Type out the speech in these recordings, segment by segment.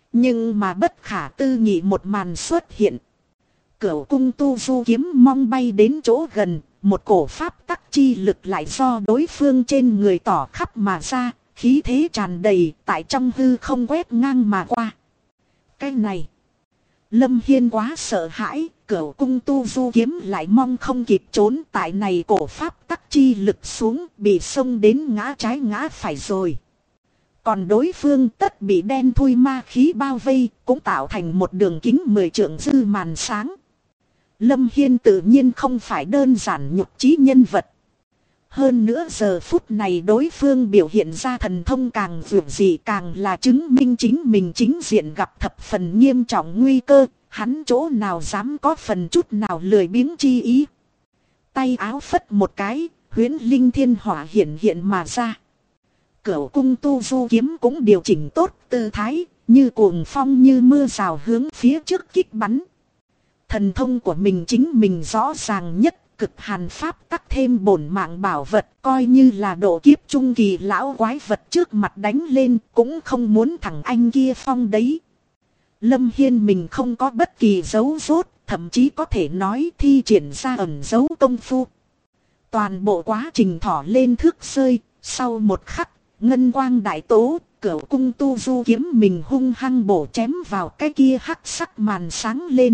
Nhưng mà bất khả tư nghị một màn xuất hiện. Cửu cung tu du kiếm mong bay đến chỗ gần, một cổ pháp tắc chi lực lại do đối phương trên người tỏ khắp mà ra, khí thế tràn đầy tại trong hư không quét ngang mà qua. Cái này, Lâm Hiên quá sợ hãi, cửu cung tu du kiếm lại mong không kịp trốn, tại này cổ pháp tắc chi lực xuống bị xông đến ngã trái ngã phải rồi. Còn đối phương tất bị đen thui ma khí bao vây, cũng tạo thành một đường kính 10 trượng dư màn sáng. Lâm Hiên tự nhiên không phải đơn giản nhục trí nhân vật. Hơn nữa giờ phút này đối phương biểu hiện ra thần thông càng vượt dị, càng là chứng minh chính mình chính diện gặp thập phần nghiêm trọng nguy cơ. Hắn chỗ nào dám có phần chút nào lười biếng chi ý. Tay áo phất một cái, huyễn linh thiên hỏa hiện hiện mà ra. Cửu cung tu du kiếm cũng điều chỉnh tốt tư thái, như cuồng phong như mưa rào hướng phía trước kích bắn. Thần thông của mình chính mình rõ ràng nhất, cực hàn pháp tắc thêm bổn mạng bảo vật, coi như là độ kiếp trung kỳ lão quái vật trước mặt đánh lên, cũng không muốn thằng anh kia phong đấy. Lâm Hiên mình không có bất kỳ dấu rốt, thậm chí có thể nói thi triển ra ẩn dấu công phu. Toàn bộ quá trình thỏ lên thước rơi, sau một khắc, ngân quang đại tố, cửu cung tu du kiếm mình hung hăng bổ chém vào cái kia hắc sắc màn sáng lên.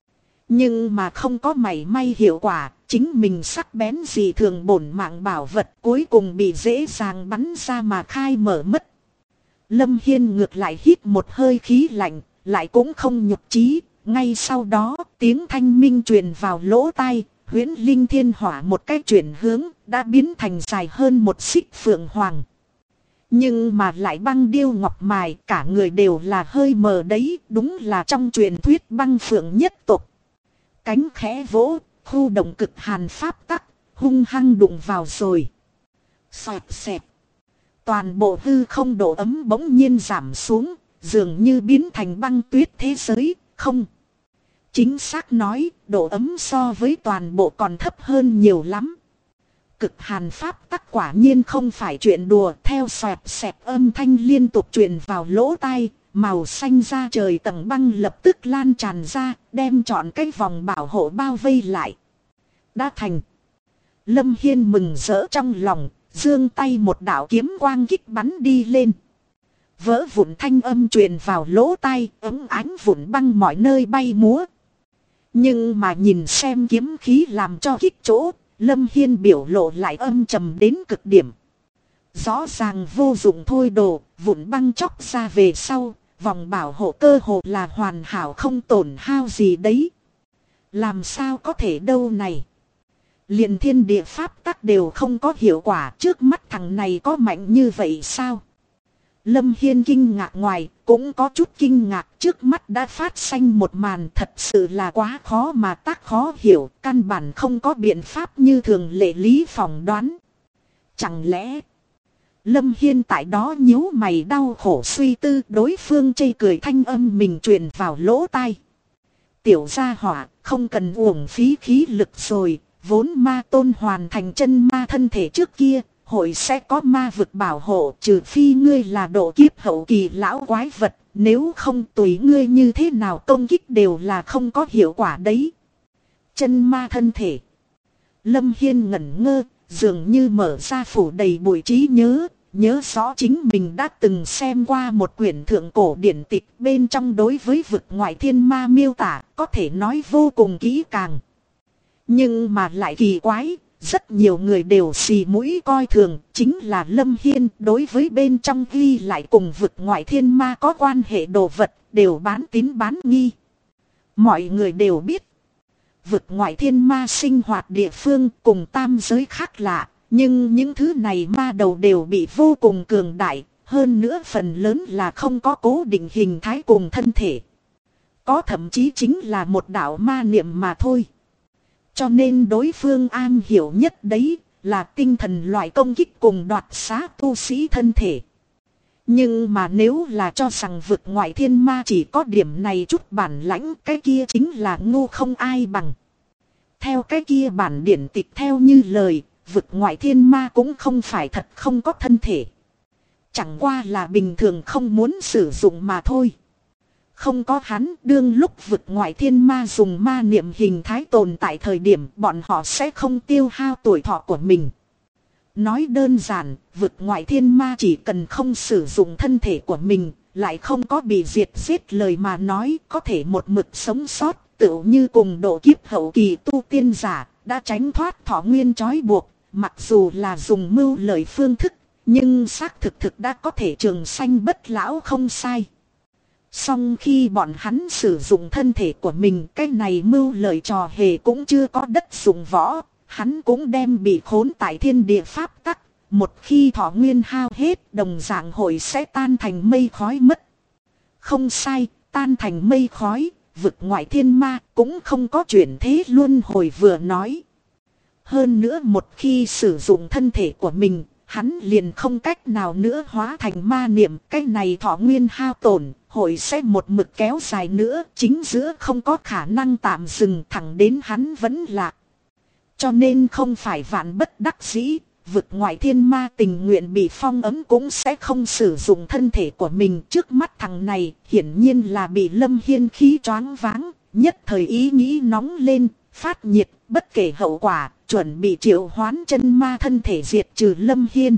Nhưng mà không có mảy may hiệu quả, chính mình sắc bén dị thường bổn mạng bảo vật cuối cùng bị dễ dàng bắn ra mà khai mở mất. Lâm Hiên ngược lại hít một hơi khí lạnh, lại cũng không nhục chí. Ngay sau đó tiếng thanh minh truyền vào lỗ tai, huyễn linh thiên hỏa một cái chuyển hướng đã biến thành dài hơn một xích phượng hoàng. Nhưng mà lại băng điêu ngọc mài, cả người đều là hơi mờ đấy, đúng là trong truyền thuyết băng phượng nhất tộc. Cánh khẽ vỗ, khu động cực hàn pháp tắc, hung hăng đụng vào rồi. Xoẹt xẹt. Toàn bộ hư không độ ấm bỗng nhiên giảm xuống, dường như biến thành băng tuyết thế giới, không. Chính xác nói, độ ấm so với toàn bộ còn thấp hơn nhiều lắm. Cực hàn pháp tắc quả nhiên không phải chuyện đùa, theo xoẹt xẹt âm thanh liên tục truyền vào lỗ tai. Màu xanh da trời tầng băng lập tức lan tràn ra, đem trọn cái vòng bảo hộ bao vây lại. Đã thành. Lâm Hiên mừng rỡ trong lòng, giương tay một đạo kiếm quang kích bắn đi lên. Vỡ vụn thanh âm truyền vào lỗ tai, ấm ánh vụn băng mọi nơi bay múa. Nhưng mà nhìn xem kiếm khí làm cho kích chỗ, Lâm Hiên biểu lộ lại âm trầm đến cực điểm. Rõ ràng vô dụng thôi đồ, vụn băng chóc ra về sau. Vòng bảo hộ cơ hồ là hoàn hảo không tổn hao gì đấy. Làm sao có thể đâu này. Liền thiên địa pháp tắc đều không có hiệu quả, trước mắt thằng này có mạnh như vậy sao? Lâm Hiên kinh ngạc ngoài, cũng có chút kinh ngạc, trước mắt đã phát sinh một màn thật sự là quá khó mà tác khó hiểu, căn bản không có biện pháp như thường lệ lý phỏng đoán. Chẳng lẽ... Lâm Hiên tại đó nhíu mày đau khổ suy tư, đối phương chê cười thanh âm mình truyền vào lỗ tai. Tiểu gia hỏa, không cần uổng phí khí lực rồi, vốn ma tôn hoàn thành chân ma thân thể trước kia, hội sẽ có ma vực bảo hộ, trừ phi ngươi là độ kiếp hậu kỳ lão quái vật, nếu không tùy ngươi như thế nào công kích đều là không có hiệu quả đấy. Chân ma thân thể. Lâm Hiên ngẩn ngơ, dường như mở ra phủ đầy bụi trí nhớ, nhớ rõ chính mình đã từng xem qua một quyển thượng cổ điển tịch, bên trong đối với vực ngoại thiên ma miêu tả có thể nói vô cùng kỹ càng. Nhưng mà lại kỳ quái, rất nhiều người đều xì mũi coi thường, chính là Lâm Hiên đối với bên trong ghi lại cùng vực ngoại thiên ma có quan hệ đồ vật, đều bán tín bán nghi. Mọi người đều biết, vực ngoại thiên ma sinh hoạt địa phương cùng tam giới khác lạ, nhưng những thứ này ma đầu đều bị vô cùng cường đại, hơn nữa phần lớn là không có cố định hình thái cùng thân thể. Có thậm chí chính là một đạo ma niệm mà thôi. Cho nên đối phương an hiểu nhất đấy là tinh thần loại công kích cùng đoạt xá tu sĩ thân thể. Nhưng mà nếu là cho rằng vực ngoại thiên ma chỉ có điểm này chút bản lãnh, cái kia chính là ngu không ai bằng. Theo cái kia bản điển tịch theo như lời, vực ngoại thiên ma cũng không phải thật không có thân thể. Chẳng qua là bình thường không muốn sử dụng mà thôi. Không có hắn, đương lúc vực ngoại thiên ma dùng ma niệm hình thái tồn tại thời điểm, bọn họ sẽ không tiêu hao tuổi thọ của mình. Nói đơn giản, vực ngoại thiên ma chỉ cần không sử dụng thân thể của mình, lại không có bị diệt giết lời mà nói, có thể một mực sống sót, tựu như cùng độ kiếp hậu kỳ tu tiên giả, đã tránh thoát thọ nguyên trói buộc, mặc dù là dùng mưu lợi phương thức, nhưng xác thực đã có thể trường sanh bất lão không sai. Song khi bọn hắn sử dụng thân thể của mình, cái này mưu lợi trò hề cũng chưa có đất dụng võ, hắn cũng đem bị khốn tại thiên địa pháp tắc. Một khi thọ nguyên hao hết, đồng dạng hội sẽ tan thành mây khói mất. Không sai, tan thành mây khói, vực ngoại thiên ma cũng không có chuyển thế luân hồi vừa nói. Hơn nữa một khi sử dụng thân thể của mình, hắn liền không cách nào nữa hóa thành ma niệm. Cái này thọ nguyên hao tổn, hội sẽ một mực kéo dài nữa, chính giữa không có khả năng tạm dừng, thẳng đến hắn vẫn lạc. Cho nên không phải vạn bất đắc dĩ, vực ngoại thiên ma tình nguyện bị phong ấn cũng sẽ không sử dụng thân thể của mình. Trước mắt thằng này hiển nhiên là bị Lâm Hiên khí choáng váng, nhất thời ý nghĩ nóng lên, phát nhiệt, bất kể hậu quả, chuẩn bị triệu hoán chân ma thân thể diệt trừ Lâm Hiên.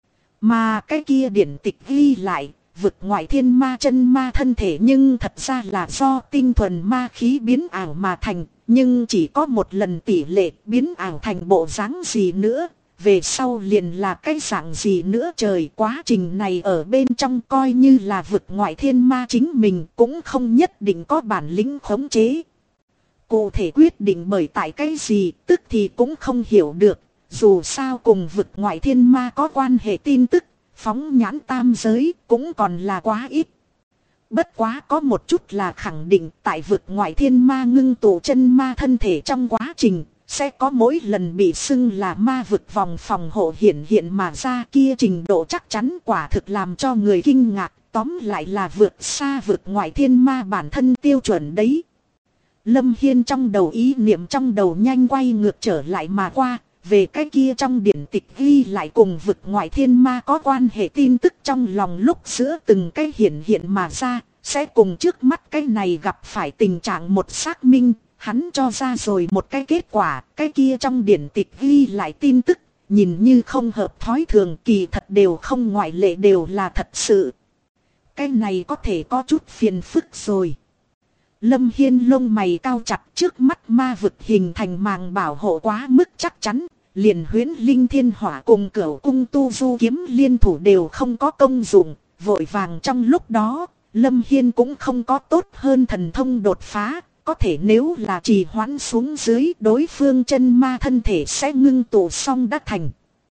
Mà cái kia điển tịch ghi lại, vực ngoại thiên ma chân ma thân thể nhưng thật ra là do tinh thuần ma khí biến ảo mà thành, nhưng chỉ có một lần tỷ lệ biến ảo thành bộ dáng gì nữa, về sau liền là cái dạng gì nữa. Trời, quá trình này ở bên trong coi như là vực ngoại thiên ma chính mình cũng không nhất định có bản lĩnh khống chế. Cụ thể quyết định bởi tại cái gì tức thì cũng không hiểu được, dù sao cùng vực ngoại thiên ma có quan hệ tin tức, phóng nhãn tam giới cũng còn là quá ít. Bất quá có một chút là khẳng định, tại vực ngoại thiên ma ngưng tụ chân ma thân thể trong quá trình, sẽ có mỗi lần bị xưng là ma vực vòng phòng hộ hiện mà ra, kia trình độ chắc chắn quả thực làm cho người kinh ngạc, tóm lại là vượt xa vực ngoại thiên ma bản thân tiêu chuẩn đấy. Lâm Hiên trong đầu ý niệm trong đầu nhanh quay ngược trở lại mà qua, về cái kia trong điển tịch ghi lại cùng vực ngoại thiên ma có quan hệ tin tức trong lòng lúc giữa từng cái hiện mà ra, sẽ cùng trước mắt cái này gặp phải tình trạng một xác minh. Hắn cho ra rồi một cái kết quả, cái kia trong điển tịch ghi lại tin tức, nhìn như không hợp thói thường, kỳ thật đều không ngoại lệ đều là thật sự. Cái này có thể có chút phiền phức rồi. Lâm Hiên lông mày cao chặt, trước mắt ma vực hình thành màng bảo hộ quá mức chắc chắn, liền huyễn linh thiên hỏa cùng cửu cung tu du kiếm liên thủ đều không có công dụng, vội vàng trong lúc đó, Lâm Hiên cũng không có tốt hơn thần thông đột phá. Có thể nếu là trì hoãn xuống dưới, đối phương chân ma thân thể sẽ ngưng tụ xong đã thành.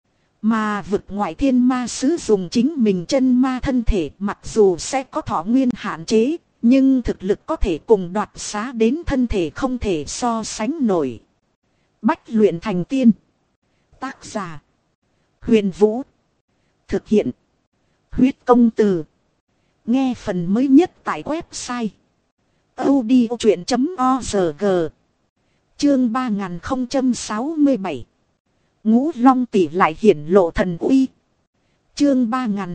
Mà vực ngoại thiên ma sử dụng chính mình chân ma thân thể, mặc dù sẽ có thọ nguyên hạn chế, nhưng thực lực có thể cùng đoạt xá đến thân thể không thể so sánh nổi. Bách luyện thành tiên. Tác giả: Huyền Vũ. Thực hiện: Huyết Công Từ. Nghe phần mới nhất tại website audiochuyện.org. Chương 3067. Ngũ Long tỷ lại hiển lộ thần uy. Chương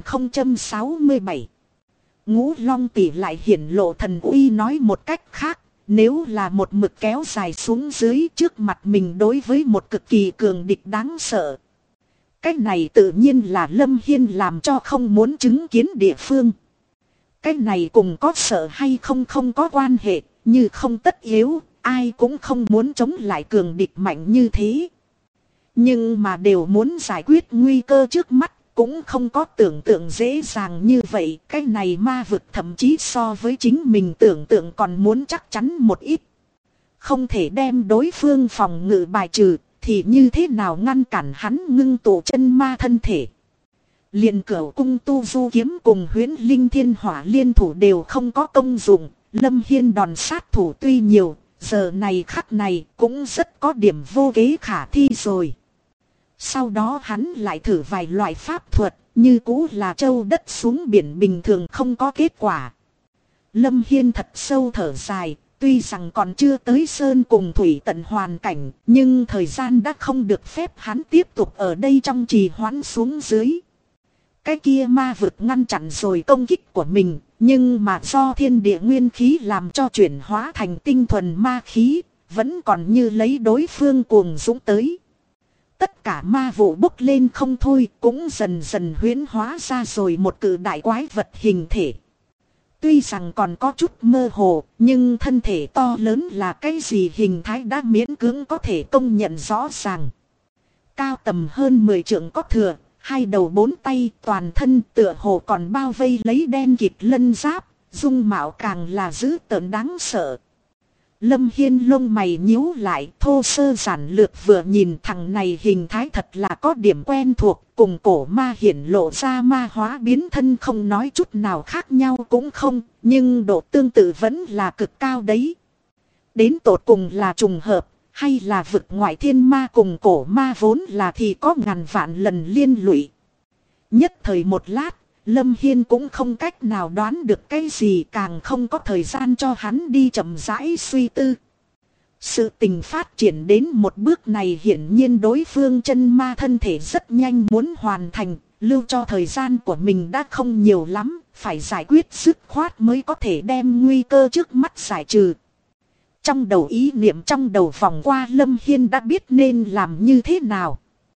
3067. Ngũ Long tỷ lại hiển lộ thần uy, nói một cách khác, nếu là một mực kéo dài xuống dưới, trước mặt mình đối với một cực kỳ cường địch đáng sợ. Cái này tự nhiên là Lâm Hiên làm cho không muốn chứng kiến địa phương. Cái này cùng có sợ hay không có quan hệ, như không tất yếu, ai cũng không muốn chống lại cường địch mạnh như thế. Nhưng mà đều muốn giải quyết nguy cơ trước mắt, cũng không có tưởng tượng dễ dàng như vậy. Cái này ma vực thậm chí so với chính mình tưởng tượng còn muốn chắc chắn một ít. Không thể đem đối phương phòng ngự bài trừ, thì như thế nào ngăn cản hắn ngưng tụ chân ma thân thể. Liền cửu cung tu du kiếm cùng huyễn linh thiên hỏa liên thủ đều không có công dụng. Lâm Hiên đòn sát thủ tuy nhiều, giờ này khắc này cũng rất có điểm vô kế khả thi rồi. Sau đó hắn lại thử vài loại pháp thuật, như cũ là châu đất xuống biển bình thường không có kết quả. Lâm Hiên thật sâu thở dài, tuy rằng còn chưa tới sơn cùng thủy tận hoàn cảnh, nhưng thời gian đã không được phép hắn tiếp tục ở đây trong trì hoãn xuống dưới. Cái kia ma vực ngăn chặn rồi công kích của mình, Nhưng mà do thiên địa nguyên khí làm cho chuyển hóa thành tinh thuần ma khí, vẫn còn như lấy đối phương cuồng dũng tới. Tất cả ma vụ bốc lên không thôi, cũng dần dần huyễn hóa ra rồi một cự đại quái vật hình thể. Tuy rằng còn có chút mơ hồ, nhưng thân thể to lớn là cái gì hình thái đã miễn cưỡng có thể công nhận rõ ràng. Cao tầm hơn 10 trượng có thừa, hai đầu bốn tay, toàn thân tựa hồ còn bao vây lấy đen kịt lân giáp, dung mạo càng là dữ tợn đáng sợ. Lâm Hiên lông mày nhíu lại, thô sơ giản lược vừa nhìn thằng này hình thái thật là có điểm quen thuộc, cùng cổ ma hiển lộ ra ma hóa biến thân không nói chút nào khác nhau cũng không, nhưng độ tương tự vẫn là cực cao đấy. Đến tột cùng là trùng hợp, hay là vực ngoại thiên ma cùng cổ ma vốn là thì có ngàn vạn lần liên lụy. Nhất thời một lát, Lâm Hiên cũng không cách nào đoán được cái gì, càng không có thời gian cho hắn đi chậm rãi suy tư. Sự tình phát triển đến một bước này hiển nhiên đối phương chân ma thân thể rất nhanh muốn hoàn thành, lưu cho thời gian của mình đã không nhiều lắm, phải giải quyết dứt khoát mới có thể đem nguy cơ trước mắt giải trừ. Trong đầu ý niệm trong đầu vòng qua, Lâm Hiên đã biết nên làm như thế nào.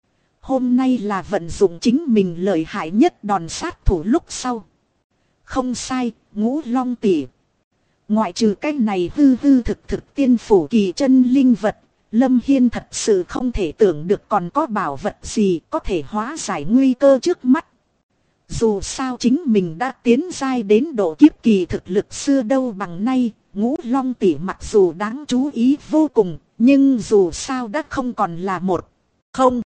Hôm nay là vận dụng chính mình lợi hại nhất đòn sát thủ lúc sau. Không sai, Ngũ Long tỷ. Ngoại trừ cái này hư hư thực tiên phủ kỳ chân linh vật, Lâm Hiên thật sự không thể tưởng được còn có bảo vật gì có thể hóa giải nguy cơ trước mắt. Dù sao chính mình đã tiến giai đến độ kiếp kỳ thực lực xưa đâu bằng nay, Ngũ Long tỷ mặc dù đáng chú ý vô cùng, nhưng dù sao đã không còn là một không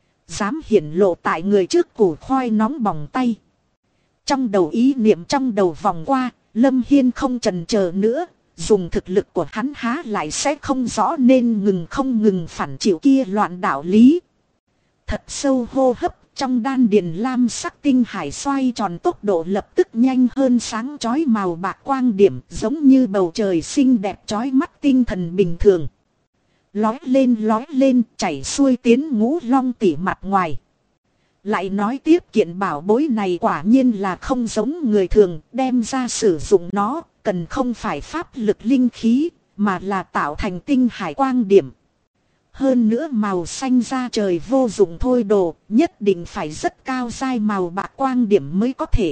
dám hiển lộ tại người trước củ khoai nóng bỏng tay. Trong đầu ý niệm trong đầu vòng qua, Lâm Hiên không chần chờ nữa, dùng thực lực của hắn há lại sẽ không rõ nên không ngừng phản chịu kia loạn đạo lý. Thật sâu hô hấp, trong đan điền lam sắc tinh hải xoay tròn, tốc độ lập tức nhanh hơn, sáng chói màu bạc quang điểm giống như bầu trời xinh đẹp chói mắt tinh thần bình thường. Lói lên chảy xuôi tiến Ngũ Long tỷ mặt ngoài. Lại nói tiếp, kiện bảo bối này quả nhiên là không giống người thường, đem ra sử dụng nó cần không phải pháp lực linh khí, mà là tạo thành tinh hải quang điểm. Hơn nữa màu xanh da trời vô dụng thôi đồ, nhất định phải rất cao giai màu bạc quang điểm mới có thể.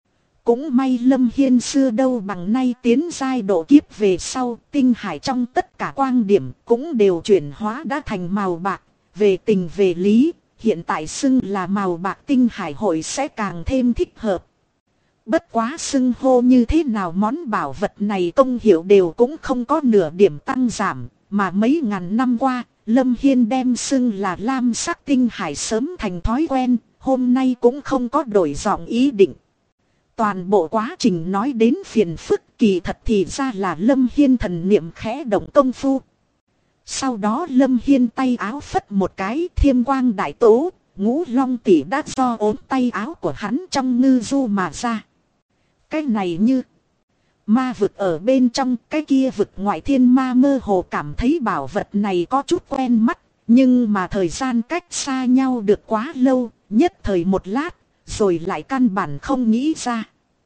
Cũng may Lâm Hiên xưa đâu bằng nay tiến giai độ kiếp về sau, tinh hải trong tất cả quang điểm cũng đều chuyển hóa đã thành màu bạc. Về tình về lý, hiện tại xưng là màu bạc tinh hải hội sẽ càng thêm thích hợp. Bất quá xưng hô như thế nào, món bảo vật này công hiệu đều cũng không có nửa điểm tăng giảm, mà mấy ngàn năm qua, Lâm Hiên đem xưng là lam sắc tinh hải sớm thành thói quen, hôm nay cũng không có đổi giọng ý định. Toàn bộ quá trình nói đến phiền phức, kỳ thật thì ra là Lâm Hiên thần niệm khẽ động công phu. Sau đó Lâm Hiên tay áo phất một cái, thiêm quang đại tố, Ngũ Long tỷ đã do ốm tay áo của hắn trong ngư du mà ra. Cái này như ma vực ở bên trong, cái kia vực ngoại thiên ma mơ hồ cảm thấy bảo vật này có chút quen mắt, nhưng mà thời gian cách xa nhau được quá lâu, nhất thời một lát, rồi lại căn bản không nghĩ ra.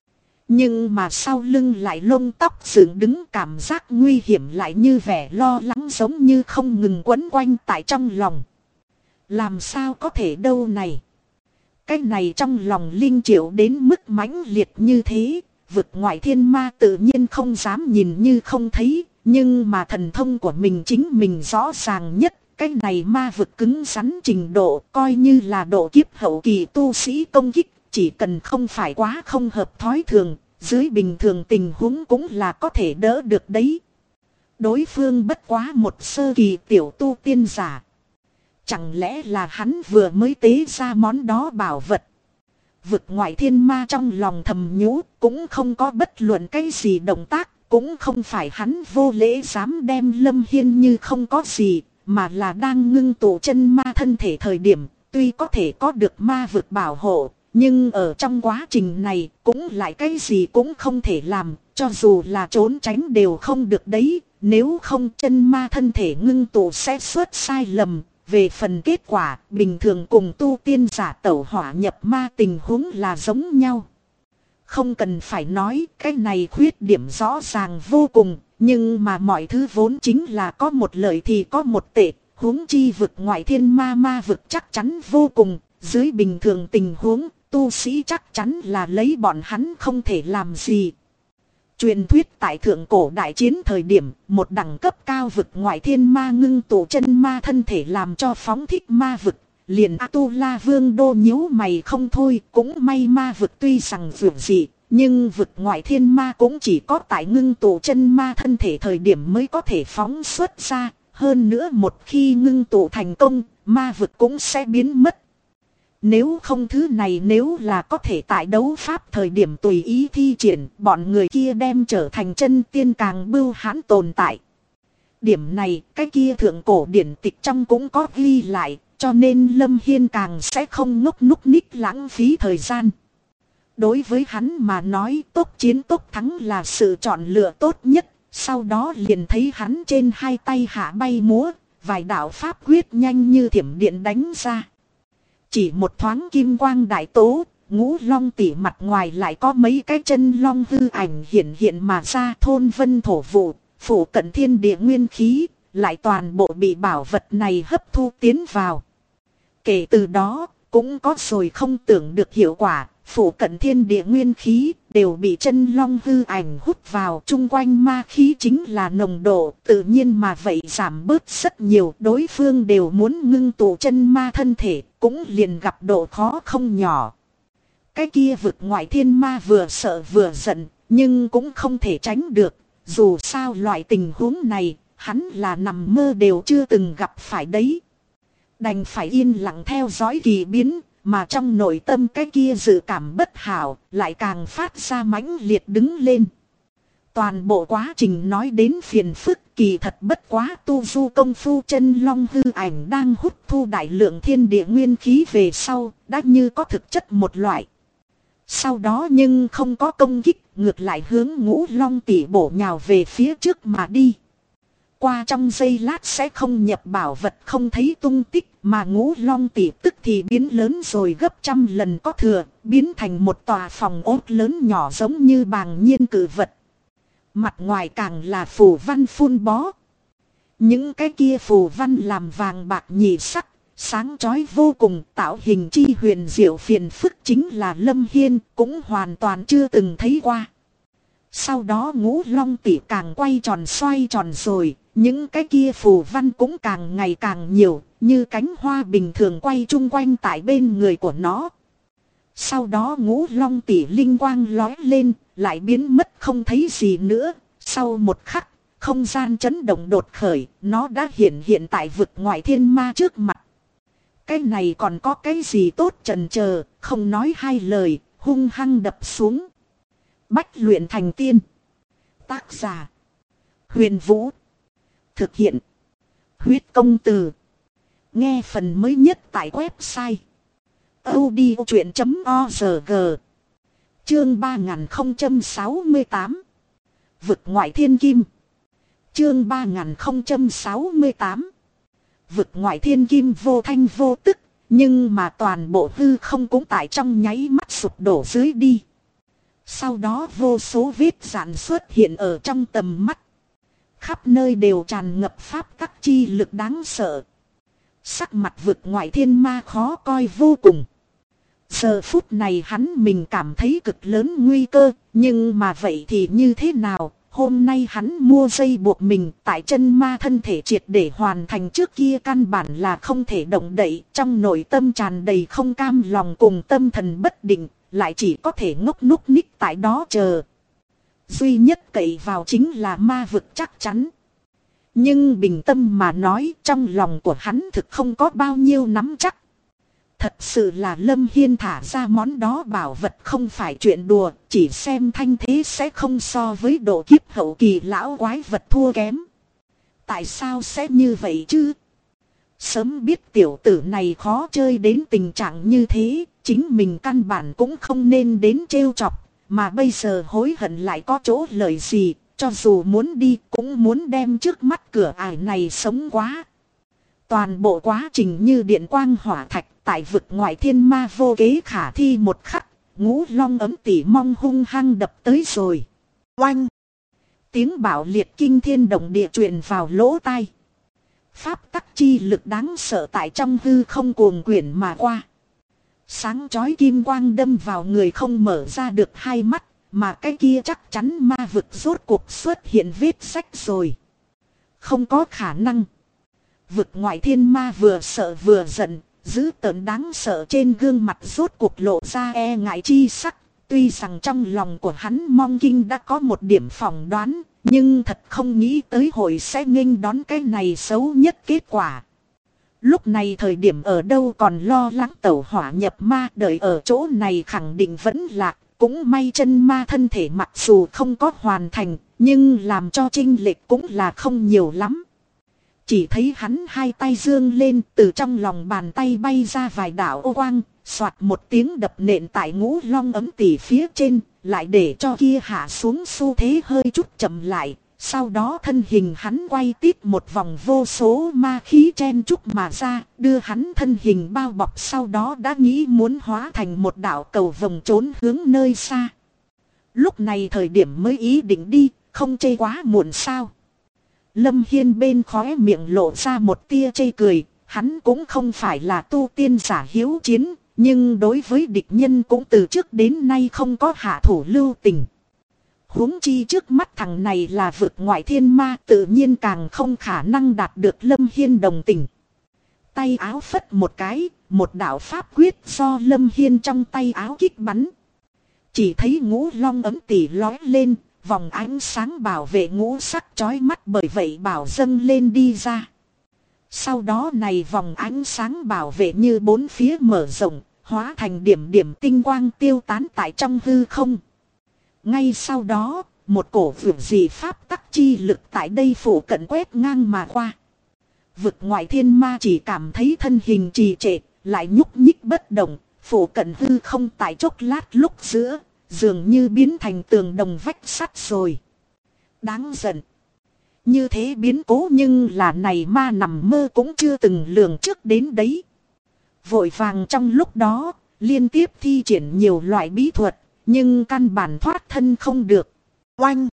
Nhưng mà sau lưng lại lông tóc dựng đứng, cảm giác nguy hiểm lại như vẻ lo lắng giống như không ngừng quấn quanh tại trong lòng. Làm sao có thể đâu này? Cái này trong lòng Linh Triệu đến mức mãnh liệt như thế, vực ngoại thiên ma tự nhiên không dám nhìn như không thấy, nhưng mà thần thông của mình chính mình rõ ràng nhất. Cái này ma vực cứng rắn trình độ coi như là độ kiếp hậu kỳ tu sĩ công kích, chỉ cần không phải quá không hợp thói thường, dưới bình thường tình huống cũng là có thể đỡ được đấy. Đối phương bất quá một sơ kỳ tiểu tu tiên giả. Chẳng lẽ là hắn vừa mới tế ra món đó bảo vật? Vực ngoại thiên ma trong lòng thầm nhủ, cũng không có bất luận cái gì động tác, cũng không phải hắn vô lễ dám đem Lâm Hiên như không có gì, mà là đang ngưng tụ chân ma thân thể thời điểm, tuy có thể có được ma vực bảo hộ, nhưng ở trong quá trình này cũng lại cái gì cũng không thể làm, cho dù là trốn tránh đều không được đấy, nếu không chân ma thân thể ngưng tụ sẽ xuất sai lầm. Về phần kết quả, bình thường cùng tu tiên giả tẩu hỏa nhập ma tình huống là giống nhau. Không cần phải nói, cái này khuyết điểm rõ ràng vô cùng, nhưng mà mọi thứ vốn chính là có một lợi thì có một tệ, huống chi vực ngoại thiên ma vực chắc chắn vô cùng, dưới bình thường tình huống, tu sĩ chắc chắn là lấy bọn hắn không thể làm gì. Truyền thuyết tại thượng cổ đại chiến thời điểm, một đẳng cấp cao vực ngoại thiên ma ngưng tụ chân ma thân thể làm cho phóng thích ma vực. Liền A-tu-la vương đô nhíu mày không thôi, cũng may ma vực tuy rằng vượt dị, nhưng vực ngoại thiên ma cũng chỉ có tại ngưng tụ chân ma thân thể thời điểm mới có thể phóng xuất ra. Hơn nữa một khi ngưng tụ thành công, ma vực cũng sẽ biến mất. Nếu không thứ này nếu là có thể tại đấu pháp thời điểm tùy ý thi triển, bọn người kia đem trở thành chân tiên càng bưu hãn tồn tại. Điểm này, cái kia thượng cổ điển tịch trong cũng có ghi lại, cho nên Lâm Hiên càng sẽ không ngốc núc ních lãng phí thời gian. Đối với hắn mà nói tốc chiến tốc thắng là sự chọn lựa tốt nhất, sau đó liền thấy hắn trên hai tay hạ bay múa, vài đạo pháp quyết nhanh như thiểm điện đánh ra. Chỉ một thoáng kim quang đại tố, Ngũ Long tỷ mặt ngoài lại có mấy cái chân long hư ảnh hiện hiện mà ra, thôn vân thổ vụ, phủ cận thiên địa nguyên khí, lại toàn bộ bị bảo vật này hấp thu tiến vào. Kể từ đó, cũng có rồi không tưởng được hiệu quả, phủ cận thiên địa nguyên khí đều bị chân long hư ảnh hút vào, chung quanh ma khí chính là nồng độ, tự nhiên mà vậy giảm bớt rất nhiều, đối phương đều muốn ngưng tụ chân ma thân thể, cũng liền gặp độ khó không nhỏ. Cái kia vực ngoại thiên ma vừa sợ vừa giận, nhưng cũng không thể tránh được, dù sao loại tình huống này, hắn là nằm mơ đều chưa từng gặp phải đấy. Đành phải yên lặng theo dõi kỳ biến, mà trong nội tâm cái kia dự cảm bất hảo, lại càng phát ra mãnh liệt đứng lên. Toàn bộ quá trình nói đến phiền phức, kỳ thật bất quá tu du công phu chân long hư ảnh đang hút thu đại lượng thiên địa nguyên khí về sau, đã như có thực chất một loại. Sau đó nhưng không có công kích, ngược lại hướng Ngũ Long tỷ bổ nhào về phía trước mà đi. Qua trong giây lát sẽ không nhập bảo vật không thấy tung tích, mà Ngũ Long tỷ tức thì biến lớn rồi gấp trăm lần có thừa, biến thành một tòa phòng ốt lớn nhỏ giống như bàng nhiên cử vật. Mặt ngoài càng là phù văn phun bó. Những cái kia phù văn làm vàng bạc nhị sắc, sáng chói vô cùng, tạo hình chi huyền diệu phiền phức chính là Lâm Hiên cũng hoàn toàn chưa từng thấy qua. Sau đó Ngũ Long tỷ càng quay tròn xoay tròn rồi, những cái kia phù văn cũng càng ngày càng nhiều, như cánh hoa bình thường quay chung quanh tại bên người của nó. Sau đó Ngũ Long tỷ linh quang lói lên, lại biến mất không thấy gì nữa. Sau một khắc, không gian chấn động đột khởi, nó đã hiện tại vực ngoại thiên ma trước mặt. Cái này còn có cái gì tốt chần chờ, không nói hai lời, hung hăng đập xuống. Bách luyện thành tiên. Tác giả: Huyền Vũ. Thực hiện: Huyết Công Từ. Nghe phần mới nhất tại website audiochuyện.org. Chương 3068. Vực ngoại thiên kim. Chương 3068. Vực ngoại thiên kim vô thanh vô tức, nhưng mà toàn bộ hư không cũng tại trong nháy mắt sụp đổ dưới đi. Sau đó vô số vết rạn xuất hiện ở trong tầm mắt. Khắp nơi đều tràn ngập pháp tắc chi lực đáng sợ. Sắc mặt vực ngoại thiên ma khó coi vô cùng. Giờ phút này hắn mình cảm thấy cực lớn nguy cơ, nhưng mà vậy thì như thế nào? Hôm nay hắn mua dây buộc mình tại chân ma thân thể triệt để hoàn thành trước kia căn bản là không thể động đậy. Trong nội tâm tràn đầy không cam lòng cùng tâm thần bất định, lại chỉ có thể ngốc núc ních tại đó chờ. Duy nhất cậy vào chính là ma vực chắc chắn. Nhưng bình tâm mà nói, trong lòng của hắn thực không có bao nhiêu nắm chắc. Thật sự là Lâm Hiên thả ra món đó bảo vật không phải chuyện đùa, chỉ xem thanh thế sẽ không so với độ kiếp hậu kỳ lão quái vật thua kém. Tại sao sẽ như vậy chứ? Sớm biết tiểu tử này khó chơi đến tình trạng như thế, chính mình căn bản cũng không nên đến trêu chọc, mà bây giờ hối hận lại có chỗ lợi gì, cho dù muốn đi cũng muốn đem trước mắt cửa ải này sống quá. Toàn bộ quá trình như điện quang hỏa thạch, tại vực ngoại thiên ma vô kế khả thi một khắc, Ngũ Long ấm tỉ mong hung hăng đập tới rồi. Oanh! Tiếng bạo liệt kinh thiên động địa truyền vào lỗ tai. Pháp tắc chi lực đáng sợ tại trong hư không cuồng quyển mà qua. Sáng chói kim quang đâm vào người không mở ra được hai mắt, mà cái kia chắc chắn ma vực rốt cuộc xuất hiện vết rách rồi. Không có khả năng. Vực ngoại thiên ma vừa sợ vừa giận, dữ tợn đáng sợ trên gương mặt rốt cuộc lộ ra e ngại chi sắc. Tuy rằng trong lòng của hắn Mong Kinh đã có một điểm phỏng đoán, nhưng thật không nghĩ tới hội sẽ nghênh đón cái này xấu nhất kết quả. Lúc này thời điểm ở đâu còn lo lắng tẩu hỏa nhập ma, đợi ở chỗ này khẳng định vẫn lạc. Cũng may chân ma thân thể mặc dù không có hoàn thành, nhưng làm cho chênh lệch cũng là không nhiều lắm. Chỉ thấy hắn hai tay dương lên, từ trong lòng bàn tay bay ra vài đạo ô quang, soạt một tiếng đập nện tại Ngũ Long ấm tỉ phía trên, lại để cho kia hạ xuống xu thế hơi chút chậm lại. Sau đó thân hình hắn quay tít một vòng, vô số ma khí chen chúc mà ra, đưa hắn thân hình bao bọc, sau đó đã nghĩ muốn hóa thành một đạo cầu vồng trốn hướng nơi xa. Lúc này thời điểm mới ý định đi, không chê quá muộn sao. Lâm Hiên bên khóe miệng lộ ra một tia chê cười, hắn cũng không phải là tu tiên giả hiếu chiến, nhưng đối với địch nhân cũng từ trước đến nay không có hạ thủ lưu tình. Huống chi trước mắt thằng này là vực ngoại thiên ma, tự nhiên càng không khả năng đạt được Lâm Hiên đồng tình. Tay áo phất một cái, một đạo pháp quyết do Lâm Hiên trong tay áo kích bắn. Chỉ thấy Ngũ Long ấm tỉ lói lên, vòng ánh sáng bảo vệ ngũ sắc chói mắt bởi vậy bảo dâng lên đi ra. Sau đó này vòng ánh sáng bảo vệ như bốn phía mở rộng, hóa thành điểm điểm tinh quang tiêu tán tại trong hư không. Ngay sau đó, một cổ vượt dị pháp tắc chi lực tại đây phủ cận quét ngang mà qua. Vực ngoại thiên ma chỉ cảm thấy thân hình trì trệ, lại nhúc nhích bất động, phủ cận hư không tại chốc lát lúc giữa, dường như biến thành tường đồng vách sắt rồi. Đáng giận. Như thế biến cố nhưng là này ma nằm mơ cũng chưa từng lường trước đến đấy. Vội vàng trong lúc đó, liên tiếp thi triển nhiều loại bí thuật, nhưng căn bản thoát thân không được. Oanh!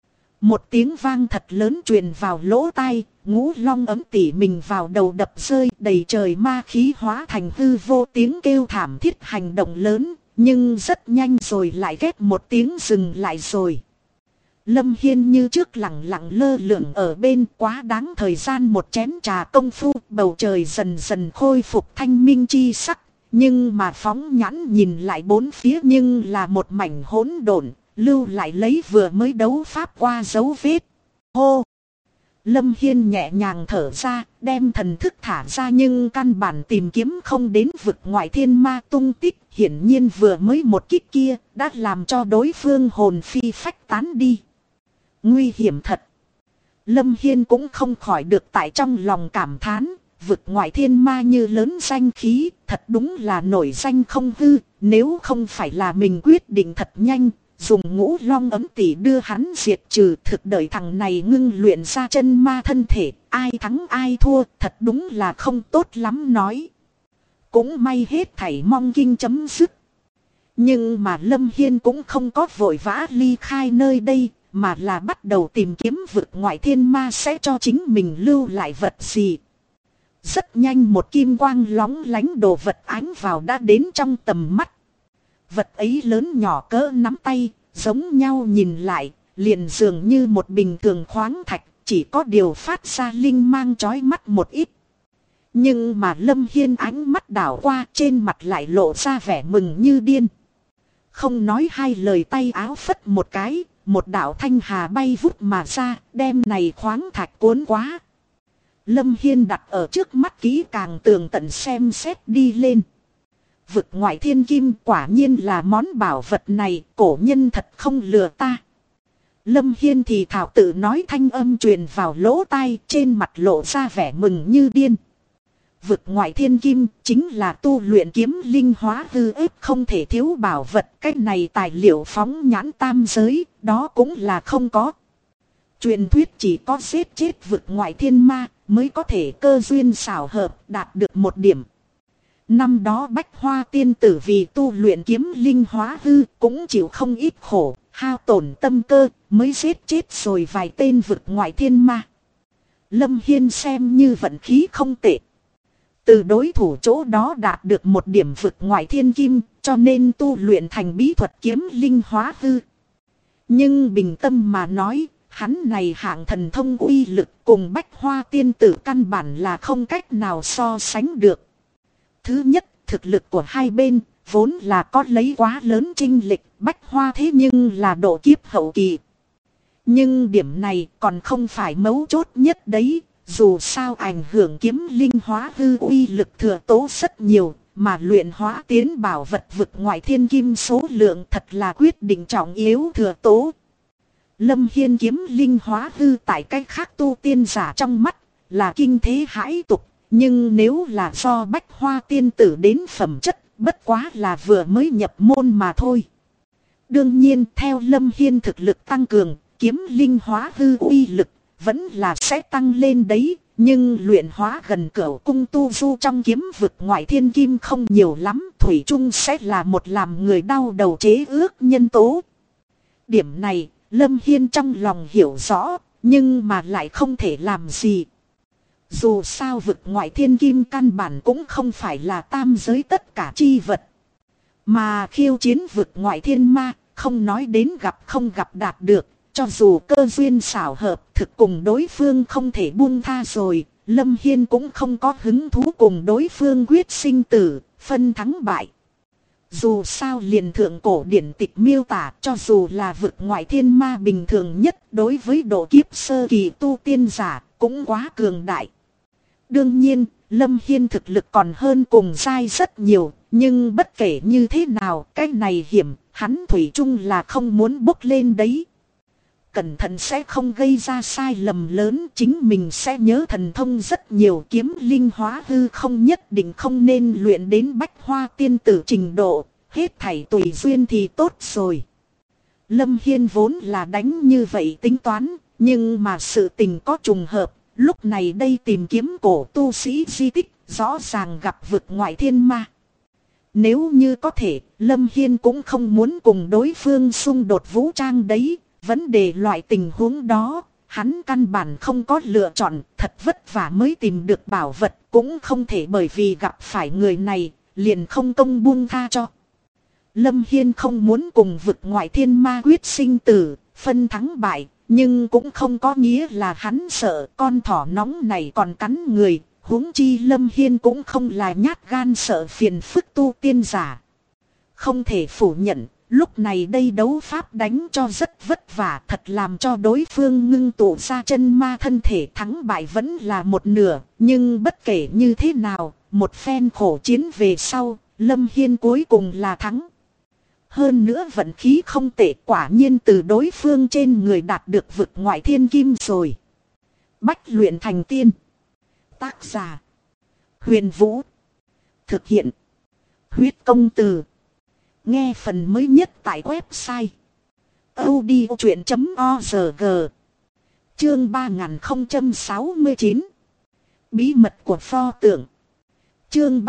Một tiếng vang thật lớn truyền vào lỗ tai, Ngũ Long ấm tỉ mình vào đầu đập rơi, đầy trời ma khí hóa thành hư vô, tiếng kêu thảm thiết hành động lớn, nhưng rất nhanh rồi lại ghét một tiếng dừng lại rồi. Lâm Hiên như trước lặng lặng lơ lửng ở bên, quá đáng thời gian một chén trà công phu, bầu trời dần dần khôi phục thanh minh chi sắc. Nhưng mà phóng nhãn nhìn lại bốn phía nhưng là một mảnh hỗn độn, lưu lại lấy vừa mới đấu pháp qua dấu vết. Hô! Lâm Hiên nhẹ nhàng thở ra, đem thần thức thả ra nhưng căn bản tìm kiếm không đến vực ngoại thiên ma tung tích. Hiển nhiên vừa mới một kích kia đã làm cho đối phương hồn phi phách tán đi. Nguy hiểm thật! Lâm Hiên cũng không khỏi được tại trong lòng cảm thán. Vực ngoại thiên ma như lớn danh khí, thật đúng là nổi danh không hư, nếu không phải là mình quyết định thật nhanh, dùng Ngũ Long ấm tỉ đưa hắn diệt trừ, thực đợi thằng này ngưng luyện ra chân ma thân thể, ai thắng ai thua, thật đúng là không tốt lắm nói. Cũng may hết thảy Mong Kinh chấm dứt. Nhưng mà Lâm Hiên cũng không có vội vã ly khai nơi đây, mà là bắt đầu tìm kiếm vực ngoại thiên ma sẽ cho chính mình lưu lại vật gì. Rất nhanh một kim quang lóng lánh đồ vật ánh vào đã đến trong tầm mắt. Vật ấy lớn nhỏ cỡ nắm tay, giống nhau nhìn lại, liền dường như một bình thường khoáng thạch, chỉ có điều phát ra linh mang chói mắt một ít. Nhưng mà Lâm Hiên ánh mắt đảo qua, trên mặt lại lộ ra vẻ mừng như điên. Không nói hai lời, tay áo phất một cái, một đạo thanh hà bay vút mà ra, đem này khoáng thạch cuốn quá. Lâm Hiên đặt ở trước mắt kỹ càng tường tận xem xét đi lên. Vực ngoại thiên kim quả nhiên là món bảo vật này, cổ nhân thật không lừa ta. Lâm Hiên thì thảo tự nói, thanh âm truyền vào lỗ tai, trên mặt lộ ra vẻ mừng như điên. Vực ngoại thiên kim chính là tu luyện kiếm linh hóa hư ếp không thể thiếu bảo vật. Cái này tài liệu phóng nhãn tam giới, đó cũng là không có. Truyền thuyết chỉ có giết chết vực ngoại thiên ma mới có thể cơ duyên xảo hợp đạt được một điểm. năm đó Bách Hoa tiên tử vì tu luyện kiếm linh hóa hư cũng chịu không ít khổ, hao tổn tâm cơ, mới giết chết rồi vài tên vực ngoại thiên ma. Lâm Hiên xem như vận khí không tệ. Từ đối thủ chỗ đó đạt được một điểm vực ngoại thiên kim, cho nên tu luyện thành bí thuật kiếm linh hóa hư. Nhưng bình tâm mà nói, hắn này hạng thần thông uy lực cùng Bách Hoa tiên tử căn bản là không cách nào so sánh được. Thứ nhất, thực lực của hai bên vốn là có lấy quá lớn chênh lệch, Bách Hoa thế nhưng là độ kiếp hậu kỳ. Nhưng điểm này còn không phải mấu chốt nhất đấy, dù sao ảnh hưởng kiếm linh hóa hư uy lực thừa tố rất nhiều, mà luyện hóa tiến bảo vật vực ngoại thiên kim số lượng thật là quyết định trọng yếu thừa tố. Lâm Hiên kiếm linh hóa hư tại cách khác tu tiên giả trong mắt là kinh thế hãi tục, nhưng nếu là do Bách Hoa tiên tử đến phẩm chất, bất quá là vừa mới nhập môn mà thôi. Đương nhiên theo Lâm Hiên thực lực tăng cường, kiếm linh hóa hư uy lực vẫn là sẽ tăng lên đấy, nhưng luyện hóa gần Cửu cung tu du trong kiếm vực ngoại thiên kim không nhiều lắm, thủy chung sẽ là một làm người đau đầu chế ước nhân tố. Điểm này Lâm Hiên trong lòng hiểu rõ, nhưng mà lại không thể làm gì. Dù sao vực ngoại thiên kim căn bản cũng không phải là tam giới tất cả chi vật. Mà khiêu chiến vực ngoại thiên ma, không nói đến gặp không gặp đạt được, cho dù cơ duyên xảo hợp thực cùng đối phương không thể buông tha rồi, Lâm Hiên cũng không có hứng thú cùng đối phương quyết sinh tử, phân thắng bại. Dù sao liền thượng cổ điển tịch miêu tả, cho dù là vực ngoại thiên ma bình thường nhất đối với độ kiếp sơ kỳ tu tiên giả cũng quá cường đại. Đương nhiên, Lâm Hiên thực lực còn hơn cùng giai rất nhiều, nhưng bất kể như thế nào, cái này hiểm, hắn thủy chung là không muốn bốc lên đấy. Cẩn thận sẽ không gây ra sai lầm lớn, chính mình sẽ nhớ thần thông rất nhiều, kiếm linh hóa hư không nhất định không nên luyện đến Bách Hoa tiên tử trình độ, hết thảy tùy duyên thì tốt rồi. Lâm Hiên vốn là đánh như vậy tính toán, nhưng mà sự tình có trùng hợp, lúc này đây tìm kiếm cổ tu sĩ di tích, rõ ràng gặp vực ngoại thiên ma. Nếu như có thể, Lâm Hiên cũng không muốn cùng đối phương xung đột vũ trang đấy. Vấn đề loại tình huống đó, hắn căn bản không có lựa chọn, thật vất vả mới tìm được bảo vật, cũng không thể bởi vì gặp phải người này, liền không công buông tha cho. Lâm Hiên không muốn cùng vực ngoại thiên ma quyết sinh tử, phân thắng bại, nhưng cũng không có nghĩa là hắn sợ con thỏ nóng này còn cắn người, huống chi Lâm Hiên cũng không là nhát gan sợ phiền phức tu tiên giả. Không thể phủ nhận. Lúc này đây đấu pháp đánh cho rất vất vả, thật làm cho đối phương ngưng tụ ra chân ma thân thể, thắng bại vẫn là một nửa. Nhưng bất kể như thế nào, một phen khổ chiến về sau, Lâm Hiên cuối cùng là thắng. Hơn nữa vận khí không tệ, quả nhiên từ đối phương trên người đạt được vực ngoại thiên kim rồi. Bách luyện thành tiên. Tác giả: Huyền Vũ. Thực hiện: Huyết Công Từ. Nghe phần mới nhất tại website audiochuyện.org. Chương 3069. Bí mật của pho tượng. Chương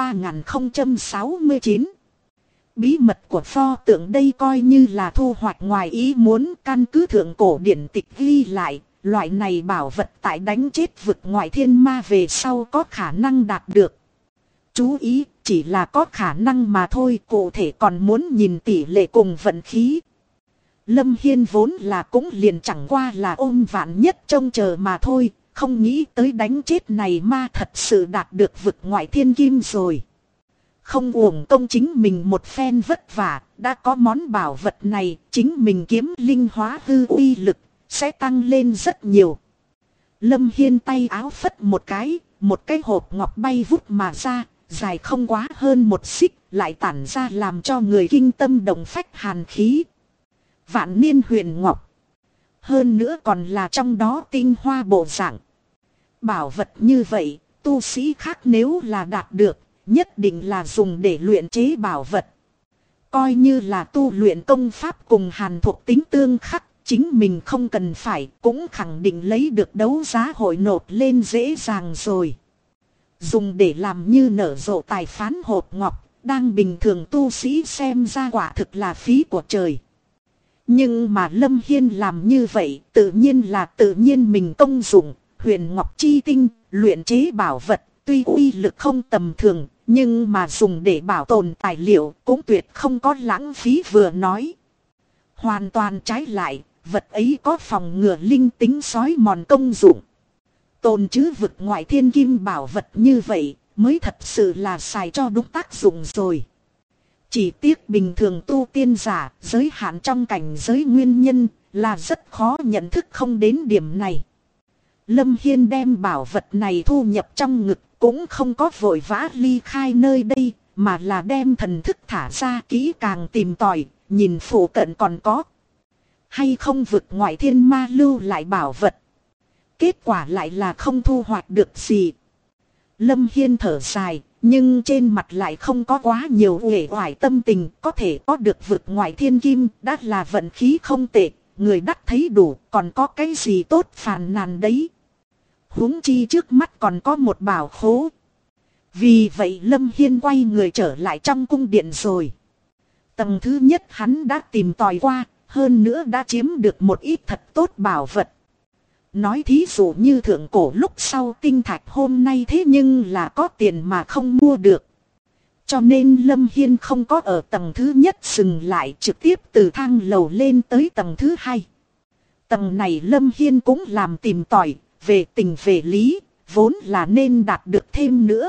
3069. Bí mật của pho tượng đây coi như là thu hoạch ngoài ý muốn, căn cứ thượng cổ điển tịch ghi lại, loại này bảo vật tại đánh chết vực ngoại thiên ma về sau có khả năng đạt được. Chú ý, chỉ là có khả năng mà thôi, cụ thể còn muốn nhìn tỷ lệ cùng vận khí. Lâm Hiên vốn là cũng liền chẳng qua là ôm vạn nhất trông chờ mà thôi, không nghĩ tới đánh chết này ma thật sự đạt được vực ngoại thiên kim rồi. Không uổng công chính mình một phen vất vả, đã có món bảo vật này, chính mình kiếm linh hóa hư uy lực sẽ tăng lên rất nhiều. Lâm Hiên tay áo phất một cái hộp ngọc bay vút mà ra, dài không quá hơn một xích, lại tản ra làm cho người kinh tâm động phách hàn khí. Vạn niên huyền ngọc. Hơn nữa còn là trong đó tinh hoa bộ dạng. Bảo vật như vậy, tu sĩ khác nếu là đạt được, nhất định là dùng để luyện chế bảo vật. Coi như là tu luyện công pháp cùng hàn thuộc tính tương khắc, chính mình không cần phải, cũng khẳng định lấy được đấu giá hội nộp lên dễ dàng rồi. dùng để làm như nở rộ tài phán hộp ngọc, đang bình thường tu sĩ xem ra quả thực là phí của trời. Nhưng mà Lâm Hiên làm như vậy tự nhiên là tự nhiên mình công dụng. Huyền Ngọc Chi Tinh, luyện chế bảo vật, tuy uy lực không tầm thường, nhưng mà dùng để bảo tồn tài liệu cũng tuyệt không có lãng phí vừa nói. Hoàn toàn trái lại, vật ấy có phòng ngừa linh tính sói mòn công dụng. Tồn trữ vực ngoại thiên kim bảo vật như vậy mới thật sự là xài cho đúng tác dụng rồi. Chỉ tiếc bình thường tu tiên giả giới hạn trong cảnh giới nguyên nhân là rất khó nhận thức không đến điểm này. Lâm Hiên đem bảo vật này thu nhập trong ngực cũng không có vội vã ly khai nơi đây, mà là đem thần thức thả ra kỹ càng tìm tòi, nhìn phụ cận còn có hay không vực ngoại thiên ma lưu lại bảo vật. Kết quả lại là không thu hoạch được gì. Lâm Hiên thở dài, nhưng trên mặt lại không có quá nhiều uể oải tâm tình. Có thể có được vực ngoại thiên kim đã là vận khí không tệ, người đắc thấy đủ, còn có cái gì tốt phàn nàn đấy. Huống chi trước mắt còn có một bảo khố. Vì vậy Lâm Hiên quay người trở lại trong cung điện rồi. Tầng thứ nhất hắn đã tìm tòi qua, hơn nữa đã chiếm được một ít thật tốt bảo vật. Nói thí dụ như thượng cổ lúc sau tinh thạch hôm nay thế nhưng là có tiền mà không mua được. Cho nên Lâm Hiên không có ở tầng thứ nhất dừng lại, trực tiếp từ thang lầu lên tới tầng thứ hai. Tầng này Lâm Hiên cũng làm tìm tòi, về tình về lý, vốn là nên đạt được thêm nữa.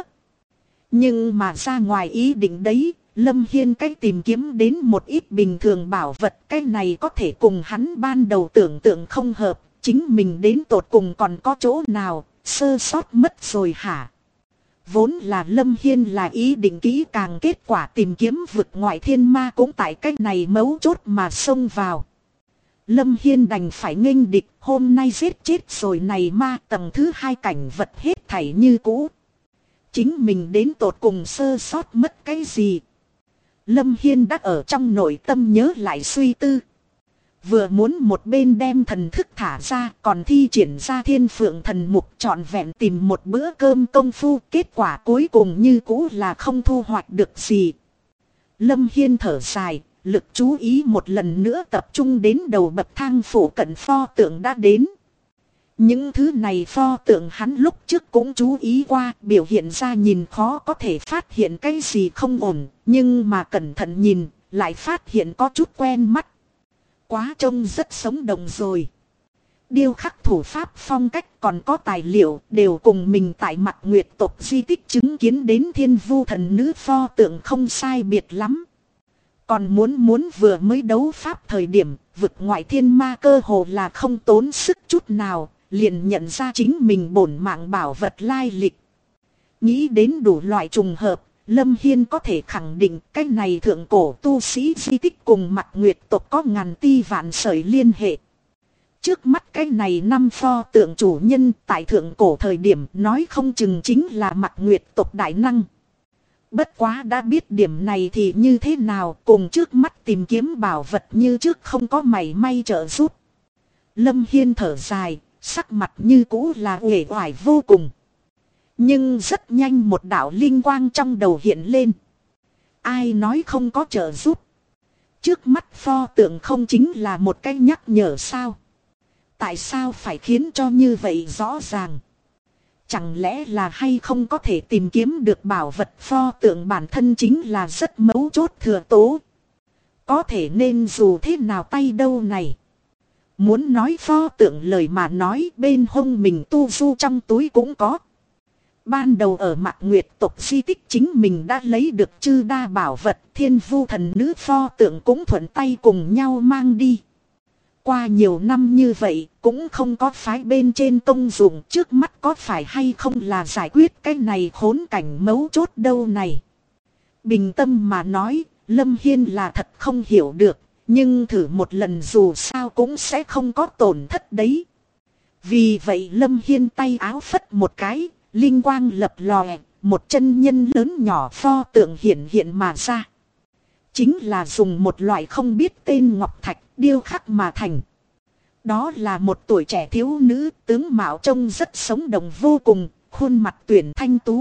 Nhưng mà ra ngoài ý định đấy, Lâm Hiên cái tìm kiếm đến một ít bình thường bảo vật, cái này có thể cùng hắn ban đầu tưởng tượng không hợp. Chính mình đến tột cùng còn có chỗ nào sơ sót mất rồi hả? Vốn là Lâm Hiên là ý định kỹ càng, kết quả tìm kiếm vực ngoại thiên ma cũng tại cách này mấu chốt mà xông vào. Lâm Hiên đành phải nghênh địch, hôm nay giết chết rồi này ma. Tầng thứ hai cảnh vật hết thảy như cũ. Chính mình đến tột cùng sơ sót mất cái gì? Lâm Hiên đã ở trong nội tâm nhớ lại suy tư. Vừa muốn một bên đem thần thức thả ra, còn thi triển ra thiên phượng thần mục trọn vẹn tìm một bữa cơm công phu. Kết quả cuối cùng như cũ là không thu hoạch được gì. Lâm Hiên thở dài, lực chú ý một lần nữa tập trung đến đầu bậc thang phủ cận pho tượng đã đến. Những thứ này pho tượng hắn lúc trước cũng chú ý qua, biểu hiện ra nhìn khó có thể phát hiện cái gì không ổn, nhưng mà cẩn thận nhìn, lại phát hiện có chút quen mắt. Quá trông rất sống động rồi. Điêu khắc thủ pháp phong cách còn có tài liệu đều cùng mình tại Mạc Nguyệt tộc di tích chứng kiến đến Thiên Vu thần nữ pho tượng không sai biệt lắm. Còn muốn vừa mới đấu pháp thời điểm, vực ngoại thiên ma cơ hồ là không tốn sức chút nào, liền nhận ra chính mình bổn mạng bảo vật lai lịch. Nghĩ đến đủ loại trùng hợp, Lâm Hiên có thể khẳng định cái này thượng cổ tu sĩ di tích cùng Mạc Nguyệt tộc có ngàn ti vạn sợi liên hệ. Trước mắt cái này năm pho tượng chủ nhân tại thượng cổ thời điểm nói không chừng chính là Mạc Nguyệt tộc đại năng. Bất quá đã biết điểm này thì như thế nào, cùng trước mắt tìm kiếm bảo vật như trước không có mảy may trợ giúp. Lâm Hiên thở dài, sắc mặt như cũ là uể oải vô cùng. Nhưng rất nhanh một đạo linh quang trong đầu hiện lên. Ai nói không có trợ giúp? Trước mắt pho tượng không chính là một cái nhắc nhở sao? Tại sao phải khiến cho như vậy rõ ràng? Chẳng lẽ là hay không có thể tìm kiếm được bảo vật, pho tượng bản thân chính là rất mấu chốt thừa tố. Có thể nên dù thế nào tay đâu này. Muốn nói pho tượng lời mà nói, bên hông mình tu du trong túi cũng có. Ban đầu ở Mạc Nguyệt tộc di tích chính mình đã lấy được chư đa bảo vật, Thiên Vu thần nữ pho tượng cũng thuận tay cùng nhau mang đi. Qua nhiều năm như vậy cũng không có phái bên trên công dụng, trước mắt có phải hay không là giải quyết cái này khốn cảnh mấu chốt đâu này. Bình tâm mà nói, Lâm Hiên là thật không hiểu được, nhưng thử một lần dù sao cũng sẽ không có tổn thất đấy. Vì vậy Lâm Hiên tay áo phất một cái, linh quang lập lòe, một chân nhân lớn nhỏ pho tượng hiện mà ra. Chính là dùng một loại không biết tên ngọc thạch điêu khắc mà thành. Đó là một tuổi trẻ thiếu nữ, tướng mạo trông rất sống động vô cùng, khuôn mặt tuyển thanh tú,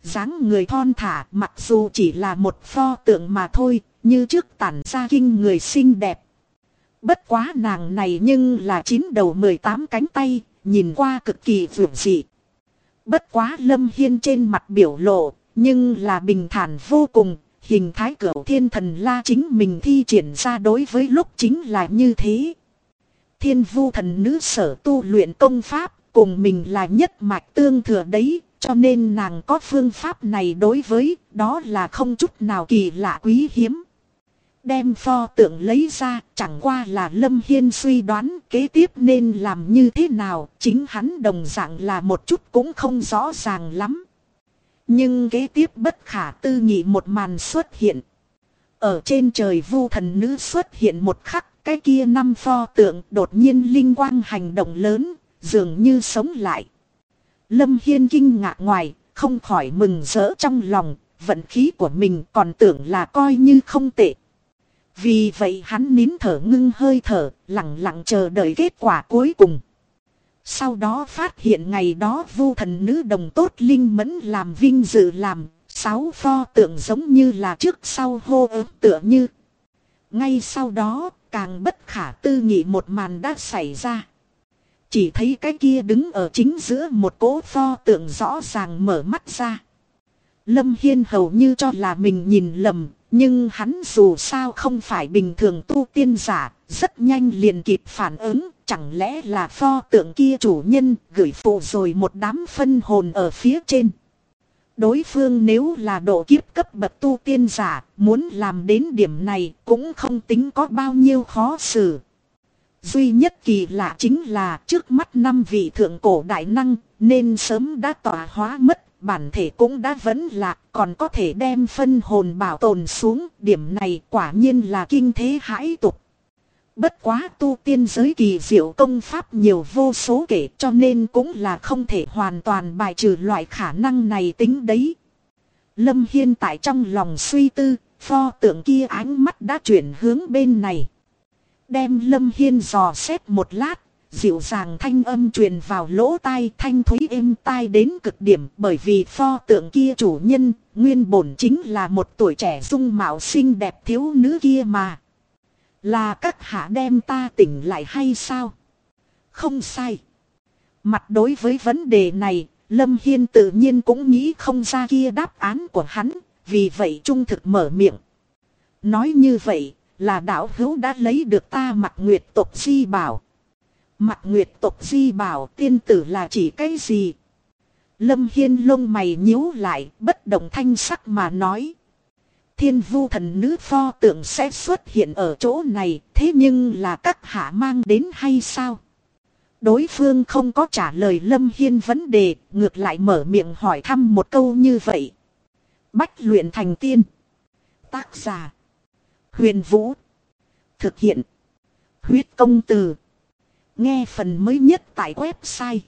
dáng người thon thả, mặc dù chỉ là một pho tượng mà thôi, như trước tản ra kinh người xinh đẹp. Bất quá nàng này nhưng là 9 đầu 18 cánh tay, nhìn qua cực kỳ vượt dị. Bất quá Lâm Hiên trên mặt biểu lộ, nhưng là bình thản vô cùng, hình thái Cửu Thiên Thần La chính mình thi triển ra đối với lúc chính là như thế. Thiên Vu thần nữ sở tu luyện công pháp, cùng mình là nhất mạch tương thừa đấy, cho nên nàng có phương pháp này đối với, đó là không chút nào kỳ lạ quý hiếm. Đem pho tượng lấy ra, chẳng qua là Lâm Hiên suy đoán kế tiếp nên làm như thế nào, chính hắn đồng dạng là một chút cũng không rõ ràng lắm. Nhưng kế tiếp bất khả tư nghị một màn xuất hiện. Ở trên trời Vu thần nữ xuất hiện một khắc, cái kia 5 pho tượng đột nhiên linh quang hành động lớn, dường như sống lại. Lâm Hiên kinh ngạc ngoài, không khỏi mừng rỡ trong lòng, vận khí của mình còn tưởng là coi như không tệ. Vì vậy hắn nín thở ngưng hơi thở, lặng lặng chờ đợi kết quả cuối cùng. Sau đó phát hiện ngày đó Vu thần nữ đồng tốt linh mẫn làm vinh dự làm, 6 pho tượng giống như là trước sau hô ớt tựa như. Ngay sau đó, càng bất khả tư nghị một màn đã xảy ra. Chỉ thấy cái kia đứng ở chính giữa một cỗ pho tượng rõ ràng mở mắt ra. Lâm Hiên hầu như cho là mình nhìn lầm, nhưng hắn dù sao không phải bình thường tu tiên giả, rất nhanh liền kịp phản ứng, chẳng lẽ là pho tượng kia chủ nhân gửi phụ rồi một đám phân hồn ở phía trên. Đối phương nếu là độ kiếp cấp bậc tu tiên giả, muốn làm đến điểm này cũng không tính có bao nhiêu khó xử. Duy nhất kỳ lạ chính là trước mắt 5 vị thượng cổ đại năng nên sớm đã tọa hóa mất. Bản thể cũng đã vẫn lạc, còn có thể đem phân hồn bảo tồn xuống, điểm này quả nhiên là kinh thế hãi tục. Bất quá tu tiên giới kỳ diệu công pháp nhiều vô số kể, cho nên cũng là không thể hoàn toàn bài trừ loại khả năng này tính đấy. Lâm Hiên tại trong lòng suy tư, pho tượng kia ánh mắt đã chuyển hướng bên này. Đem Lâm Hiên dò xét một lát. Dịu dàng thanh âm truyền vào lỗ tai, thanh thúy êm tai đến cực điểm, bởi vì pho tượng kia chủ nhân nguyên bổn chính là một tuổi trẻ dung mạo xinh đẹp thiếu nữ kia mà. Là các hạ đem ta tỉnh lại hay sao? Không sai. Mặt đối với vấn đề này, Lâm Hiên tự nhiên cũng nghĩ không ra kia đáp án của hắn, vì vậy trung thực mở miệng. Nói như vậy là đạo hữu đã lấy được ta Mặc Nguyệt tộc di bảo. Mặc Nguyệt tộc di bảo tiên tử là chỉ cái gì? Lâm Hiên lông mày nhíu lại, bất động thanh sắc mà nói. Thiên Vu thần nữ pho tượng sẽ xuất hiện ở chỗ này, thế nhưng là các hạ mang đến hay sao? Đối phương không có trả lời Lâm Hiên vấn đề, ngược lại mở miệng hỏi thăm một câu như vậy. Bách luyện thành tiên. Tác giả: Huyền Vũ. Thực hiện: Huyết Công Từ. Nghe phần mới nhất tại website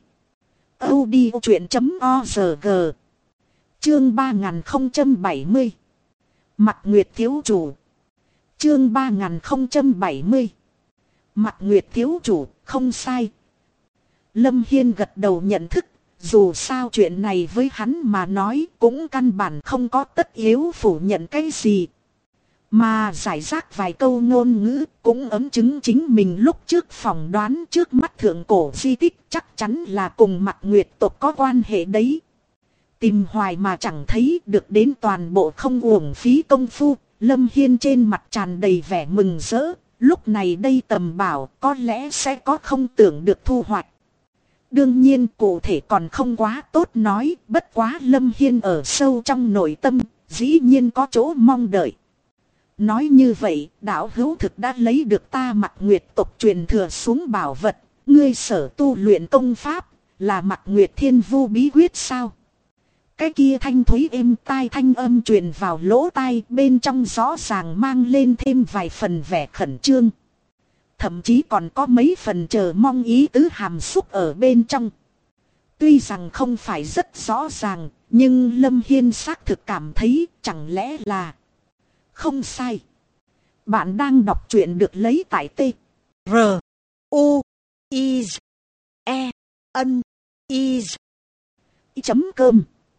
audiochuyện.org. Chương 3070. Mặc Nguyệt thiếu chủ. Chương 3070. Mặc Nguyệt thiếu chủ, không sai. Lâm Hiên gật đầu nhận thức, dù sao chuyện này với hắn mà nói cũng căn bản không có tất yếu phủ nhận cái gì. Mà giải rác vài câu ngôn ngữ cũng ấm chứng chính mình lúc trước phỏng đoán trước mắt thượng cổ di tích chắc chắn là cùng Mặc Nguyệt tộc có quan hệ đấy. Tìm hoài mà chẳng thấy được đến toàn bộ không uổng phí công phu, Lâm Hiên trên mặt tràn đầy vẻ mừng rỡ, lúc này đây tầm bảo có lẽ sẽ có không tưởng được thu hoạch. Đương nhiên cụ thể còn không quá tốt nói, bất quá Lâm Hiên ở sâu trong nội tâm, dĩ nhiên có chỗ mong đợi. Nói như vậy, đạo hữu thực đã lấy được ta Mặc Nguyệt tộc truyền thừa xuống bảo vật, ngươi sở tu luyện công pháp, là Mặc Nguyệt Thiên Vu bí quyết sao? Cái kia thanh thúy êm tai thanh âm truyền vào lỗ tai, bên trong rõ ràng mang lên thêm vài phần vẻ khẩn trương. Thậm chí còn có mấy phần chờ mong ý tứ hàm xúc ở bên trong. Tuy rằng không phải rất rõ ràng, nhưng Lâm Hiên xác thực cảm thấy chẳng lẽ là... Không sai. Bạn đang đọc truyện được lấy tại T. R. U. I. E. N. I. Chấm cơm.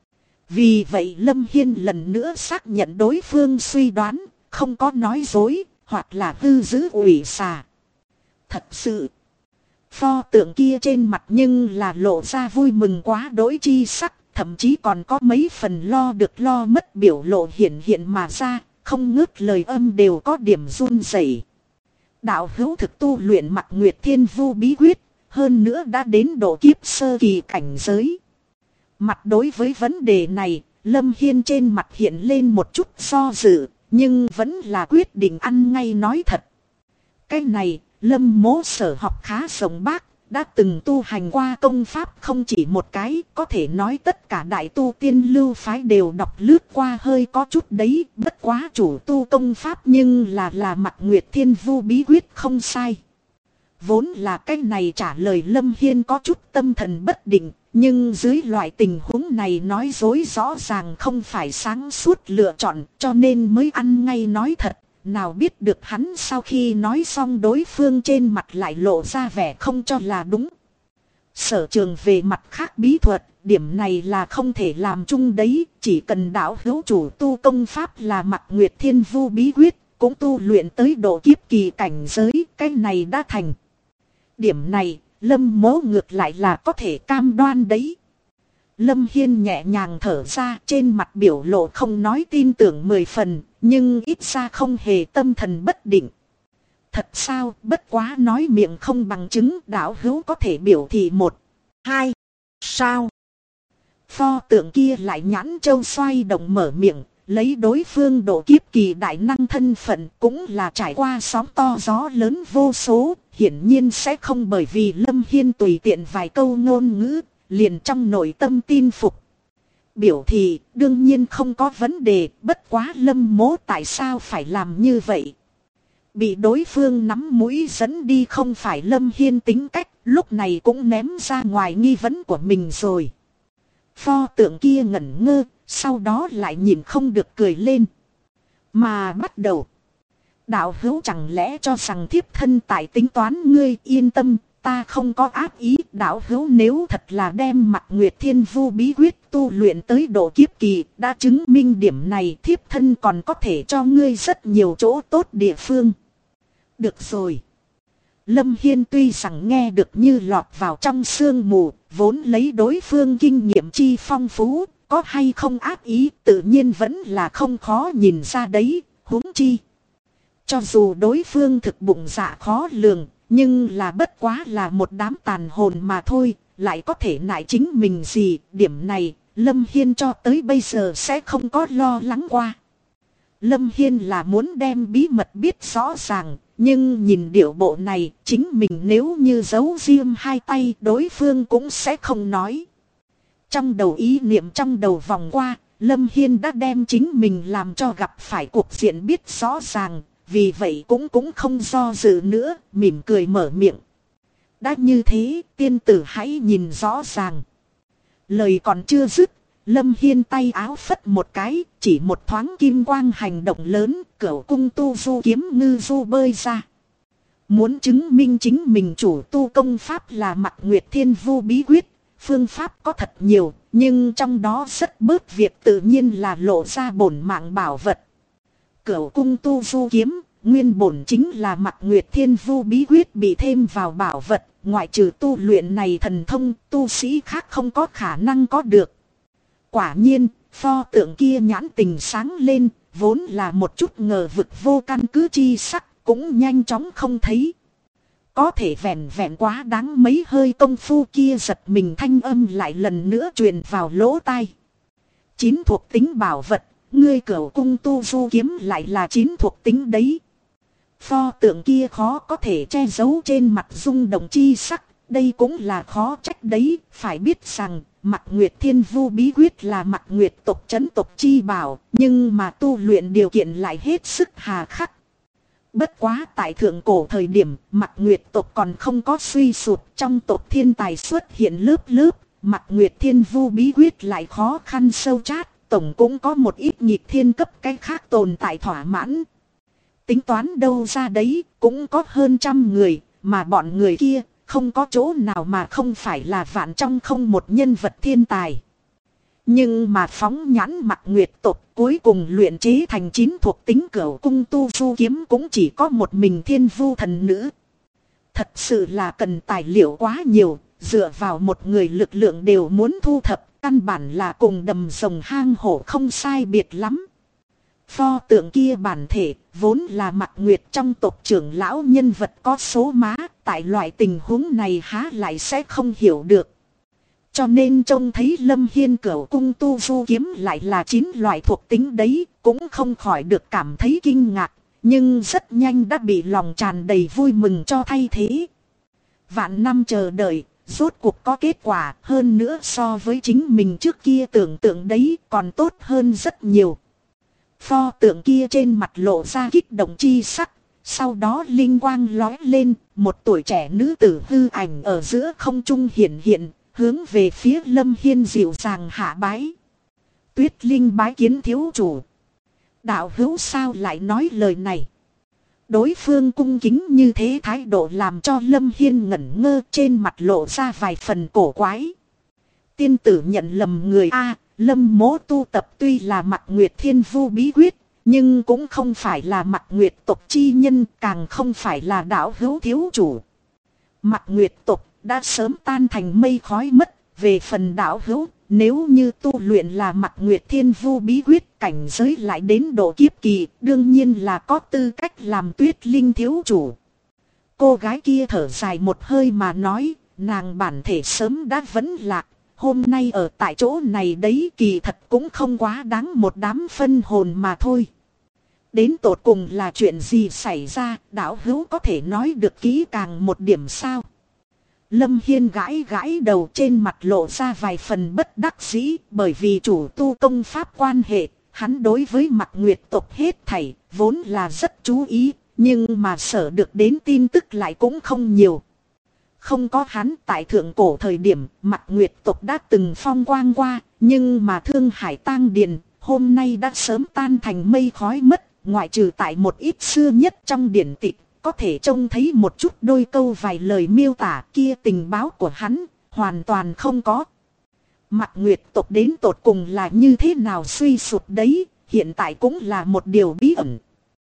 Vì vậy Lâm Hiên lần nữa xác nhận đối phương suy đoán, không có nói dối, hoặc là hư giữ ủy xà. Thật sự, pho tượng kia trên mặt nhưng là lộ ra vui mừng quá đỗi chi sắc, thậm chí còn có mấy phần lo được lo mất biểu lộ hiện hiện mà ra, không ngớt lời âm đều có điểm run rẩy. Đạo hữu thực tu luyện Mặc Nguyệt Thiên Vu bí quyết, hơn nữa đã đến độ kiếp sơ kỳ cảnh giới. Mặt đối với vấn đề này, Lâm Hiên trên mặt hiện lên một chút do dự, nhưng vẫn là quyết định ăn ngay nói thật. Cái này, Lâm Mỗ sở học khá rộng bác, đã từng tu hành qua công pháp không chỉ một cái, có thể nói tất cả đại tu tiên lưu phái đều đọc lướt qua hơi có chút đấy, bất quá chủ tu công pháp nhưng là Mặc Nguyệt Thiên Vu bí quyết không sai. Vốn là cái này trả lời Lâm Hiên có chút tâm thần bất định, nhưng dưới loại tình huống này nói dối rõ ràng không phải sáng suốt lựa chọn, cho nên mới ăn ngay nói thật. Nào biết được hắn sau khi nói xong đối phương trên mặt lại lộ ra vẻ không cho là đúng. Sở trường về mặt khác bí thuật, điểm này là không thể làm chung đấy. Chỉ cần đạo hữu chủ tu công pháp là Mặc Nguyệt Thiên Vu bí quyết, cũng tu luyện tới độ kiếp kỳ cảnh giới, cái này đã thành. Điểm này, Lâm Mỗ ngược lại là có thể cam đoan đấy. Lâm Hiên nhẹ nhàng thở ra, trên mặt biểu lộ không nói tin tưởng 10 phần, nhưng ít ra không hề tâm thần bất định. Thật sao, bất quá nói miệng không bằng chứng, đạo hữu có thể biểu thị 1, 2, sao? Pho tượng kia lại nhãn châu xoay động mở miệng, lấy đối phương độ kiếp kỳ đại năng thân phận cũng là trải qua sóng to gió lớn vô số, hiển nhiên sẽ không bởi vì Lâm Hiên tùy tiện vài câu ngôn ngữ, liền trong nội tâm tin phục. Biểu thị đương nhiên không có vấn đề, bất quá Lâm Mỗ tại sao phải làm như vậy? Bị đối phương nắm mũi dẫn đi không phải Lâm Hiên tính cách, lúc này cũng ném ra ngoài nghi vấn của mình rồi. Pho tượng kia ngẩn ngơ, sau đó lại nhìn không được cười lên. Mà bắt đầu. Đạo hữu chẳng lẽ cho rằng thiếp thân tại tính toán, ngươi yên tâm, ta không có ác ý. Đạo hữu nếu thật là đem Mặc Nguyệt Thiên Vu bí quyết tu luyện tới độ kiếp kỳ, đã chứng minh điểm này, thiếp thân còn có thể cho ngươi rất nhiều chỗ tốt địa phương. Được rồi. Lâm Hiên tuy rằng nghe được như lọt vào trong sương mù, vốn lấy đối phương kinh nghiệm chi phong phú, có hay không ác ý tự nhiên vẫn là không khó nhìn ra đấy, huống chi. Cho dù đối phương thực bụng dạ khó lường, nhưng là bất quá là một đám tàn hồn mà thôi, lại có thể nại chính mình gì, điểm này, Lâm Hiên cho tới bây giờ sẽ không có lo lắng qua. Lâm Hiên là muốn đem bí mật biết rõ ràng, nhưng nhìn điệu bộ này, chính mình nếu như giấu riêng hai tay, đối phương cũng sẽ không nói. Trong đầu ý niệm trong đầu vòng qua, Lâm Hiên đã đem chính mình làm cho gặp phải cuộc diện biết rõ ràng, vì vậy cũng không do dự nữa, mỉm cười mở miệng. Đã như thế, tiên tử hãy nhìn rõ ràng. Lời còn chưa dứt, Lâm Hiên tay áo phất một cái, chỉ một thoáng kim quang hành động lớn, cửu cung tu du kiếm ngư du bơi ra. Muốn chứng minh chính mình chủ tu công pháp là Mặc Nguyệt Thiên Vu bí quyết, phương pháp có thật nhiều, nhưng trong đó rất bớt việc tự nhiên là lộ ra bổn mạng bảo vật. Cửu cung tu du kiếm, nguyên bổn chính là Mặc Nguyệt Thiên Vu bí quyết bị thêm vào bảo vật, ngoại trừ tu luyện này thần thông, tu sĩ khác không có khả năng có được. Quả nhiên, pho tượng kia nhãn tình sáng lên, vốn là một chút ngờ vực vô căn cứ chi sắc, cũng nhanh chóng không thấy. Có thể vẹn vẹn quá đáng mấy hơi công phu kia giật mình thanh âm lại lần nữa truyền vào lỗ tai. 9 thuộc tính bảo vật, ngươi cửu cung tu du kiếm lại là 9 thuộc tính đấy. Pho tượng kia khó có thể che giấu trên mặt rung động chi sắc, đây cũng là khó trách đấy, phải biết rằng Mặc Nguyệt Thiên Vu bí quyết là Mặc Nguyệt tộc trấn tộc chi bảo, nhưng mà tu luyện điều kiện lại hết sức hà khắc. Bất quá tại thượng cổ thời điểm, Mặc Nguyệt tộc còn không có suy sụp, trong tộc thiên tài xuất hiện lớp lớp, Mặc Nguyệt Thiên Vu bí quyết lại khó khăn sâu chát, tổng cũng có một ít nghịch thiên cấp cái khác tồn tại thỏa mãn. Tính toán đâu ra đấy, cũng có hơn 100 người, mà bọn người kia không có chỗ nào mà không phải là vạn trong không một nhân vật thiên tài. Nhưng mà phóng nhãn Mặc Nguyệt tộc cuối cùng luyện chế thành 9 thuộc tính Cửu Cung Tu Du kiếm cũng chỉ có một mình Thiên Vu thần nữ. Thật sự là cần tài liệu quá nhiều, dựa vào một người lực lượng đều muốn thu thập, căn bản là cùng đầm rồng hang hổ không sai biệt lắm. Pho tượng kia bản thể vốn là Mặc Nguyệt trong tộc trưởng lão nhân vật có số má, tại loại tình huống này há lại sẽ không hiểu được. Cho nên trông thấy Lâm Hiên Cửu Cung Tu Du kiếm lại là 9 loại thuộc tính đấy, cũng không khỏi được cảm thấy kinh ngạc, nhưng rất nhanh đã bị lòng tràn đầy vui mừng cho thay thế. Vạn năm chờ đợi, rốt cuộc có kết quả, hơn nữa so với chính mình trước kia tưởng tượng đấy còn tốt hơn rất nhiều. Pho tượng kia trên mặt lộ ra kích động chi sắc, sau đó linh quang lóe lên, một tuổi trẻ nữ tử hư ảnh ở giữa không trung hiện hiện, hướng về phía Lâm Hiên dịu dàng hạ bái. Tuyết Linh bái kiến thiếu chủ. Đạo hữu sao lại nói lời này? Đối phương cung kính như thế thái độ làm cho Lâm Hiên ngẩn ngơ, trên mặt lộ ra vài phần cổ quái. Tiên tử nhận lầm người a. Lâm mỗ tu tập tuy là Mặc Nguyệt Thiên Vu bí quyết, nhưng cũng không phải là Mặc Nguyệt tộc chi nhân, càng không phải là đạo hữu thiếu chủ. Mặc Nguyệt tộc đã sớm tan thành mây khói mất, về phần đạo hữu, nếu như tu luyện là Mặc Nguyệt Thiên Vu bí quyết, cảnh giới lại đến độ kiếp kỳ, đương nhiên là có tư cách làm Tuyết Linh thiếu chủ. Cô gái kia thở dài một hơi mà nói, nàng bản thể sớm đã vẫn lạc. Hôm nay ở tại chỗ này đấy kỳ thật cũng không quá đáng một đám phân hồn mà thôi. Đến tột cùng là chuyện gì xảy ra, đạo hữu có thể nói được kỹ càng một điểm sao? Lâm Hiên gãi gãi đầu, trên mặt lộ ra vài phần bất đắc dĩ, bởi vì chủ tu công pháp quan hệ, hắn đối với Mặc Nguyệt tộc hết thảy, vốn là rất chú ý, nhưng mà sở được đến tin tức lại cũng không nhiều. Không có hắn tại thượng cổ thời điểm, Mặc Nguyệt tộc đã từng phong quang qua, nhưng mà Thương Hải Tang Điền, hôm nay đã sớm tan thành mây khói mất, ngoại trừ tại một ít xưa nhất trong điển tịch, có thể trông thấy một chút đôi câu vài lời miêu tả kia, tình báo của hắn, hoàn toàn không có. Mặc Nguyệt tộc đến tột cùng là như thế nào suy sụp đấy, hiện tại cũng là một điều bí ẩn.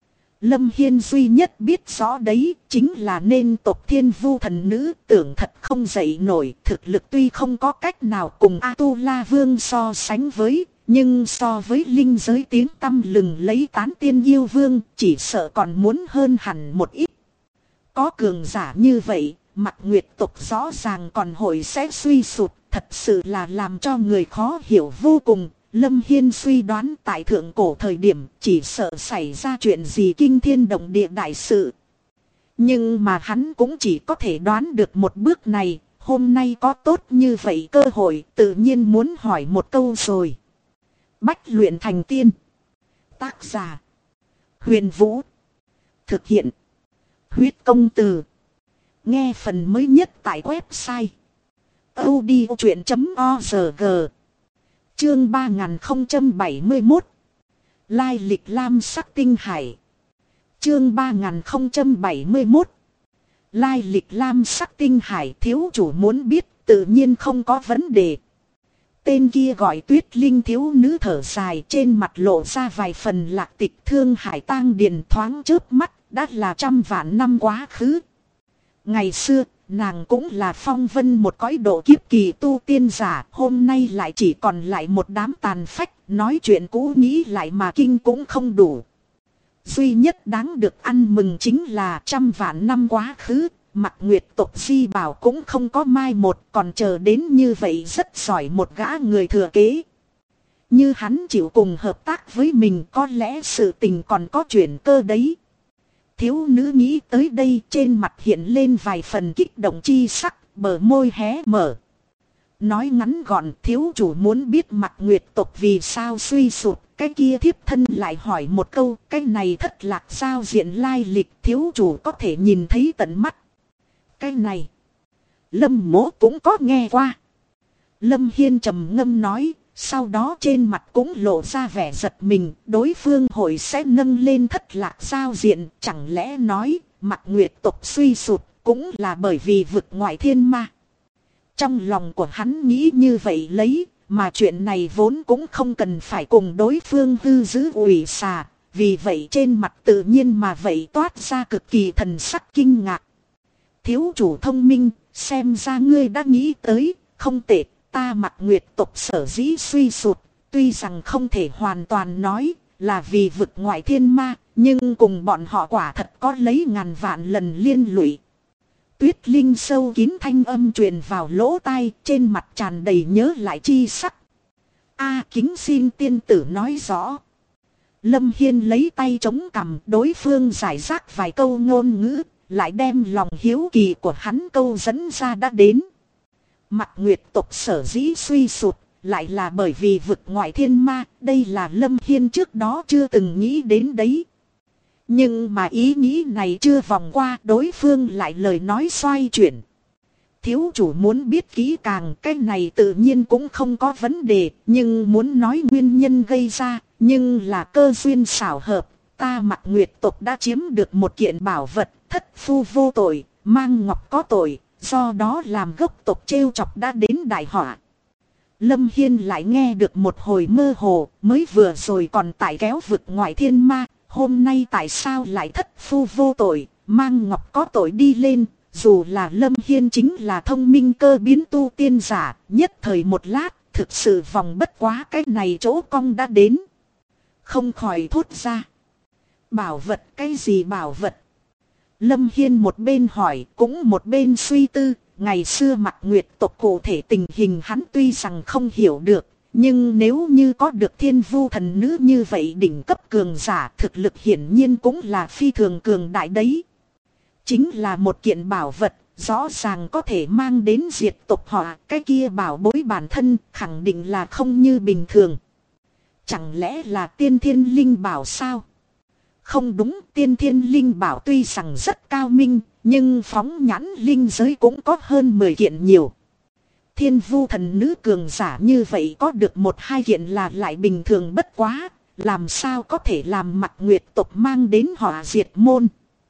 Lâm Hiên duy nhất biết rõ đấy, chính là nên tộc Thiên Vu thần nữ tưởng thật không dậy nổi, thực lực tuy không có cách nào cùng A-tu-la vương so sánh với, nhưng so với linh giới tiếng tăm lừng lấy tán tiên yêu vương, chỉ sợ còn muốn hơn hẳn một ít. Có cường giả như vậy, Mặc Nguyệt tộc rõ ràng còn hội sẽ suy sụp, thật sự là làm cho người khó hiểu vô cùng. Lâm Hiên suy đoán tại thượng cổ thời điểm chỉ sợ xảy ra chuyện gì kinh thiên động địa đại sự. Nhưng mà hắn cũng chỉ có thể đoán được một bước này, hôm nay có tốt như vậy cơ hội tự nhiên muốn hỏi một câu rồi. Bách luyện thành tiên. Tác giả: Huyền Vũ. Thực hiện: Huyết Công Từ. Nghe phần mới nhất tại website audiochuyện.org. Chương 3071. Lai lịch lam sắc tinh hải. Chương 3071. Lai lịch lam sắc tinh hải, thiếu chủ muốn biết tự nhiên không có vấn đề. Tên kia gọi Tuyết Linh thiếu nữ thở dài, trên mặt lộ ra vài phần lạc tịch. Thương Hải Tang Điền thoáng chớp mắt, đã là trăm vạn năm quá khứ. Ngày xưa, nàng cũng là phong vân một cõi độ kiếp kỳ tu tiên giả, hôm nay lại chỉ còn lại một đám tàn phách, nói chuyện cũ nghĩ lại mà kinh cũng không đủ. Duy nhất đáng được ăn mừng chính là trăm vạn năm quá khứ, Mặc Nguyệt tộc Di Bảo cũng không có mai một, còn chờ đến như vậy rất giỏi một gã người thừa kế. Như hắn chịu cùng hợp tác với mình, có lẽ sự tình còn có chuyển cơ đấy. Thiếu nữ nghĩ tới đây, trên mặt hiện lên vài phần kích động chi sắc, bờ môi hé mở. Nói ngắn gọn, thiếu chủ muốn biết Mặc Nguyệt tộc vì sao suy sụp, cái kia thiếp thân lại hỏi một câu, cái này thất lạc giao diện lai lịch, thiếu chủ có thể nhìn thấy tận mắt. Cái này, Lâm mỗ cũng có nghe qua. Lâm Hiên trầm ngâm nói, sau đó trên mặt cũng lộ ra vẻ giật mình, đối phương hội sẽ nâng lên thất lạc giao diện, chẳng lẽ nói, Mặc Nguyệt tộc suy sụp, cũng là bởi vì vực ngoại thiên ma. Trong lòng của hắn nghĩ như vậy lấy, mà chuyện này vốn cũng không cần phải cùng đối phương hư giữ ủy xà, vì vậy trên mặt tự nhiên mà vậy toát ra cực kỳ thần sắc kinh ngạc. Thiếu chủ thông minh, xem ra ngươi đã nghĩ tới, không tệ, ta Mặc Nguyệt tộc sở dĩ suy sụt, tuy rằng không thể hoàn toàn nói là vì vực ngoại thiên ma, nhưng cùng bọn họ quả thật có lấy ngàn vạn lần liên lụy. Tuyết Linh sâu kín thanh âm truyền vào lỗ tai, trên mặt tràn đầy nhớ lại chi sắc. Kính xin tiên tử nói rõ. Lâm Hiên lấy tay chống cằm, đối phương giải rác vài câu ngôn ngữ, lại đem lòng hiếu kỳ của hắn câu dẫn ra đã đến. Mặc Nguyệt tộc sở dĩ suy sụt, lại là bởi vì vực ngoại thiên ma, đây là Lâm Hiên trước đó chưa từng nghĩ đến đấy. Nhưng mà ý nghĩ này chưa vòng qua, đối phương lại lời nói xoay chuyển. Thiếu chủ muốn biết kỹ càng, cái này tự nhiên cũng không có vấn đề, nhưng muốn nói nguyên nhân gây ra, nhưng là cơ duyên xảo hợp, ta Mặc Nguyệt tộc đã chiếm được một kiện bảo vật, thất phu vô tội, mang ngọc có tội, do đó làm gốc tộc trêu chọc đã đến đại họa. Lâm Hiên lại nghe được một hồi mơ hồ, mới vừa rồi còn tại kéo vực ngoại thiên ma, hôm nay tại sao lại thất phu vô tội, mang ngọc có tội đi lên. Dù là Lâm Hiên chính là thông minh cơ biến tu tiên giả, nhất thời một lát, thực sự vòng bất quá cái này chỗ cong đã đến. Không khỏi thốt ra. Bảo vật, cái gì bảo vật? Lâm Hiên một bên hỏi, cũng một bên suy tư. Ngày xưa Mặc Nguyệt tộc cụ thể tình hình hắn tuy rằng không hiểu được, nhưng nếu như có được thiên vu thần nữ như vậy đỉnh cấp cường giả, thực lực hiển nhiên cũng là phi thường cường đại đấy. Chính là một kiện bảo vật, rõ ràng có thể mang đến diệt tộc họ, cái kia bảo bối bản thân khẳng định là không như bình thường. Chẳng lẽ là tiên thiên linh bảo sao? Không đúng, tiên thiên linh bảo tuy rằng rất cao minh, nhưng phóng nhãn linh giới cũng có hơn 10 kiện nhiều. Thiên vu thần nữ cường giả như vậy có được một hai kiện là lại bình thường bất quá, làm sao có thể làm Mặc Nguyệt tộc mang đến họa diệt môn.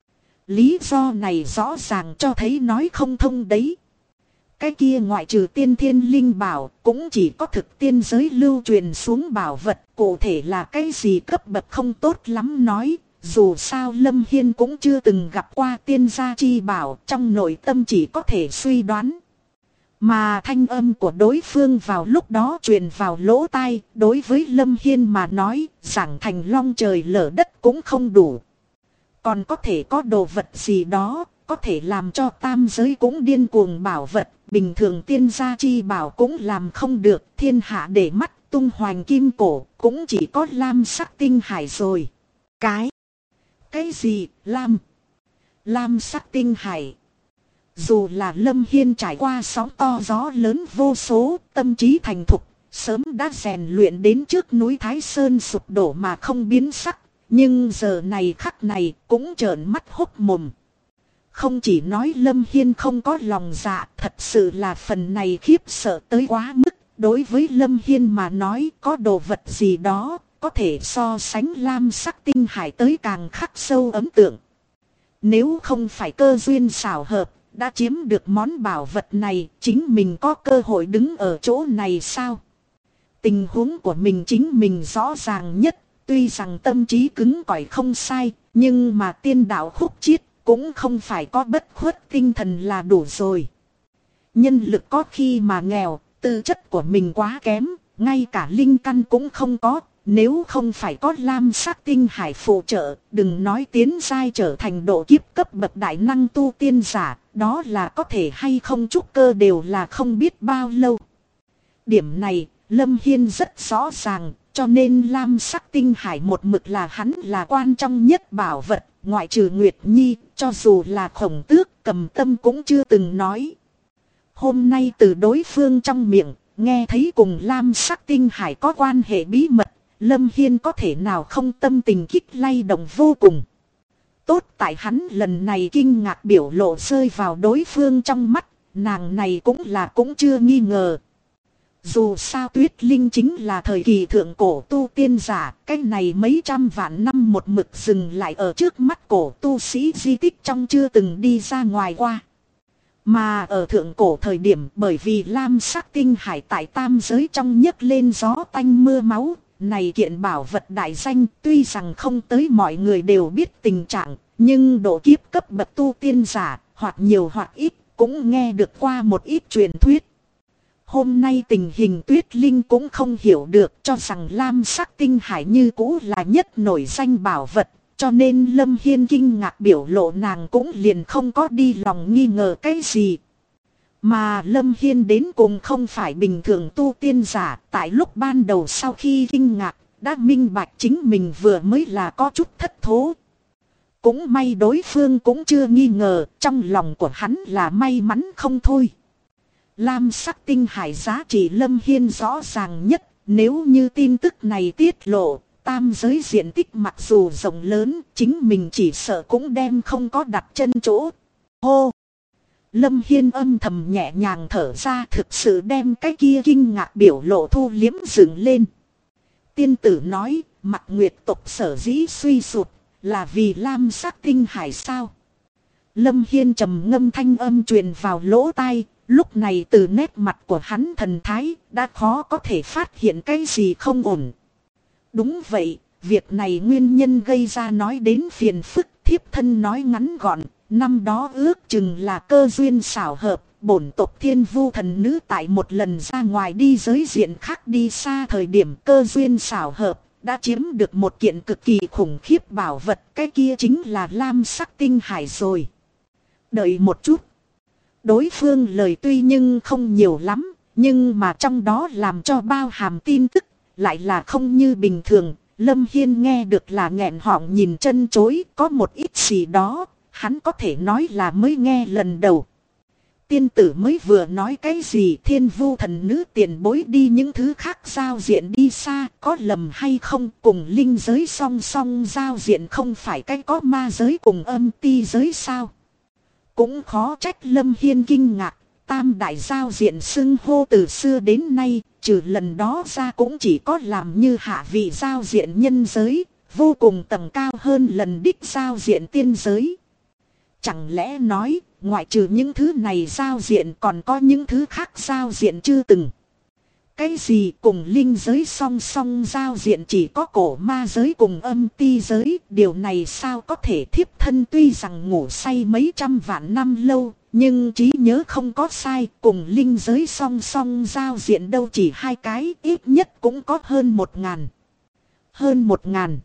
Lý do này rõ ràng cho thấy nói không thông đấy. Cái kia ngoại trừ tiên thiên linh bảo, cũng chỉ có thực tiên giới lưu truyền xuống bảo vật, cụ thể là cái gì cấp bậc không tốt lắm nói. Dù sao Lâm Hiên cũng chưa từng gặp qua tiên gia chi bảo, trong nội tâm chỉ có thể suy đoán. Mà thanh âm của đối phương vào lúc đó truyền vào lỗ tai, đối với Lâm Hiên mà nói, giảng thành long trời lở đất cũng không đủ. Còn có thể có đồ vật gì đó, có thể làm cho tam giới cũng điên cuồng bảo vật, bình thường tiên gia chi bảo cũng làm không được, thiên hạ để mắt tung hoành kim cổ, cũng chỉ có lam sắc tinh hải rồi. Cái gì, lam sắc tinh hải. Dù là Lâm Hiên trải qua sóng to gió lớn vô số, tâm trí thành thục, sớm đã rèn luyện đến trước núi Thái Sơn sụp đổ mà không biến sắc. Nhưng giờ này khắc này cũng trợn mắt hốc mồm. Không chỉ nói Lâm Hiên không có lòng dạ, thật sự là phần này khiếp sợ tới quá mức. Đối với Lâm Hiên mà nói có đồ vật gì đó, có thể so sánh lam sắc tinh hải tới càng khắc sâu ấn tượng. Nếu không phải cơ duyên xảo hợp, đã chiếm được món bảo vật này, chính mình có cơ hội đứng ở chỗ này sao? Tình huống của mình chính mình rõ ràng nhất. Tuy rằng tâm trí cứng cỏi không sai, nhưng mà tiên đạo khúc chiết cũng không phải có bất khuất tinh thần là đủ rồi. Nhân lực có khi mà nghèo, tư chất của mình quá kém, ngay cả linh căn cũng không có. Nếu không phải có lam sắc tinh hải phụ trợ, đừng nói tiến giai trở thành độ kiếp cấp bậc đại năng tu tiên giả, đó là có thể hay không trúc cơ đều là không biết bao lâu. Điểm này, Lâm Hiên rất rõ ràng. Cho nên lam sắc tinh hải một mực là hắn là quan trọng nhất bảo vật, ngoại trừ Nguyệt Nhi, cho dù là Khổng Tước Cầm Tâm cũng chưa từng nói. Hôm nay từ đối phương trong miệng, nghe thấy cùng lam sắc tinh hải có quan hệ bí mật, Lâm Hiên có thể nào không tâm tình kích lay động vô cùng. Tốt tại hắn lần này kinh ngạc biểu lộ rơi vào đối phương trong mắt, nàng này cũng chưa nghi ngờ. Dù sao Tuyết Linh chính là thời kỳ thượng cổ tu tiên giả, cái này mấy trăm vạn năm một mực dừng lại ở trước mắt cổ tu sĩ di tích trong chưa từng đi ra ngoài qua. Mà ở thượng cổ thời điểm bởi vì lam sắc tinh hải tại tam giới trong nhấc lên gió tanh mưa máu, này kiện bảo vật đại danh tuy rằng không tới mọi người đều biết tình trạng, nhưng độ kiếp cấp bậc tu tiên giả, hoặc nhiều hoặc ít, cũng nghe được qua một ít truyền thuyết. Hôm nay tình hình Tuyết Linh cũng không hiểu được, cho rằng lam sắc tinh hải như cũ là nhất nổi danh bảo vật. Cho nên Lâm Hiên kinh ngạc biểu lộ nàng cũng liền không có đi lòng nghi ngờ cái gì. Mà Lâm Hiên đến cùng không phải bình thường tu tiên giả, tại lúc ban đầu sau khi kinh ngạc, đã minh bạch chính mình vừa mới là có chút thất thố. Cũng may đối phương cũng chưa nghi ngờ, trong lòng của hắn là may mắn không thôi. Lam sắc tinh hải giá trị Lâm Hiên rõ ràng nhất, nếu như tin tức này tiết lộ, tam giới diện tích mặc dù rộng lớn, chính mình chỉ sợ cũng đem không có đặt chân chỗ. Hô! Lâm Hiên âm thầm nhẹ nhàng thở ra, thực sự đem cái kia kinh ngạc biểu lộ thu liếm dựng lên. Tiên tử nói, Mặc Nguyệt tộc sở dĩ suy sụp, là vì lam sắc tinh hải sao? Lâm Hiên trầm ngâm thanh âm truyền vào lỗ tai, lúc này từ nét mặt của hắn thần thái, đã khó có thể phát hiện cái gì không ổn. Đúng vậy, việc này nguyên nhân gây ra nói đến phiền phức, thiếp thân nói ngắn gọn, năm đó ước chừng là cơ duyên xảo hợp, bổn tộc Thiên Vu thần nữ tại một lần ra ngoài đi giới diện khác đi xa thời điểm cơ duyên xảo hợp, đã chiếm được một kiện cực kỳ khủng khiếp bảo vật, cái kia chính là lam sắc tinh hải rồi. Đợi một chút. Đối phương lời tuy nhưng không nhiều lắm, nhưng mà trong đó làm cho bao hàm tin tức, lại là không như bình thường. Lâm Hiên nghe được là nghẹn họng nhìn chân chối, có một ít gì đó, hắn có thể nói là mới nghe lần đầu. Tiên tử mới vừa nói cái gì Thiên Vu thần nữ tiền bối đi những thứ khác giao diện đi xa, có lầm hay không, cùng linh giới song song giao diện không phải cái có ma giới cùng âm ti giới sao? Cũng khó trách Lâm Hiên kinh ngạc, tam đại giao diện xưng hô từ xưa đến nay, trừ lần đó ra cũng chỉ có làm như hạ vị giao diện nhân giới, vô cùng tầng cao hơn lần đích giao diện tiên giới. Chẳng lẽ nói, ngoại trừ những thứ này giao diện còn có những thứ khác giao diện chưa từng? Cái gì cùng linh giới song song giao diện chỉ có cổ ma giới cùng âm ti giới, điều này sao có thể? Thiếp thân tuy rằng ngủ say mấy trăm vạn năm lâu, nhưng trí nhớ không có sai, cùng linh giới song song giao diện đâu chỉ hai cái, ít nhất cũng có hơn 1000. Hơn 1000.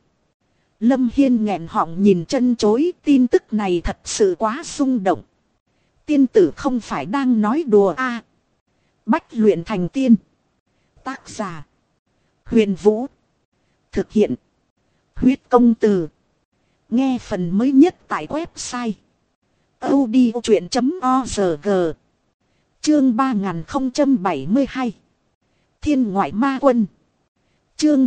Lâm Hiên nghẹn họng nhìn chân chối, tin tức này thật sự quá xung động. Tiên tử không phải đang nói đùa à? Bách luyện thành tiên. Tác giả Huyền Vũ. Thực hiện Huyết Công Từ. Nghe phần mới nhất tại website audiochuyện.org. Chương 3072 Thiên Ngoại Ma Quân. Chương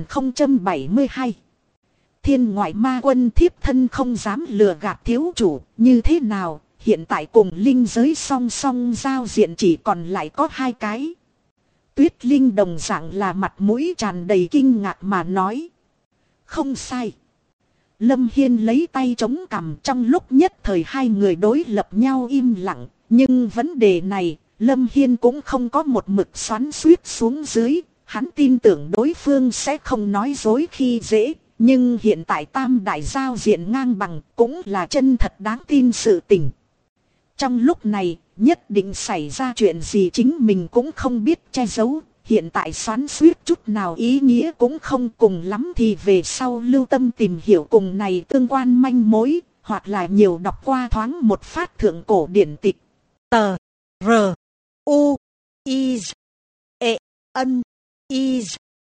3072 Thiên Ngoại Ma Quân. Thiếp thân không dám lừa gạt thiếu chủ, như thế nào, hiện tại cùng linh giới song song giao diện chỉ còn lại có hai cái. Tuyết Linh đồng dạng là mặt mũi tràn đầy kinh ngạc mà nói. Không sai. Lâm Hiên lấy tay chống cằm, trong lúc nhất thời hai người đối lập nhau im lặng. Nhưng vấn đề này, Lâm Hiên cũng không có một mực xoắn xuýt xuống dưới. Hắn tin tưởng đối phương sẽ không nói dối khi dễ. Nhưng hiện tại tam đại giao diện ngang bằng cũng là chân thật đáng tin sự tình. Trong lúc này, nhất định xảy ra chuyện gì chính mình cũng không biết che giấu. Hiện tại xoắn xuýt chút nào ý nghĩa cũng không, cùng lắm thì về sau lưu tâm tìm hiểu cùng này tương quan manh mối, hoặc là nhiều đọc qua thoáng một phát thượng cổ điển tịch. Tờ R U I E N I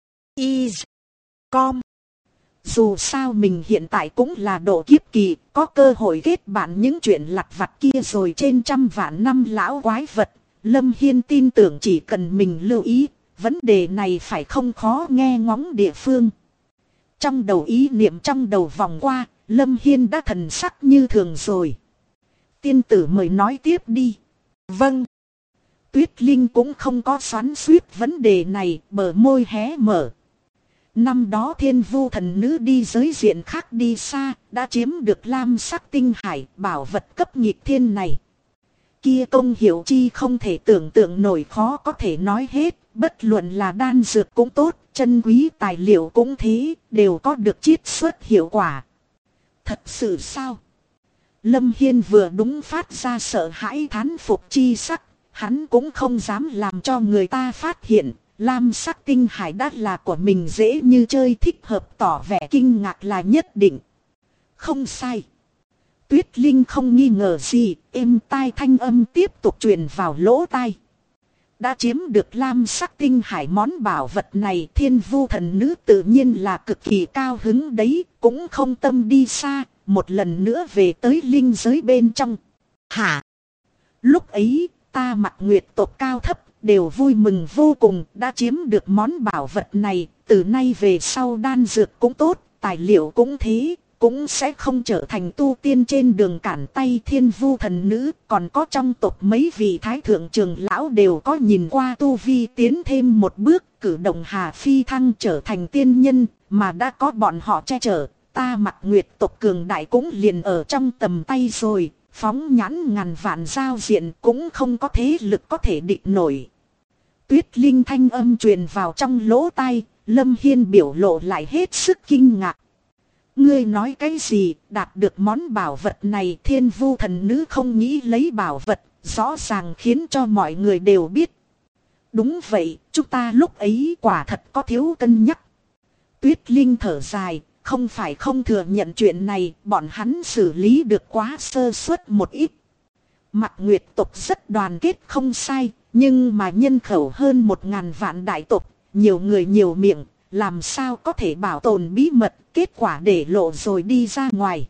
Com. Dù sao mình hiện tại cũng là độ kiếp kỳ, có cơ hội kết bạn những chuyện lặt vặt kia rồi trên 100 vạn năm lão quái vật. Lâm Hiên tin tưởng chỉ cần mình lưu ý, vấn đề này phải không khó nghe ngóng địa phương. Trong đầu ý niệm trong đầu vòng qua, Lâm Hiên đã thần sắc như thường rồi. Tiên tử mời nói tiếp đi. Vâng. Tuyết Linh cũng không có xoắn xuýt vấn đề này, bờ môi hé mở. Năm đó Thiên Vu thần nữ đi giới diện khác đi xa, đã chiếm được lam sắc tinh hải, bảo vật cấp nghịch thiên này. Kia công hiệu chi không thể tưởng tượng nổi, khó có thể nói hết. Bất luận là đan dược cũng tốt, chân quý tài liệu cũng thế, đều có được chiết xuất hiệu quả. Thật sự sao? Lâm Hiên vừa đúng phát ra sợ hãi thán phục chi sắc. Hắn cũng không dám làm cho người ta phát hiện. Lam sắc tinh hải đã là của mình dễ như chơi, thích hợp tỏ vẻ kinh ngạc là nhất định. Không sai. Tuyết Linh không nghi ngờ gì, êm tai thanh âm tiếp tục truyền vào lỗ tai. Đã chiếm được lam sắc tinh hải món bảo vật này, Thiên Vu thần nữ tự nhiên là cực kỳ cao hứng đấy, cũng không tâm đi xa, một lần nữa về tới linh giới bên trong. Hả? Lúc ấy, ta Mặc Nguyệt tộc cao thấp đều vui mừng vô cùng, đã chiếm được món bảo vật này, từ nay về sau đan dược cũng tốt, tài liệu cũng thế, cũng sẽ không trở thành tu tiên trên đường cản tay Thiên Vu thần nữ. Còn có trong tộc mấy vị thái thượng trưởng lão đều có nhìn qua tu vi tiến thêm một bước, cử động hà phi thăng trở thành tiên nhân, mà đã có bọn họ che chở, ta Mặc Nguyệt tộc cường đại cũng liền ở trong tầm tay rồi. Phóng nhãn ngàn vạn giao diện cũng không có thế lực có thể địch nổi. Tuyết Linh thanh âm truyền vào trong lỗ tai, Lâm Hiên biểu lộ lại hết sức kinh ngạc. Ngươi nói cái gì, đạt được món bảo vật này? Thiên Vu thần nữ không nghĩ lấy bảo vật, rõ ràng khiến cho mọi người đều biết. Đúng vậy, chúng ta lúc ấy quả thật có thiếu cân nhắc. Tuyết Linh thở dài, không phải không thừa nhận chuyện này, bọn hắn xử lý được quá sơ suất một ít. Mặc Nguyệt tộc rất đoàn kết không sai, nhưng mà nhân khẩu hơn 1000 vạn đại tộc, nhiều người nhiều miệng, làm sao có thể bảo tồn bí mật, kết quả để lộ rồi đi ra ngoài.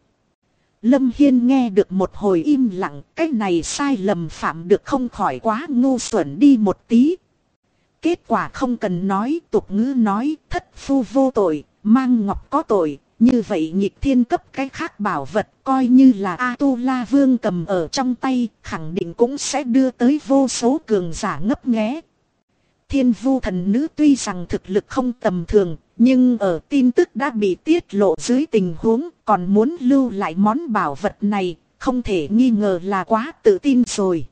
Lâm Hiên nghe được một hồi im lặng, cái này sai lầm phạm được không khỏi quá ngu xuẩn đi một tí. Kết quả không cần nói, tục ngữ nói, thất phu vô tội, mang ngọc có tội, như vậy nghịch thiên cấp cái khác bảo vật, coi như là A-tu-la vương cầm ở trong tay, khẳng định cũng sẽ đưa tới vô số cường giả ngấp nghé. Thiên Vu thần nữ tuy rằng thực lực không tầm thường, nhưng ở tin tức đã bị tiết lộ dưới tình huống còn muốn lưu lại món bảo vật này, không thể nghi ngờ là quá tự tin rồi.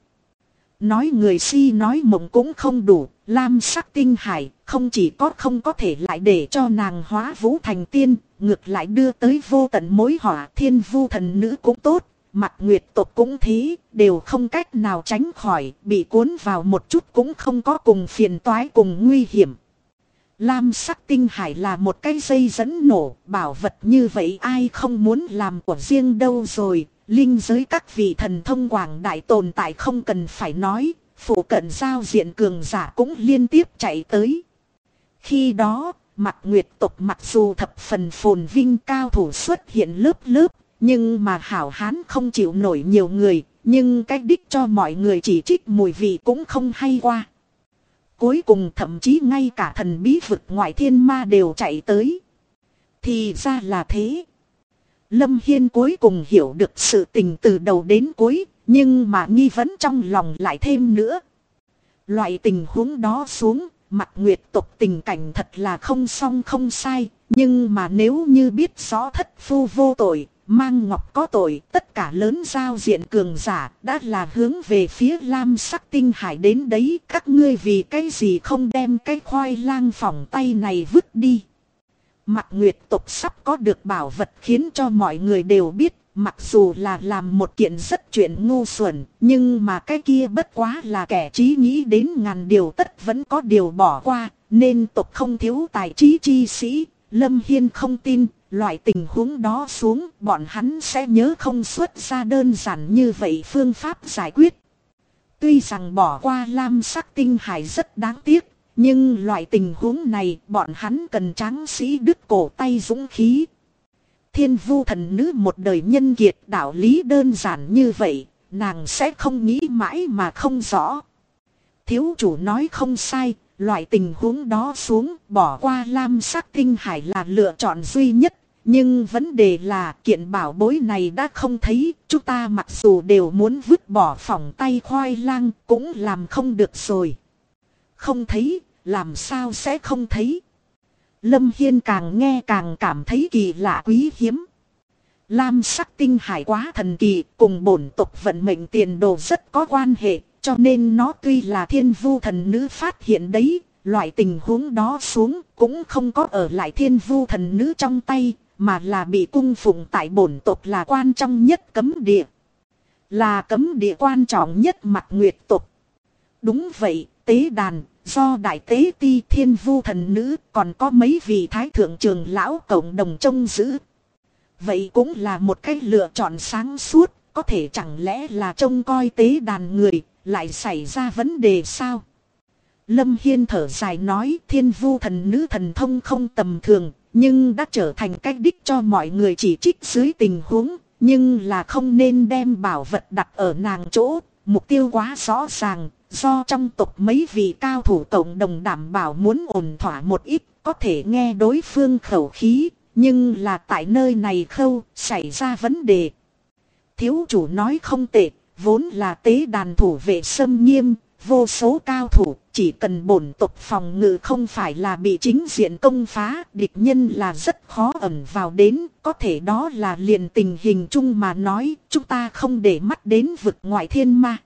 Nói người si nói mộng cũng không đủ, lam sắc tinh hải không chỉ có không có thể lại để cho nàng hóa vũ thành tiên, ngược lại đưa tới vô tận mối họa. Thiên Vu thần nữ cũng tốt, Mặc Nguyệt tộc cũng thế, đều không cách nào tránh khỏi, bị cuốn vào một chút cũng không có cùng phiền toái cùng nguy hiểm. Lam sắc tinh hải là một cái dây dẫn nổ, bảo vật như vậy ai không muốn làm của riêng đâu rồi. Linh giới các vị thần thông quảng đại tồn tại không cần phải nói, phụ cận giao diện cường giả cũng liên tiếp chạy tới. Khi đó, Mặc Nguyệt tộc mặc dù thập phần phồn vinh, cao thủ xuất hiện lớp lớp, nhưng mà hảo hán không chịu nổi nhiều người, nhưng cách đích cho mọi người chỉ trích mùi vị cũng không hay qua. Cuối cùng thậm chí ngay cả thần bí vực ngoại thiên ma đều chạy tới. Thì ra là thế. Lâm Hiên cuối cùng hiểu được sự tình từ đầu đến cuối, nhưng mà nghi vấn trong lòng lại thêm nữa. Loại tình huống đó xuống, Mặc Nguyệt tộc tình cảnh thật là không xong không sai, nhưng mà nếu như biết rõ thất phu vô tội, mang ngọc có tội, tất cả lớn giao diện cường giả đã là hướng về phía lam sắc tinh hải đến đấy. Các ngươi vì cái gì không đem cái khoai lang phỏng tay này vứt đi? Mặc Nguyệt tộc sắp có được bảo vật khiến cho mọi người đều biết, mặc dù là làm một kiện rất chuyện ngu xuẩn, nhưng mà cái kia bất quá là kẻ trí nghĩ đến ngàn điều tất vẫn có điều bỏ qua, nên tộc không thiếu tài trí chi sĩ. Lâm Hiên không tin, loại tình huống đó xuống, bọn hắn sẽ nhớ không xuất ra đơn giản như vậy phương pháp giải quyết. Tuy rằng bỏ qua lam sắc tinh hải rất đáng tiếc, nhưng loại tình huống này bọn hắn cần tráng sĩ đứt cổ tay dũng khí. Thiên Vu thần nữ một đời nhân kiệt, đạo lý đơn giản như vậy, nàng sẽ không nghĩ mãi mà không rõ. Thiếu chủ nói không sai, loại tình huống đó xuống, bỏ qua lam sắc tinh hải là lựa chọn duy nhất. Nhưng vấn đề là kiện bảo bối này đã không thấy, chúng ta mặc dù đều muốn vứt bỏ phỏng tay khoai lang cũng làm không được rồi. Không thấy, làm sao sẽ không thấy? Lâm Hiên càng nghe càng cảm thấy kỳ lạ quý hiếm. Lam sắc tinh hải quá thần kỳ, cùng bổn tộc vận mệnh tiền đồ rất có quan hệ, cho nên nó tuy là thiên vu thần nữ phát hiện đấy, loại tình huống đó xuống cũng không có ở lại thiên vu thần nữ trong tay, mà là bị cung phụng tại bổn tộc là quan trọng nhất cấm địa. Là cấm địa quan trọng nhất Mặc Nguyệt tộc. Đúng vậy, tế đàn, do đại tế ti thiên vu thần nữ còn có mấy vị thái thượng trưởng lão cộng đồng trông giữ. Vậy cũng là một cách lựa chọn sáng suốt, có thể chẳng lẽ là trông coi tế đàn người, lại xảy ra vấn đề sao? Lâm Hiên thở dài nói thiên vu thần nữ thần thông không tầm thường, nhưng đã trở thành cách đích cho mọi người chỉ trích dưới tình huống, nhưng là không nên đem bảo vật đặt ở nàng chỗ, mục tiêu quá rõ ràng, do trong tộc mấy vị cao thủ cộng đồng đảm bảo muốn ổn thỏa một ít, có thể nghe đối phương khẩu khí, nhưng là tại nơi này khâu xảy ra vấn đề. Thiếu chủ nói không tệ, vốn là tế đàn thủ vệ xâm nghiêm, vô số cao thủ, chỉ cần bổn tộc phòng ngự không phải là bị chính diện công phá, địch nhân là rất khó ẩn vào đến, có thể đó là liền tình hình chung mà nói, chúng ta không để mắt đến vực ngoại thiên ma.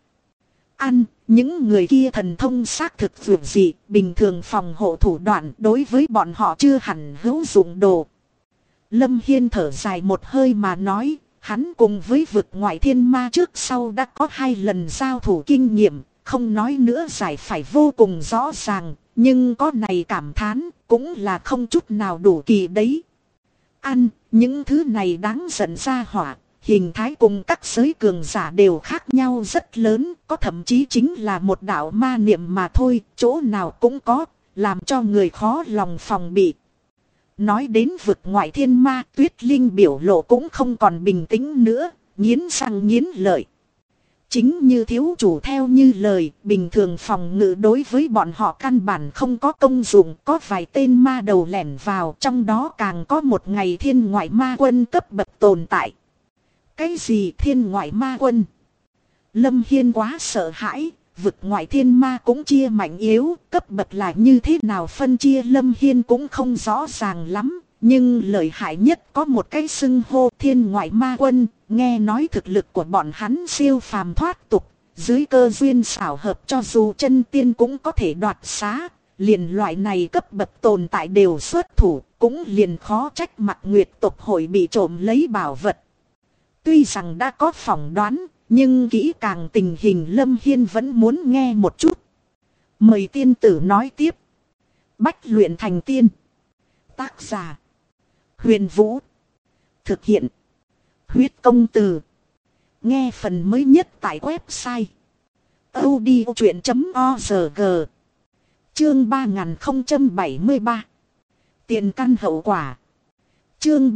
Những người kia thần thông xác thực vượt dị, bình thường phòng hộ thủ đoạn đối với bọn họ chưa hẳn hữu dụng đồ. Lâm Hiên thở dài một hơi mà nói, hắn cùng với vực ngoại thiên ma trước sau đã có 2 lần giao thủ kinh nghiệm, không nói nữa giải phải vô cùng rõ ràng, nhưng có này cảm thán cũng là không chút nào đủ kỳ đấy. Những thứ này đáng giận ra hỏa, hình thái cùng các giới cường giả đều khác nhau rất lớn, có thậm chí chính là một đạo ma niệm mà thôi, chỗ nào cũng có, làm cho người khó lòng phòng bị. Nói đến vực ngoại thiên ma, Tuyết Linh biểu lộ cũng không còn bình tĩnh nữa, nghiến răng nghiến lợi. Chính như thiếu chủ theo như lời, bình thường phòng ngự đối với bọn họ căn bản không có công dụng, có vài tên ma đầu lẻn vào, trong đó càng có một ngày thiên ngoại ma quân cấp bậc tồn tại. Cái gì thiên ngoại ma quân? Lâm Hiên quá sợ hãi, vực ngoại thiên ma cũng chia mạnh yếu, cấp bậc là như thế nào phân chia Lâm Hiên cũng không rõ ràng lắm. Nhưng lợi hại nhất có một cái xưng hô thiên ngoại ma quân, nghe nói thực lực của bọn hắn siêu phàm thoát tục, dưới cơ duyên xảo hợp cho dù chân tiên cũng có thể đoạt xá, liền loại này cấp bậc tồn tại đều xuất thủ, cũng liền khó trách Mặc Nguyệt tộc hội bị trộm lấy bảo vật. Tuy rằng đã có phỏng đoán, nhưng kỹ càng tình hình Lâm Hiên vẫn muốn nghe một chút. Mời tiên tử nói tiếp. Bách luyện thành tiên. Tác giả Huyền Vũ. Thực hiện Huyết Công Từ. Nghe phần mới nhất tại website audiochuyện.org. Chương 3073. Tiền căn hậu quả. Chương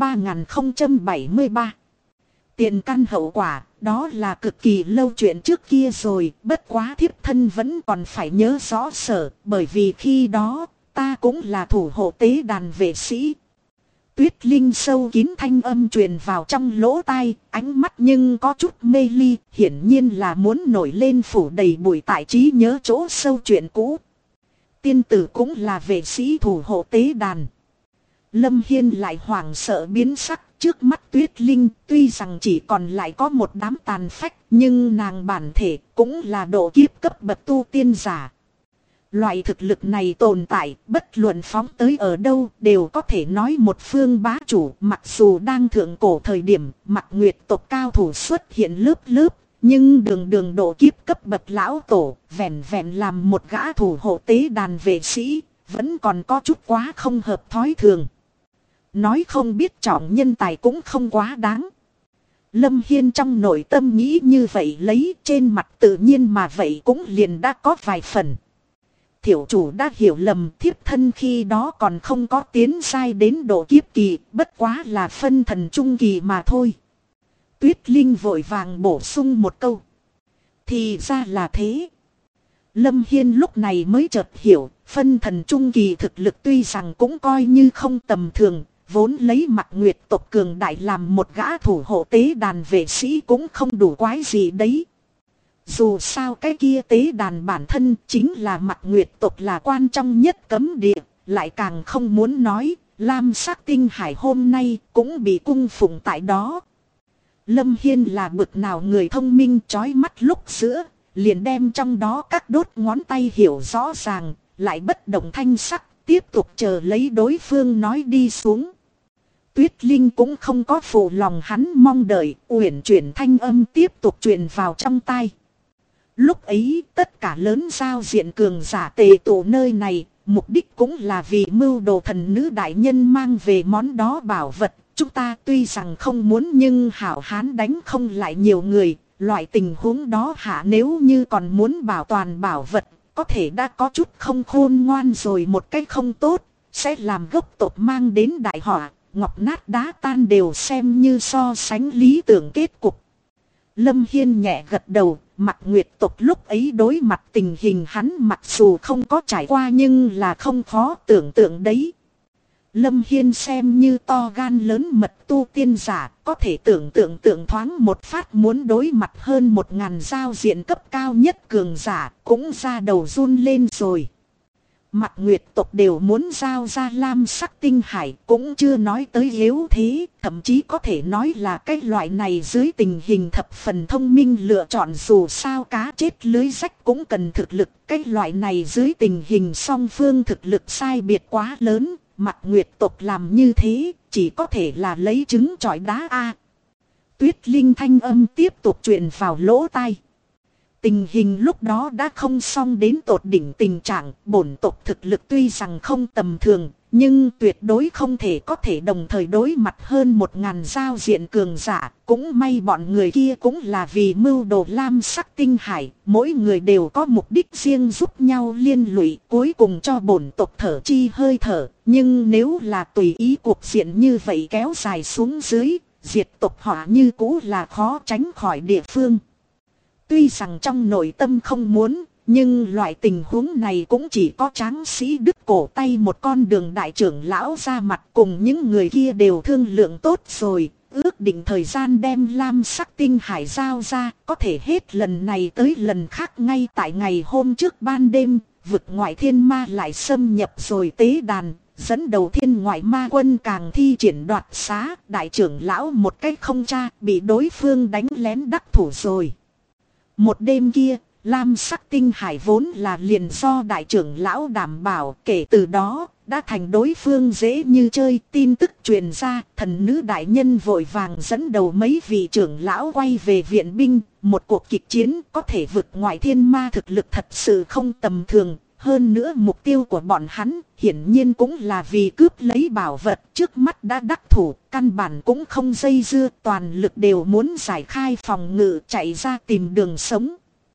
3073. Tiền căn hậu quả, đó là cực kỳ lâu chuyện trước kia rồi, bất quá thiếp thân vẫn còn phải nhớ rõ sở, bởi vì khi đó, ta cũng là thủ hộ tế đàn vệ sĩ. Tuyết Linh sâu kín thanh âm truyền vào trong lỗ tai, ánh mắt nhưng có chút mê ly, hiển nhiên là muốn nổi lên phủ đầy bụi tại trí nhớ chỗ sâu chuyện cũ. Tiên tử cũng là vệ sĩ thủ hộ tế đàn. Lâm Hiên lại hoảng sợ biến sắc, trước mắt Tuyết Linh tuy rằng chỉ còn lại có một đám tàn phách, nhưng nàng bản thể cũng là độ kiếp cấp bậc tu tiên giả. Loại thực lực này tồn tại, bất luận phóng tới ở đâu đều có thể nói một phương bá chủ. Mặc dù đang thượng cổ thời điểm Mặc Nguyệt tộc cao thủ xuất hiện lớp lớp, nhưng đường độ kiếp cấp bậc lão tổ, vẹn vẹn làm một gã thủ hộ tế đàn vệ sĩ, vẫn còn có chút quá không hợp thói thường. Nói không biết trọng nhân tài cũng không quá đáng. Lâm Hiên trong nội tâm nghĩ như vậy, lấy trên mặt tự nhiên mà vậy cũng liền đã có vài phần. Thiểu chủ đã hiểu lầm, thiếp thân khi đó còn không có tiến sai đến độ kiếp kỳ, bất quá là phân thần trung kỳ mà thôi. Tuyết Linh vội vàng bổ sung một câu. Thì ra là thế. Lâm Hiên lúc này mới chợt hiểu, phân thần trung kỳ thực lực tuy rằng cũng coi như không tầm thường, vốn lấy Mặc Nguyệt tộc cường đại làm một gã thủ hộ tế đàn vệ sĩ cũng không đủ quái gì đấy. Dù sao cái kia tế đàn bản thân chính là Mặc Nguyệt tộc là quan trọng nhất cấm địa, lại càng không muốn nói, Lam sắc tinh hải hôm nay cũng bị cung phụng tại đó. Lâm Hiên là bực nào người thông minh chói mắt lúc giữa, liền đem trong đó các đốt ngón tay hiểu rõ ràng, lại bất động thanh sắc, tiếp tục chờ lấy đối phương nói đi xuống. Tuyết Linh cũng không có phụ lòng hắn mong đợi, uyển chuyển thanh âm tiếp tục truyền vào trong tai. Lúc ấy tất cả lớn giao diện cường giả tề tụ nơi này, mục đích cũng là vì mưu đồ thần nữ đại nhân mang về món đó bảo vật. Chúng ta tuy rằng không muốn nhưng hảo hán đánh không lại nhiều người, loại tình huống đó hạ nếu như còn muốn bảo toàn bảo vật, có thể đã có chút không khôn ngoan rồi một cách không tốt, sẽ làm gốc tộc mang đến đại họa, ngọc nát đá tan đều xem như so sánh lý tưởng kết cục. Lâm Hiên nhẹ gật đầu, Mặc Nguyệt tộc lúc ấy đối mặt tình hình hắn mặc dù không có trải qua nhưng là không khó tưởng tượng đấy. Lâm Hiên xem như to gan lớn mật tu tiên giả, có thể tưởng tượng thoáng một phát muốn đối mặt hơn 1000 giao diện cấp cao nhất cường giả, cũng ra đầu run lên rồi. Mặc Nguyệt tộc đều muốn giao ra lam sắc tinh hải, cũng chưa nói tới yếu thế, thậm chí có thể nói là cái loại này dưới tình hình thập phần thông minh lựa chọn, dù sao cá chết lưới rách cũng cần thực lực, cái loại này dưới tình hình song phương thực lực sai biệt quá lớn. Mặc Nguyệt tộc làm như thế, chỉ có thể là lấy trứng chọi đá a. Tuyết Linh thanh âm tiếp tục truyền vào lỗ tai. Tình hình lúc đó đã không xong đến tột đỉnh tình trạng, bổn tộc thực lực tuy rằng không tầm thường, nhưng tuyệt đối không thể có thể đồng thời đối mặt hơn 1000 giao diện cường giả. Cũng may bọn người kia cũng là vì mưu đồ lam sắc tinh hải, mỗi người đều có mục đích riêng giúp nhau liên lụy, cuối cùng cho bổn tộc thở chi hơi thở. Nhưng nếu là tùy ý cuộc diện như vậy kéo dài xuống dưới, diệt tộc họ như cũ là khó tránh khỏi địa phương. Tuy rằng trong nội tâm không muốn, nhưng loại tình huống này cũng chỉ có tráng sĩ đứt cổ tay một con đường đại trưởng lão ra mặt, cùng những người kia đều thương lượng tốt rồi, ước định thời gian đem lam sắc tinh hải giao ra, có thể hết lần này tới lần khác ngay tại ngày hôm trước ban đêm, vực ngoại thiên ma lại xâm nhập rồi tế đàn. Dẫn đầu thiên ngoại ma quân càng thi triển đoạt xá, đại trưởng lão một cách không tra bị đối phương đánh lén đắc thủ rồi. Một đêm kia, lam sắc tinh hải vốn là liền do đại trưởng lão đảm bảo, kể từ đó, đã thành đối phương dễ như chơi. Tin tức truyền ra, thần nữ đại nhân vội vàng dẫn đầu mấy vị trưởng lão quay về viện binh. Một cuộc kịch chiến có thể vượt ngoại thiên ma thực lực thật sự không tầm thường. Hơn nữa mục tiêu của bọn hắn hiển nhiên cũng là vì cướp lấy bảo vật, trước mắt đã đắc thủ, căn bản cũng không dây dưa, toàn lực đều muốn giải khai phòng ngự chạy ra tìm đường sống.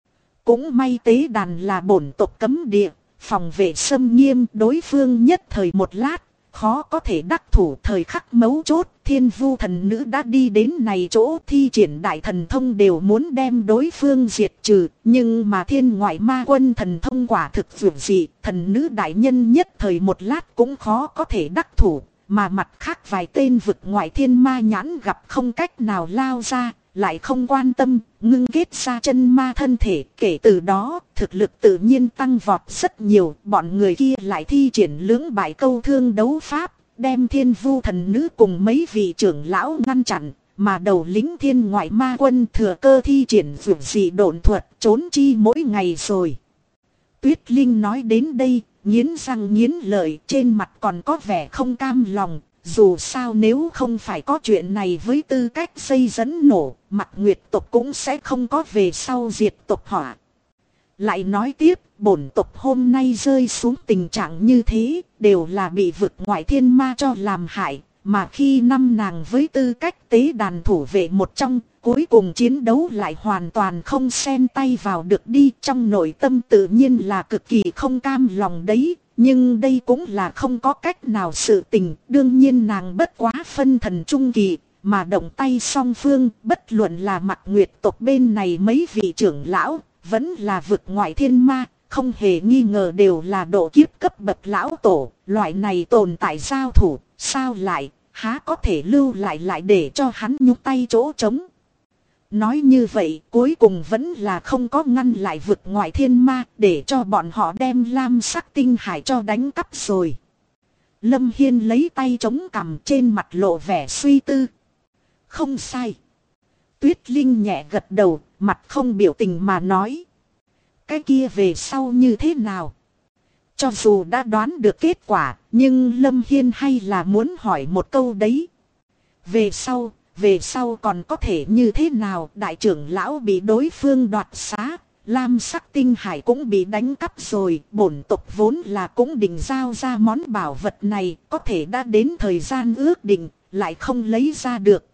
Cũng may tế đàn là bổn tộc cấm địa, phòng vệ xâm nghiêm, đối phương nhất thời một lát, khó có thể đắc thủ. Thời khắc mấu chốt, thiên vu thần nữ đã đi đến này chỗ thi triển đại thần thông đều muốn đem đối phương diệt trừ. Nhưng mà thiên ngoại ma quân thần thông quả thực dường dị, thần nữ đại nhân nhất thời một lát cũng khó có thể đắc thủ. Mà mặt khác vài tên vực ngoại thiên ma nhãn gặp không cách nào lao ra, lại không quan tâm, ngưng kết ra chân ma thân thể. Kể từ đó, thực lực tự nhiên tăng vọt rất nhiều. Bọn người kia lại thi triển lưỡng bại câu thương đấu pháp, đem thiên vu thần nữ cùng mấy vị trưởng lão ngăn chặn. Mà đầu lính thiên ngoại ma quân thừa cơ thi triển vượt dị độn thuật, trốn chi mỗi ngày rồi. Tuyết Linh nói đến đây, nghiến răng nghiến lợi, trên mặt còn có vẻ không cam lòng. Dù sao nếu không phải có chuyện này với tư cách xây dẫn nổ, Mặc Nguyệt tộc cũng sẽ không có về sau diệt tộc họa. Lại nói tiếp, bổn tộc hôm nay rơi xuống tình trạng như thế, đều là bị vực ngoại thiên ma cho làm hại. Mà khi năm nàng với tư cách tế đàn thủ vệ một trong, cuối cùng chiến đấu lại hoàn toàn không xen tay vào được đi. Trong nội tâm tự nhiên là cực kỳ không cam lòng đấy. Nhưng đây cũng là không có cách nào sự tình, đương nhiên nàng bất quá phân thần trung kỳ, mà động tay song phương, bất luận là Mặc Nguyệt tộc bên này mấy vị trưởng lão, vẫn là vực ngoại thiên ma, không hề nghi ngờ đều là độ kiếp cấp bậc lão tổ, loại này tồn tại giao thủ, sao lại, há có thể lưu lại để cho hắn nhúc tay chỗ trống. Nói như vậy cuối cùng vẫn là không có ngăn lại vực ngoại thiên ma, để cho bọn họ đem lam sắc tinh hải cho đánh cắp rồi. Lâm Hiên lấy tay chống cằm, trên mặt lộ vẻ suy tư. Không sai. Tuyết Linh nhẹ gật đầu, mặt không biểu tình mà nói. Cái kia về sau như thế nào? Cho dù đã đoán được kết quả, nhưng Lâm Hiên hay là muốn hỏi một câu đấy. Về sau còn có thể như thế nào? Đại trưởng lão bị đối phương đoạt xá, lam sắc tinh hải cũng bị đánh cắp rồi. Bổn tộc vốn là cũng định giao ra món bảo vật này, có thể đã đến thời gian ước định, lại không lấy ra được.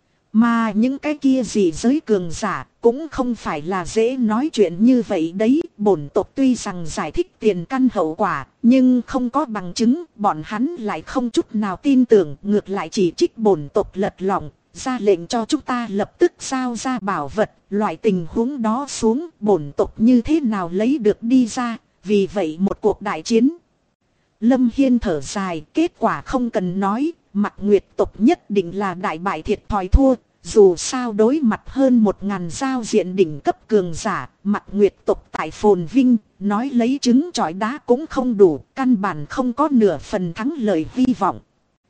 Mà những cái kia gì giới cường giả cũng không phải là dễ nói chuyện như vậy đấy. Bổn tộc tuy rằng giải thích tiền căn hậu quả, nhưng không có bằng chứng, bọn hắn lại không chút nào tin tưởng, ngược lại chỉ trích bổn tộc lật lọng, ra lệnh cho chúng ta lập tức giao ra bảo vật. Loại tình huống đó xuống, bổn tộc như thế nào lấy được đi ra? Vì vậy một cuộc đại chiến. Lâm Hiên thở dài, kết quả không cần nói, Mặc Nguyệt tộc nhất định là đại bại thiệt thòi thua. Dù sao đối mặt hơn 1000 giao diện đỉnh cấp cường giả, Mặc Nguyệt tộc tại phồn vinh, nói lấy trứng trọi đá cũng không đủ, căn bản không có nửa phần thắng lợi hy vọng.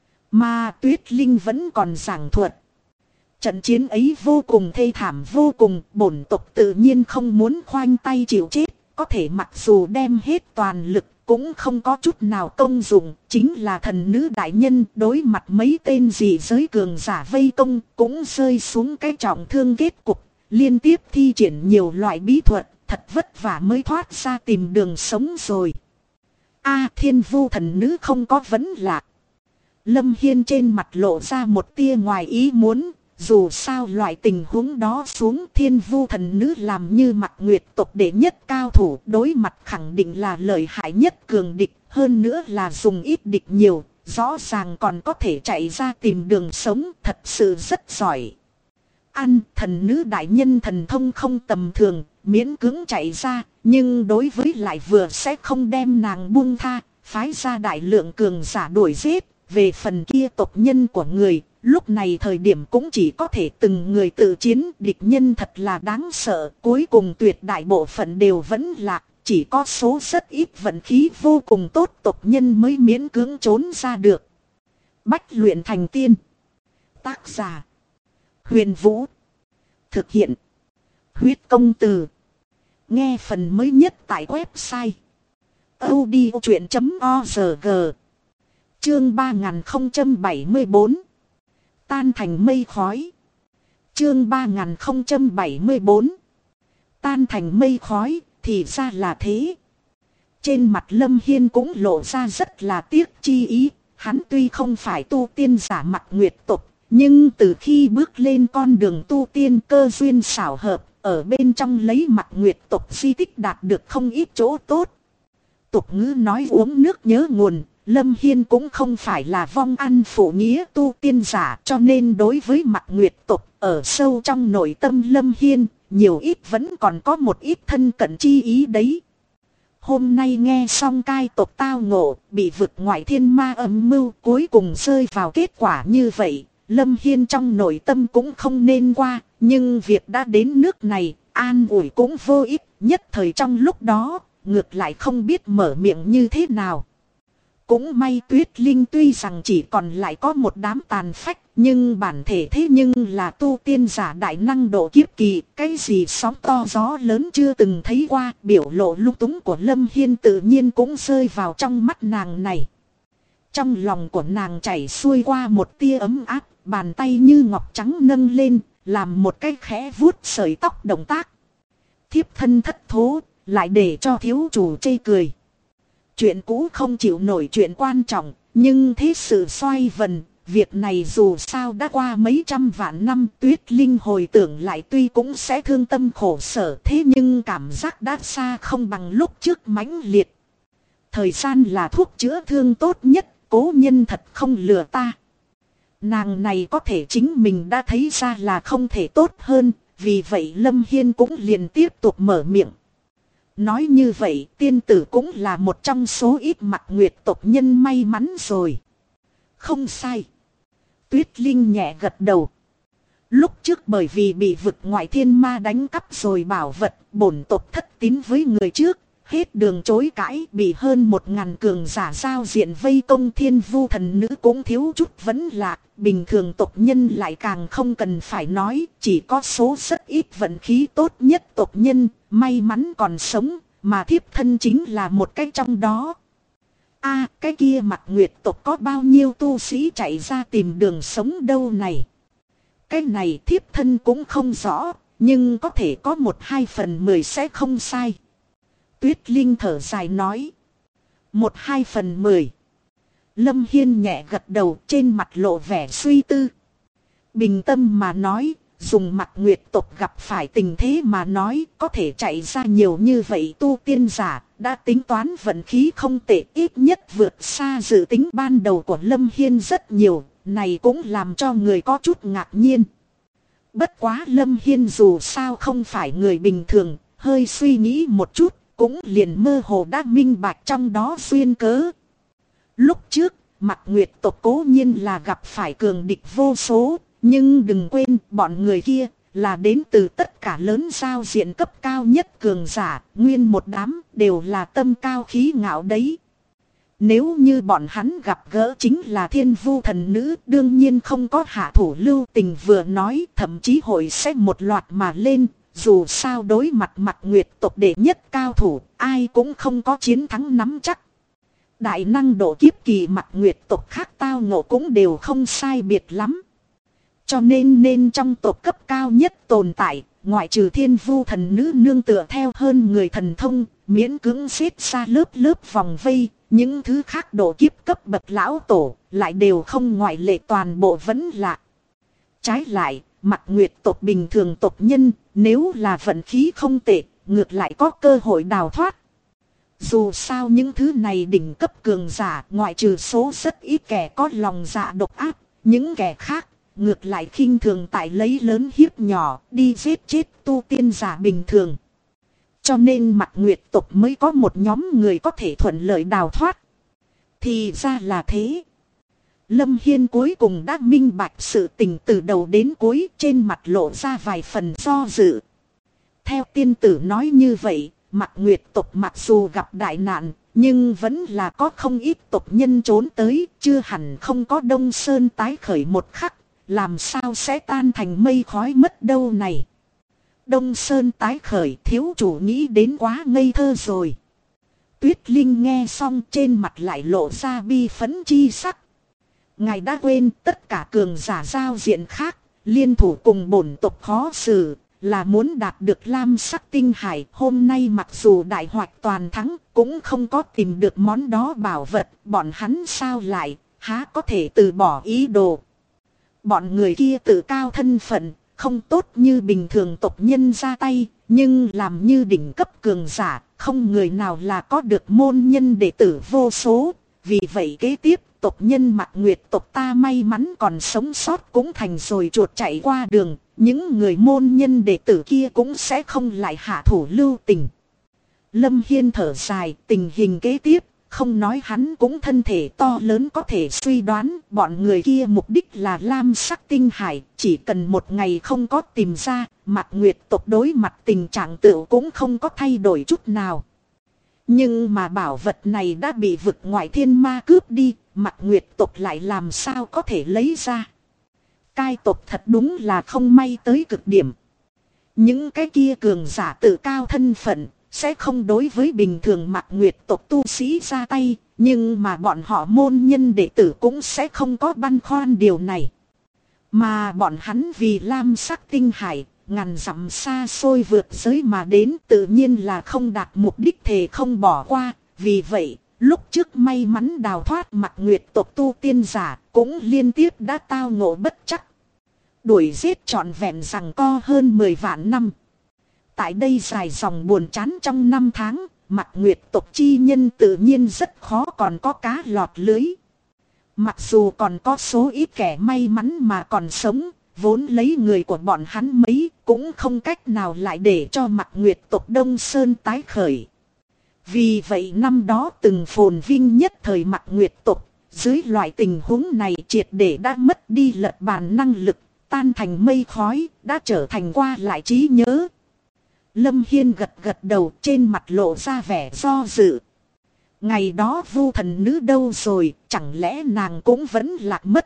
Mà Tuyết Linh vẫn còn giảng thuật. Trận chiến ấy vô cùng thê thảm vô cùng, bổn tộc tự nhiên không muốn khoanh tay chịu chết, có thể mặc dù đem hết toàn lực cũng không có chút nào công dụng. Chính là thần nữ đại nhân đối mặt mấy tên dị giới cường giả vây công cũng rơi xuống cái trọng thương kết cục, liên tiếp thi triển nhiều loại bí thuật, thật vất vả mới thoát ra tìm đường sống rồi. Thiên vu thần nữ không có vấn lạc. Lâm Hiên trên mặt lộ ra một tia ngoài ý muốn. Dù sao loại tình huống đó xuống, thiên vu thần nữ làm như Mặc Nguyệt tộc đệ nhất cao thủ, đối mặt khẳng định là lợi hại nhất cường địch, hơn nữa là dùng ít địch nhiều, rõ ràng còn có thể chạy ra tìm đường sống, thật sự rất giỏi. Thần nữ đại nhân thần thông không tầm thường, miễn cưỡng chạy ra, nhưng đối với lại vừa sẽ không đem nàng buông tha, phái ra đại lượng cường giả đuổi giết. Về phần kia tộc nhân của người, lúc này thời điểm cũng chỉ có thể từng người tự chiến. Địch nhân thật là đáng sợ, cuối cùng tuyệt đại bộ phận đều vẫn lạc, chỉ có số rất ít vận khí vô cùng tốt tộc nhân mới miễn cưỡng trốn ra được. Bách luyện thành tiên. Tác giả Huyền Vũ. Thực hiện Huyết Công Từ. Nghe phần mới nhất tại website audiochuyện.org. Chương 3074. Tan thành mây khói. Chương 3074. Tan thành mây khói, thì ra là thế. Trên mặt Lâm Hiên cũng lộ ra rất là tiếc chi ý. Hắn tuy không phải tu tiên giả Mặc Nguyệt tộc, nhưng từ khi bước lên con đường tu tiên cơ duyên xảo hợp, ở bên trong lấy Mặc Nguyệt tộc di tích đạt được không ít chỗ tốt. Tục ngữ nói uống nước nhớ nguồn. Lâm Hiên cũng không phải là vong ăn phụ nghĩa tu tiên giả, cho nên đối với Mặc Nguyệt tộc, ở sâu trong nội tâm Lâm Hiên, nhiều ít vẫn còn có một ít thân cận chi ý đấy. Hôm nay nghe xong cai tộc tao ngộ, bị vực ngoại thiên ma âm mưu, cuối cùng rơi vào kết quả như vậy, Lâm Hiên trong nội tâm cũng không nên qua, nhưng việc đã đến nước này, an ủi cũng vô ích, nhất thời trong lúc đó, ngược lại không biết mở miệng như thế nào. Cũng may Tuyết Linh tuy rằng chỉ còn lại có một đám tàn phách, nhưng bản thể thế nhưng là tu tiên giả đại năng độ kiếp kỳ, cái gì sóng to gió lớn chưa từng thấy qua. Biểu lộ lung túng của Lâm Hiên tự nhiên cũng rơi vào trong mắt nàng này. Trong lòng của nàng chảy xuôi qua một tia ấm áp, bàn tay như ngọc trắng nâng lên, làm một cái khẽ vuốt sợi tóc động tác. Thiếp thân thất thố, lại để cho thiếu chủ chê cười. Chuyện cũ không chịu nổi chuyện quan trọng, nhưng thế sự xoay vần, việc này dù sao đã qua mấy trăm vạn năm. Tuyết Linh hồi tưởng lại tuy cũng sẽ thương tâm khổ sở, thế nhưng cảm giác đã xa không bằng lúc trước mãnh liệt. Thời gian là thuốc chữa thương tốt nhất, cố nhân thật không lừa ta. Nàng này có thể chính mình đã thấy ra là không thể tốt hơn, vì vậy Lâm Hiên cũng liền tiếp tục mở miệng. Nói như vậy tiên tử cũng là một trong số ít Mặc Nguyệt tộc nhân may mắn rồi. Không sai. Tuyết Linh nhẹ gật đầu. Lúc trước bởi vì bị vực ngoại thiên ma đánh cắp rồi bảo vật, bổn tộc thất tín với người trước, hết đường chối cãi, bị hơn 1000 cường giả giao diện vây công, thiên vu thần nữ cũng thiếu chút vẫn lạc. Bình thường tộc nhân lại càng không cần phải nói, chỉ có số rất ít vận khí tốt nhất tộc nhân, may mắn còn sống, mà thiếp thân chính là một cái trong đó. Cái kia Mặc Nguyệt tộc có bao nhiêu tu sĩ chạy ra tìm đường sống đâu này? Cái này thiếp thân cũng không rõ, nhưng có thể có 1/2/10 sẽ không sai. Tuyết Linh thở dài nói. 1/2/10. Lâm Hiên nhẹ gật đầu, trên mặt lộ vẻ suy tư. Bình tâm mà nói, dùng Mặc Nguyệt tộc gặp phải tình thế mà nói, có thể chạy ra nhiều như vậy tu tiên giả, đã tính toán vận khí không tệ, ít nhất vượt xa dự tính ban đầu của Lâm Hiên rất nhiều, này cũng làm cho người có chút ngạc nhiên. Bất quá Lâm Hiên dù sao không phải người bình thường, hơi suy nghĩ một chút, cũng liền mơ hồ đã minh bạch trong đó duyên cớ. Lúc trước, Mặc Nguyệt tộc cố nhiên là gặp phải cường địch vô số, nhưng đừng quên bọn người kia là đến từ tất cả lớn giao diện cấp cao nhất cường giả, nguyên một đám đều là tâm cao khí ngạo đấy. Nếu như bọn hắn gặp gỡ chính là thiên vu thần nữ, đương nhiên không có hạ thủ lưu tình vừa nói, thậm chí hội sẽ một loạt mà lên. Dù sao đối mặt Mặc Nguyệt tộc đệ nhất cao thủ, ai cũng không có chiến thắng nắm chắc. Đại năng độ kiếp kỳ Mặc Nguyệt tộc khác tao ngộ cũng đều không sai biệt lắm. Cho nên trong tộc cấp cao nhất tồn tại, ngoại trừ thiên vu thần nữ nương tựa theo hơn người thần thông, miễn cưỡng xếp xa lớp vòng vây, những thứ khác độ kiếp cấp bậc lão tổ, lại đều không ngoại lệ, toàn bộ vẫn lạ. Trái lại, Mặc Nguyệt tộc bình thường tộc nhân, nếu là vận khí không tệ, ngược lại có cơ hội đào thoát. Dù sao những thứ này đỉnh cấp cường giả, ngoại trừ số rất ít kẻ có lòng dạ độc ác, những kẻ khác ngược lại khinh thường tại lấy lớn hiếp nhỏ, đi giết chết tu tiên giả bình thường. Cho nên Mặc Nguyệt tộc mới có một nhóm người có thể thuận lợi đào thoát. Thì ra là thế. Lâm Hiên cuối cùng đã minh bạch sự tình từ đầu đến cuối, trên mặt lộ ra vài phần do dự. Theo tiên tử nói như vậy, Mặc Nguyệt tộc mặc dù gặp đại nạn, nhưng vẫn là có không ít tộc nhân trốn tới, chưa hẳn không có Đông Sơn tái khởi một khắc, làm sao sẽ tan thành mây khói mất đâu này. Đông Sơn tái khởi, thiếu chủ nghĩ đến quá ngây thơ rồi. Tuyết Linh nghe xong trên mặt lại lộ ra bi phẫn chi sắc. Ngài đã quên tất cả cường giả giao diện khác, liên thủ cùng bổn tộc khó xử, là muốn đạt được lam sắc tinh hải. Hôm nay mặc dù đại hoạch toàn thắng, cũng không có tìm được món đó bảo vật, bọn hắn sao lại, há có thể từ bỏ ý đồ. Bọn người kia tự cao thân phận, không tốt như bình thường tộc nhân ra tay, nhưng làm như đỉnh cấp cường giả, không người nào là có được môn nhân đệ tử vô số. Vì vậy kế tiếp, tộc nhân Mặc Nguyệt tộc ta may mắn còn sống sót cũng thành rồi chuột chạy qua đường, những người môn nhân đệ tử kia cũng sẽ không lại hạ thủ lưu tình. Lâm Hiên thở dài, tình hình kế tiếp, không nói hắn cũng thân thể to lớn có thể suy đoán, bọn người kia mục đích là lam sắc tinh hải, chỉ cần một ngày không có tìm ra, Mặc Nguyệt tộc đối mặt tình trạng tựu cũng không có thay đổi chút nào. Nhưng mà bảo vật này đã bị vực ngoại thiên ma cướp đi, Mặc Nguyệt tộc lại làm sao có thể lấy ra. Cai tộc thật đúng là không may tới cực điểm. Những cái kia cường giả tự cao thân phận, sẽ không đối với bình thường Mặc Nguyệt tộc tu sĩ ra tay, nhưng mà bọn họ môn nhân đệ tử cũng sẽ không có băn khoăn điều này. Mà bọn hắn vì lam sắc tinh hải, ngàn dặm xa xôi vượt giới mà đến, tự nhiên là không đạt mục đích thề không bỏ qua. Vì vậy, lúc trước may mắn đào thoát Mặc Nguyệt tộc tu tiên giả, cũng liên tiếp đã tao ngộ bất trắc. Đuổi giết trọn vẹn rằng co hơn 10 vạn năm. Tại đây dài dòng buồn chán trong 5 tháng, Mặc Nguyệt tộc chi nhân tự nhiên rất khó còn có cá lọt lưới. Mặc dù còn có số ít kẻ may mắn mà còn sống, vốn lấy người của bọn hắn mấy cũng không cách nào lại để cho Mặc Nguyệt tộc Đông Sơn tái khởi. Vì vậy năm đó từng phồn vinh nhất thời Mặc Nguyệt tộc, dưới loại tình huống này triệt để đã mất đi lật bàn năng lực, tan thành mây khói, đã trở thành qua lại trí nhớ. Lâm Hiên gật gật đầu, trên mặt lộ ra vẻ do dự. Ngày đó Vu thần nữ đâu rồi, chẳng lẽ nàng cũng vẫn lạc mất?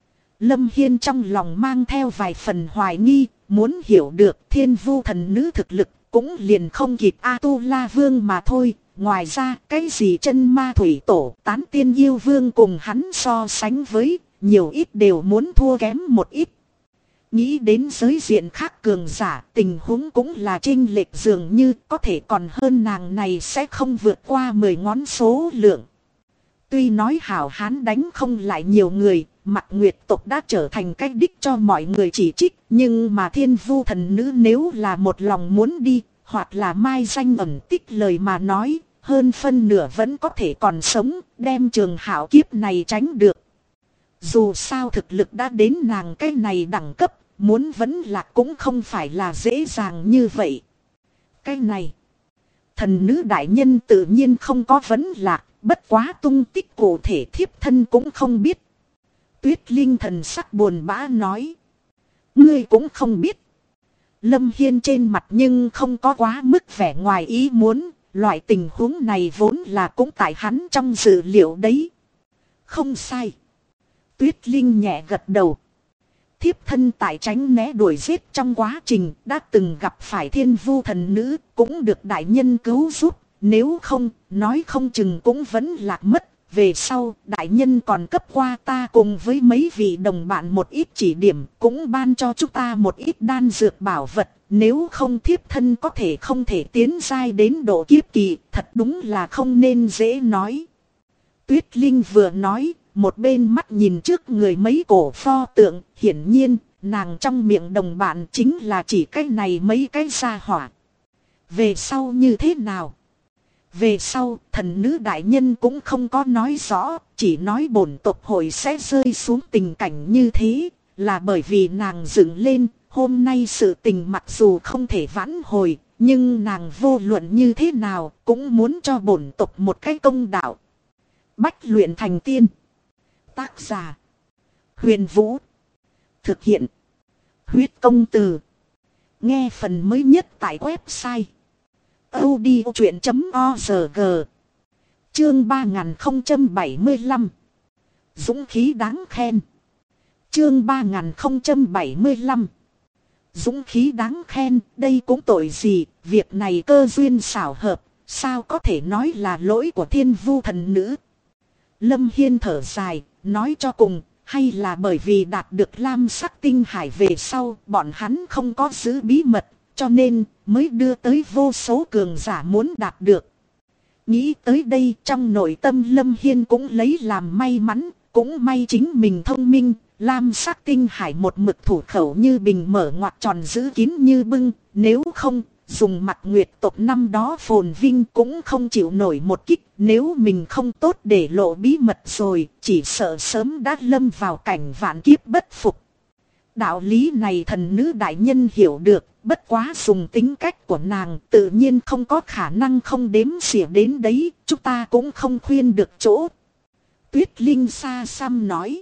Lâm Hiên trong lòng mang theo vài phần hoài nghi, muốn hiểu được Thiên Vu thần nữ thực lực cũng liền không kịp A-tu-la vương mà thôi. Ngoài ra cái gì chân ma thủy tổ, tán tiên yêu vương cùng hắn so sánh với, nhiều ít đều muốn thua kém một ít. Nghĩ đến giới diện khác cường giả, tình huống cũng là chênh lệch, dường như có thể còn hơn nàng này sẽ không vượt qua 10 ngón số lượng. Tuy nói hảo hán đánh không lại nhiều người, Mạc Nguyệt tộc đã trở thành cái đích cho mọi người chỉ trích, nhưng mà Thiên Vu thần nữ nếu là một lòng muốn đi, hoặc là mai danh ẩn tích lời mà nói, hơn phân nửa vẫn có thể còn sống, đem trường hảo kiếp này tránh được. Dù sao thực lực đã đến nàng cái này đẳng cấp, muốn vẫn lạc cũng không phải là dễ dàng như vậy. Cái này, thần nữ đại nhân tự nhiên không có vấn lạc, bất quá tung tích cụ thể thiếp thân cũng không biết. Tuyết Linh thần sắc buồn bã nói. Ngươi cũng không biết. Lâm Hiên trên mặt nhưng không có quá mức vẻ ngoài ý muốn. Loại tình huống này vốn là cũng tại hắn trong dự liệu đấy. Không sai. Tuyết Linh nhẹ gật đầu. Thiếp thân tại tránh né đuổi giết trong quá trình đã từng gặp phải Thiên Vu thần nữ, cũng được đại nhân cứu giúp. Nếu không, nói không chừng cũng vẫn lạc mất. Về sau, đại nhân còn cấp qua ta cùng với mấy vị đồng bạn một ít chỉ điểm, cũng ban cho chúng ta một ít đan dược bảo vật. Nếu không thiếp thân có thể không thể tiến giai đến độ kiếp kỳ, thật đúng là không nên dễ nói. Tuyết Linh vừa nói, một bên mắt nhìn trước người mấy cổ pho tượng, hiển nhiên, nàng trong miệng đồng bạn chính là chỉ cái này mấy cái gia hỏa. Về sau như thế nào? Về sau, thần nữ đại nhân cũng không có nói rõ, chỉ nói bổn tộc hội sẽ rơi xuống tình cảnh như thế, là bởi vì nàng dựng lên, hôm nay sự tình mặc dù không thể vãn hồi, nhưng nàng vô luận như thế nào cũng muốn cho bổn tộc một cái công đạo. Bách luyện thành tiên. Tác giả. Huyền Vũ. Thực hiện. Huyết công từ. Nghe phần mới nhất tại website audiochuyện.org. Chương 3075. Dũng khí đáng khen. Chương 3075. Dũng khí đáng khen, đây cũng tội gì, việc này cơ duyên xảo hợp, sao có thể nói là lỗi của Thiên Vu thần nữ. Lâm Hiên thở dài, nói cho cùng, hay là bởi vì đạt được lam sắc tinh hải về sau, bọn hắn không có giữ bí mật, cho nên mới đưa tới vô số cường giả muốn đạt được. Nghĩ tới đây, trong nội tâm Lâm Hiên cũng lấy làm may mắn, cũng may chính mình thông minh. Lam sắc tinh hải một mực thủ khẩu như bình mở ngoặc tròn giữ kín như bưng, nếu không, dùng Mạc Nguyệt tộc năm đó phồn vinh cũng không chịu nổi một kích. Nếu mình không tốt để lộ bí mật rồi, chỉ sợ sớm đã lâm vào cảnh vạn kiếp bất phục. Đạo lý này thần nữ đại nhân hiểu được, bất quá dùng tính cách của nàng tự nhiên không có khả năng không đếm xỉa đến đấy, chúng ta cũng không khuyên được chỗ. Tuyết Linh xa xăm nói.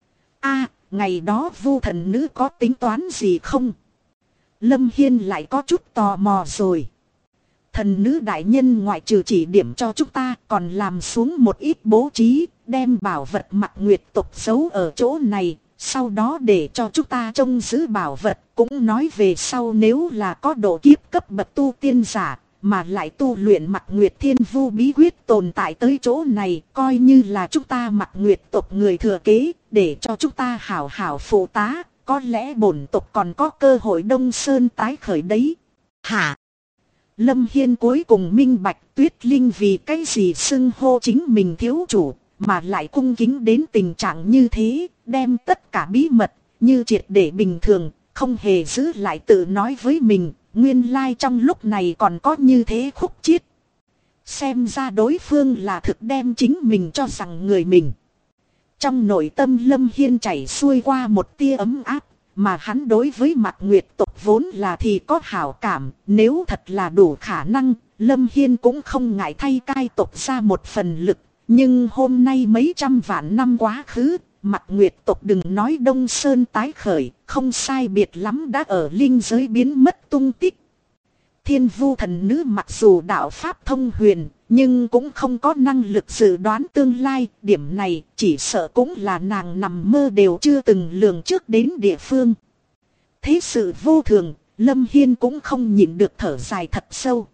Ngày đó Vu thần nữ có tính toán gì không? Lâm Hiên lại có chút tò mò rồi. Thần nữ đại nhân ngoại trừ chỉ điểm cho chúng ta còn làm xuống một ít bố trí, đem bảo vật Mạc Nguyệt tộc giấu ở chỗ này, sau đó để cho chúng ta trông giữ bảo vật. Cũng nói về sau nếu là có độ kiếp cấp bậc tu tiên giả, mà lại tu luyện Mạc Nguyệt Thiên Vu bí quyết tồn tại tới chỗ này, coi như là chúng ta Mạc Nguyệt tộc người thừa kế, để cho chúng ta hảo hảo phụ tá, có lẽ bổn tộc còn có cơ hội Đông Sơn tái khởi đấy. Hả? Lâm Hiên cuối cùng minh bạch Tuyết Linh vì cái gì xưng hô chính mình thiếu chủ, mà lại cung kính đến tình trạng như thế, đem tất cả bí mật, như triệt để bình thường, không hề giữ lại tự nói với mình. Nguyên lai trong lúc này còn có như thế khúc chiết. Xem ra đối phương là thực đem chính mình cho rằng người mình. Trong nội tâm Lâm Hiên chảy xuôi qua một tia ấm áp. Mà hắn đối với Mạc Nguyệt tộc vốn là thì có hảo cảm. Nếu thật là đủ khả năng, Lâm Hiên cũng không ngại thay cai tộc ra một phần lực. Nhưng hôm nay mấy trăm vạn năm quá khứ, Mạc Nguyệt tộc đừng nói Đông Sơn tái khởi, không sai biệt lắm đã ở linh giới biến mất tung tích. Thiên Vu thần nữ mặc dù đạo pháp thông huyền, nhưng cũng không có năng lực dự đoán tương lai. Điểm này chỉ sợ cũng là nàng nằm mơ đều chưa từng lường trước đến địa phương. Thế sự vô thường, Lâm Hiên cũng không nhịn được thở dài thật sâu.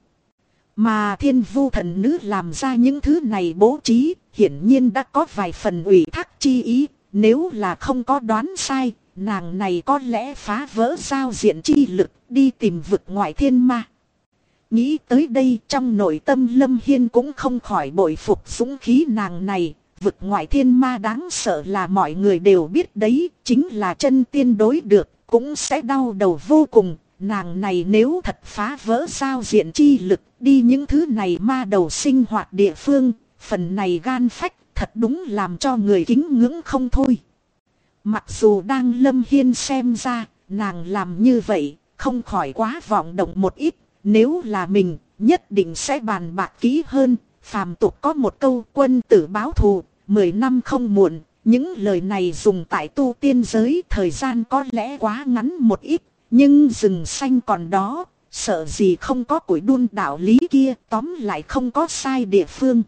Mà Thiên Vu thần nữ làm ra những thứ này bố trí, hiển nhiên đã có vài phần ủy thác chi ý. Nếu là không có đoán sai, nàng này có lẽ phá vỡ giao diện chi lực, đi tìm vực ngoại thiên ma. Nghĩ tới đây, trong nội tâm Lâm Hiên cũng không khỏi bội phục dũng khí nàng này. Vực ngoại thiên ma đáng sợ là mọi người đều biết đấy, chính là chân tiên đối được, cũng sẽ đau đầu vô cùng. Nàng này nếu thật phá vỡ giao diện chi lực, đi những thứ này ma đầu sinh hoạt địa phương, phần này gan phách thật đúng làm cho người kính ngưỡng không thôi. Mặc dù đang Lâm Hiên xem ra, nàng làm như vậy, không khỏi quá vọng động một ít. Nếu là mình, nhất định sẽ bàn bạc kỹ hơn. Phàm tục có một câu quân tử báo thù, 10 năm không muộn. Những lời này dùng tại tu tiên giới thời gian có lẽ quá ngắn một ít. Nhưng rừng xanh còn đó, sợ gì không có củi đun đạo lý kia, tóm lại không có sai địa phương.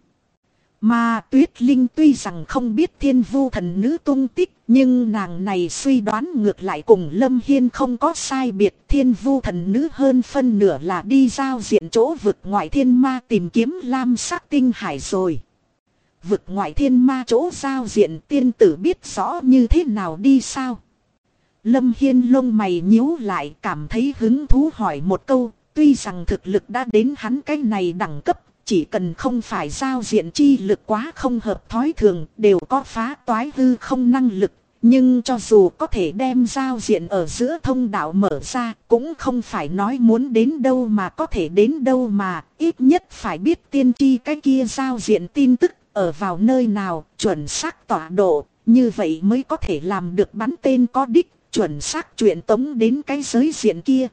Mà Tuyết Linh tuy rằng không biết Thiên Vu thần nữ tung tích, nhưng nàng này suy đoán ngược lại cùng Lâm Hiên không có sai biệt. Thiên Vu thần nữ hơn phân nửa là đi giao diện chỗ vực ngoại thiên ma tìm kiếm lam sắc tinh hải rồi. Vực ngoại thiên ma chỗ giao diện tiên tử biết rõ như thế nào đi sao? Lâm Hiên lông mày nhíu lại, cảm thấy hứng thú hỏi một câu. Tuy rằng thực lực đã đến hắn cái này đẳng cấp, chỉ cần không phải giao diện chi lực quá không hợp thói thường, đều có phá toái hư không năng lực. Nhưng cho dù có thể đem giao diện ở giữa thông đạo mở ra, cũng không phải nói muốn đến đâu mà có thể đến đâu, mà ít nhất phải biết tiên tri cái kia giao diện tin tức ở vào nơi nào, chuẩn xác tọa độ, như vậy mới có thể làm được bắn tên có đích, chuẩn xác truyền tống đến cái giới diện kia.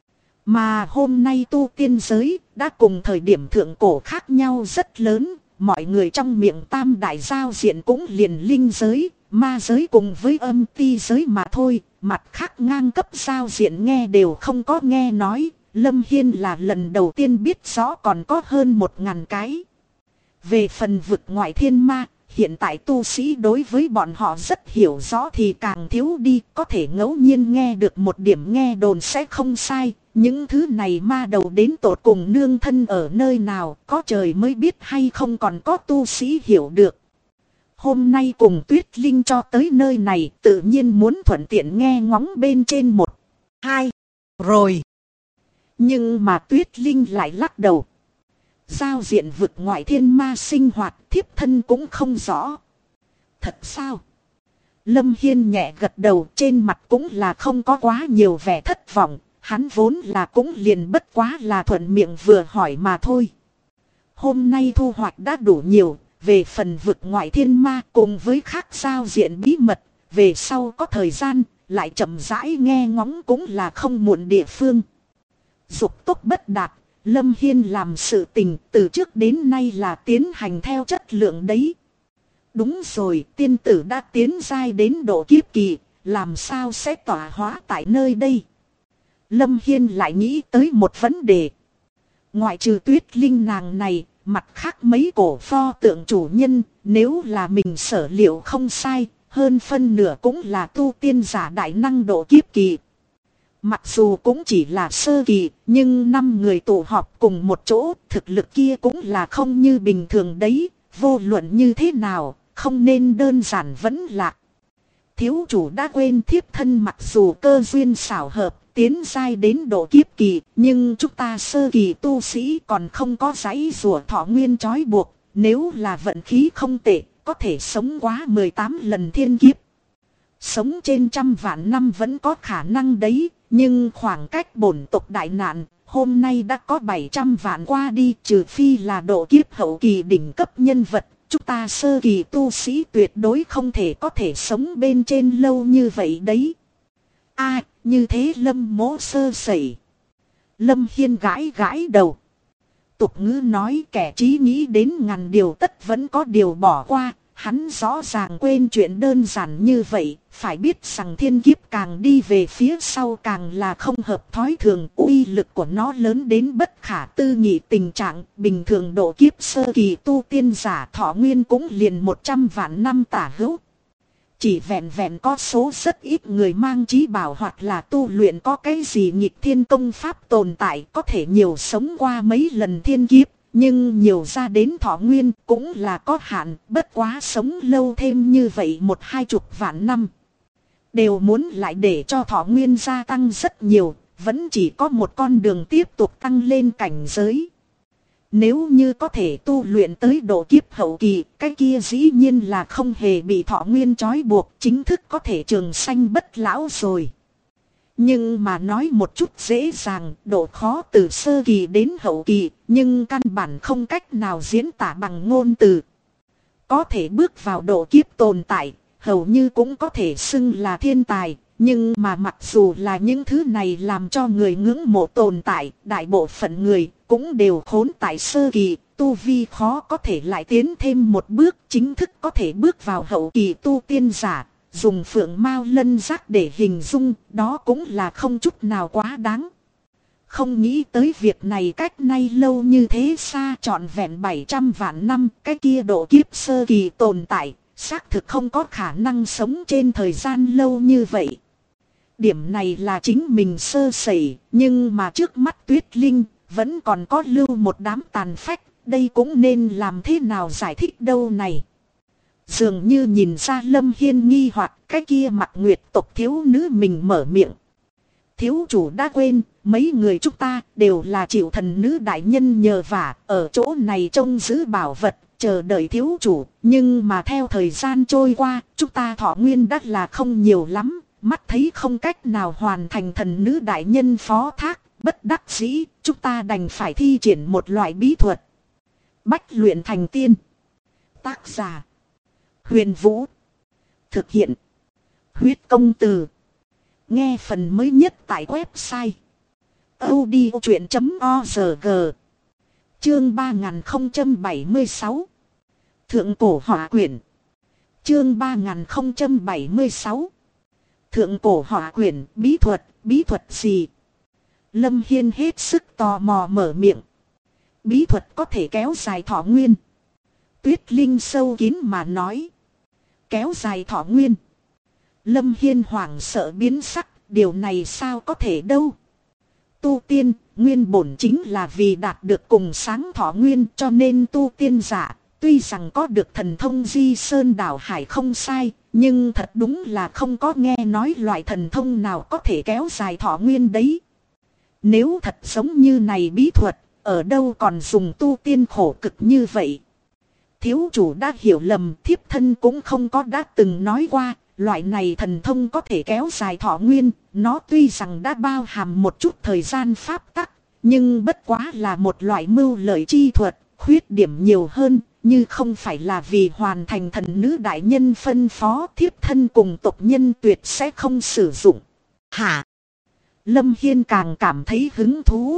Mà hôm nay tu tiên giới đã cùng thời điểm thượng cổ khác nhau rất lớn, mọi người trong miệng tam đại giao diện cũng liền linh giới, ma giới cùng với âm ti giới mà thôi, mặt khác ngang cấp giao diện nghe đều không có nghe nói. Lâm Hiên là lần đầu tiên biết rõ còn có hơn 1000 cái. Về phần vực ngoại thiên ma, hiện tại tu sĩ đối với bọn họ rất hiểu rõ thì càng thiếu đi, có thể ngẫu nhiên nghe được một điểm nghe đồn sẽ không sai. Những thứ này ma đầu đến tột cùng nương thân ở nơi nào, có trời mới biết hay không còn có tu sĩ hiểu được. Hôm nay cùng Tuyết Linh cho tới nơi này, tự nhiên muốn thuận tiện nghe ngóng bên trên 1, 2, rồi. Nhưng mà Tuyết Linh lại lắc đầu. Giao diện vực ngoại thiên ma sinh hoạt thiếp thân cũng không rõ. Thật sao? Lâm Hiên nhẹ gật đầu, trên mặt cũng là không có quá nhiều vẻ thất vọng. Hắn vốn là cũng liền bất quá là thuận miệng vừa hỏi mà thôi. Hôm nay thu hoạch đã đủ nhiều. Về phần vực ngoại thiên ma cùng với khác giao diện bí mật, về sau có thời gian lại chậm rãi nghe ngóng cũng là không muộn địa phương. Dục tốc bất đạt, Lâm Hiên làm sự tình từ trước đến nay là tiến hành theo chất lượng đấy. Đúng rồi, tiên tử đã tiến giai đến độ kiếp kỳ, làm sao sẽ tỏa hóa tại nơi đây? Lâm Hiên lại nghĩ tới một vấn đề. Ngoại trừ Tuyết Linh nàng này, mặt khác mấy cổ pho tượng chủ nhân, nếu là mình sở liệu không sai, hơn phân nửa cũng là tu tiên giả đại năng độ kiếp kỳ. Mặc dù cũng chỉ là sơ kỳ, nhưng 5 người tụ họp cùng một chỗ, thực lực kia cũng là không như bình thường đấy, vô luận như thế nào, không nên đơn giản vẫn lạc. Thiếu chủ đã quên thiếp thân mặc dù cơ duyên xảo hợp, tiến giai đến độ kiếp kỳ, nhưng chúng ta sơ kỳ tu sĩ còn không có giấy rùa thọ nguyên trói buộc, nếu là vận khí không tệ, có thể sống quá 18 lần thiên kiếp. Sống trên 100 vạn năm vẫn có khả năng đấy, nhưng khoảng cách bổn tộc đại nạn, hôm nay đã có 700 vạn qua đi, trừ phi là độ kiếp hậu kỳ đỉnh cấp nhân vật, chúng ta sơ kỳ tu sĩ tuyệt đối không thể có thể sống bên trên lâu như vậy đấy. Như thế Lâm mỗ sơ sẩy. Lâm Hiên gãi gãi đầu. Tục ngữ nói kẻ trí nghĩ đến ngàn điều tất vẫn có điều bỏ qua, Hắn rõ ràng quên chuyện đơn giản như vậy, phải biết rằng thiên kiếp càng đi về phía sau càng là không hợp thói thường, uy lực của nó lớn đến bất khả tư nghị tình trạng, bình thường độ kiếp sơ kỳ tu tiên giả thọ nguyên cũng liền 100 vạn năm tả hữu. Chỉ vẹn vẹn có số rất ít người mang trí bảo hoặc là tu luyện có cái gì nghịch thiên công pháp tồn tại có thể nhiều sống qua mấy lần thiên kiếp. Nhưng nhiều ra đến thọ nguyên cũng là có hạn, bất quá sống lâu thêm như vậy 1-20 vạn năm. Đều muốn lại để cho thọ nguyên gia tăng rất nhiều, vẫn chỉ có một con đường tiếp tục tăng lên cảnh giới. Nếu như có thể tu luyện tới độ kiếp hậu kỳ, cái kia dĩ nhiên là không hề bị thọ nguyên trói buộc, chính thức có thể trường sanh bất lão rồi. Nhưng mà nói một chút dễ dàng, độ khó từ sơ kỳ đến hậu kỳ, nhưng căn bản không cách nào diễn tả bằng ngôn từ. Có thể bước vào độ kiếp tồn tại, hầu như cũng có thể xưng là thiên tài, nhưng mà mặc dù là những thứ này làm cho người ngưỡng mộ tồn tại, đại bộ phận người cũng đều khốn tại sơ kỳ, tu vi khó có thể lại tiến thêm một bước, chính thức có thể bước vào hậu kỳ tu tiên giả. Dùng phượng mao lân giác để hình dung, đó cũng là không chút nào quá đáng. Không nghĩ tới việc này cách nay lâu như thế xa trọn vẹn 700 vạn năm, cái kia độ kiếp sơ kỳ tồn tại, xác thực không có khả năng sống trên thời gian lâu như vậy. Điểm này là chính mình sơ sẩy, nhưng mà trước mắt Tuyết Linh, vẫn còn có lưu một đám tàn phách, đây cũng nên làm thế nào giải thích đâu này. Dường như nhìn ra Lâm Hiên nghi hoặc cái kia mặc nguyệt tộc thiếu nữ mình mở miệng. Thiếu chủ đã quên, mấy người chúng ta đều là chịu thần nữ đại nhân nhờ vả, ở chỗ này trông giữ bảo vật, chờ đợi thiếu chủ. Nhưng mà theo thời gian trôi qua, chúng ta thọ nguyên đắt là không nhiều lắm, mắt thấy không cách nào hoàn thành thần nữ đại nhân phó thác, bất đắc dĩ, chúng ta đành phải thi triển một loại bí thuật. Bách luyện thành tiên. Tác giả Huyền Vũ. Thực hiện Huyết Công Từ. Nghe phần mới nhất tại website audiochuyện.org. Chương 3076 Thượng cổ hỏa quyển. Chương 3076 Thượng cổ hỏa quyển. Bí thuật gì? Lâm Hiên hết sức tò mò mở miệng. Bí thuật có thể kéo dài thọ nguyên. Tuyết Linh sâu kín mà nói. Kéo dài thọ nguyên. Lâm Hiên hoảng sợ biến sắc, điều này sao có thể đâu. Tu tiên, nguyên bổn chính là vì đạt được cùng sáng thọ nguyên, cho nên tu tiên giả, tuy rằng có được thần thông di sơn đảo hải không sai, nhưng thật đúng là không có nghe nói loại thần thông nào có thể kéo dài thọ nguyên đấy. Nếu thật giống như này bí thuật, ở đâu còn dùng tu tiên khổ cực như vậy. Thiếu chủ đã hiểu lầm, thiếp thân cũng không có đã từng nói qua, loại này thần thông có thể kéo dài thọ nguyên, nó tuy rằng đã bao hàm một chút thời gian pháp tắc, nhưng bất quá là một loại mưu lợi chi thuật, khuyết điểm nhiều hơn, như không phải là vì hoàn thành thần nữ đại nhân phân phó, thiếp thân cùng tộc nhân tuyệt sẽ không sử dụng. Hả? Lâm Hiên càng cảm thấy hứng thú.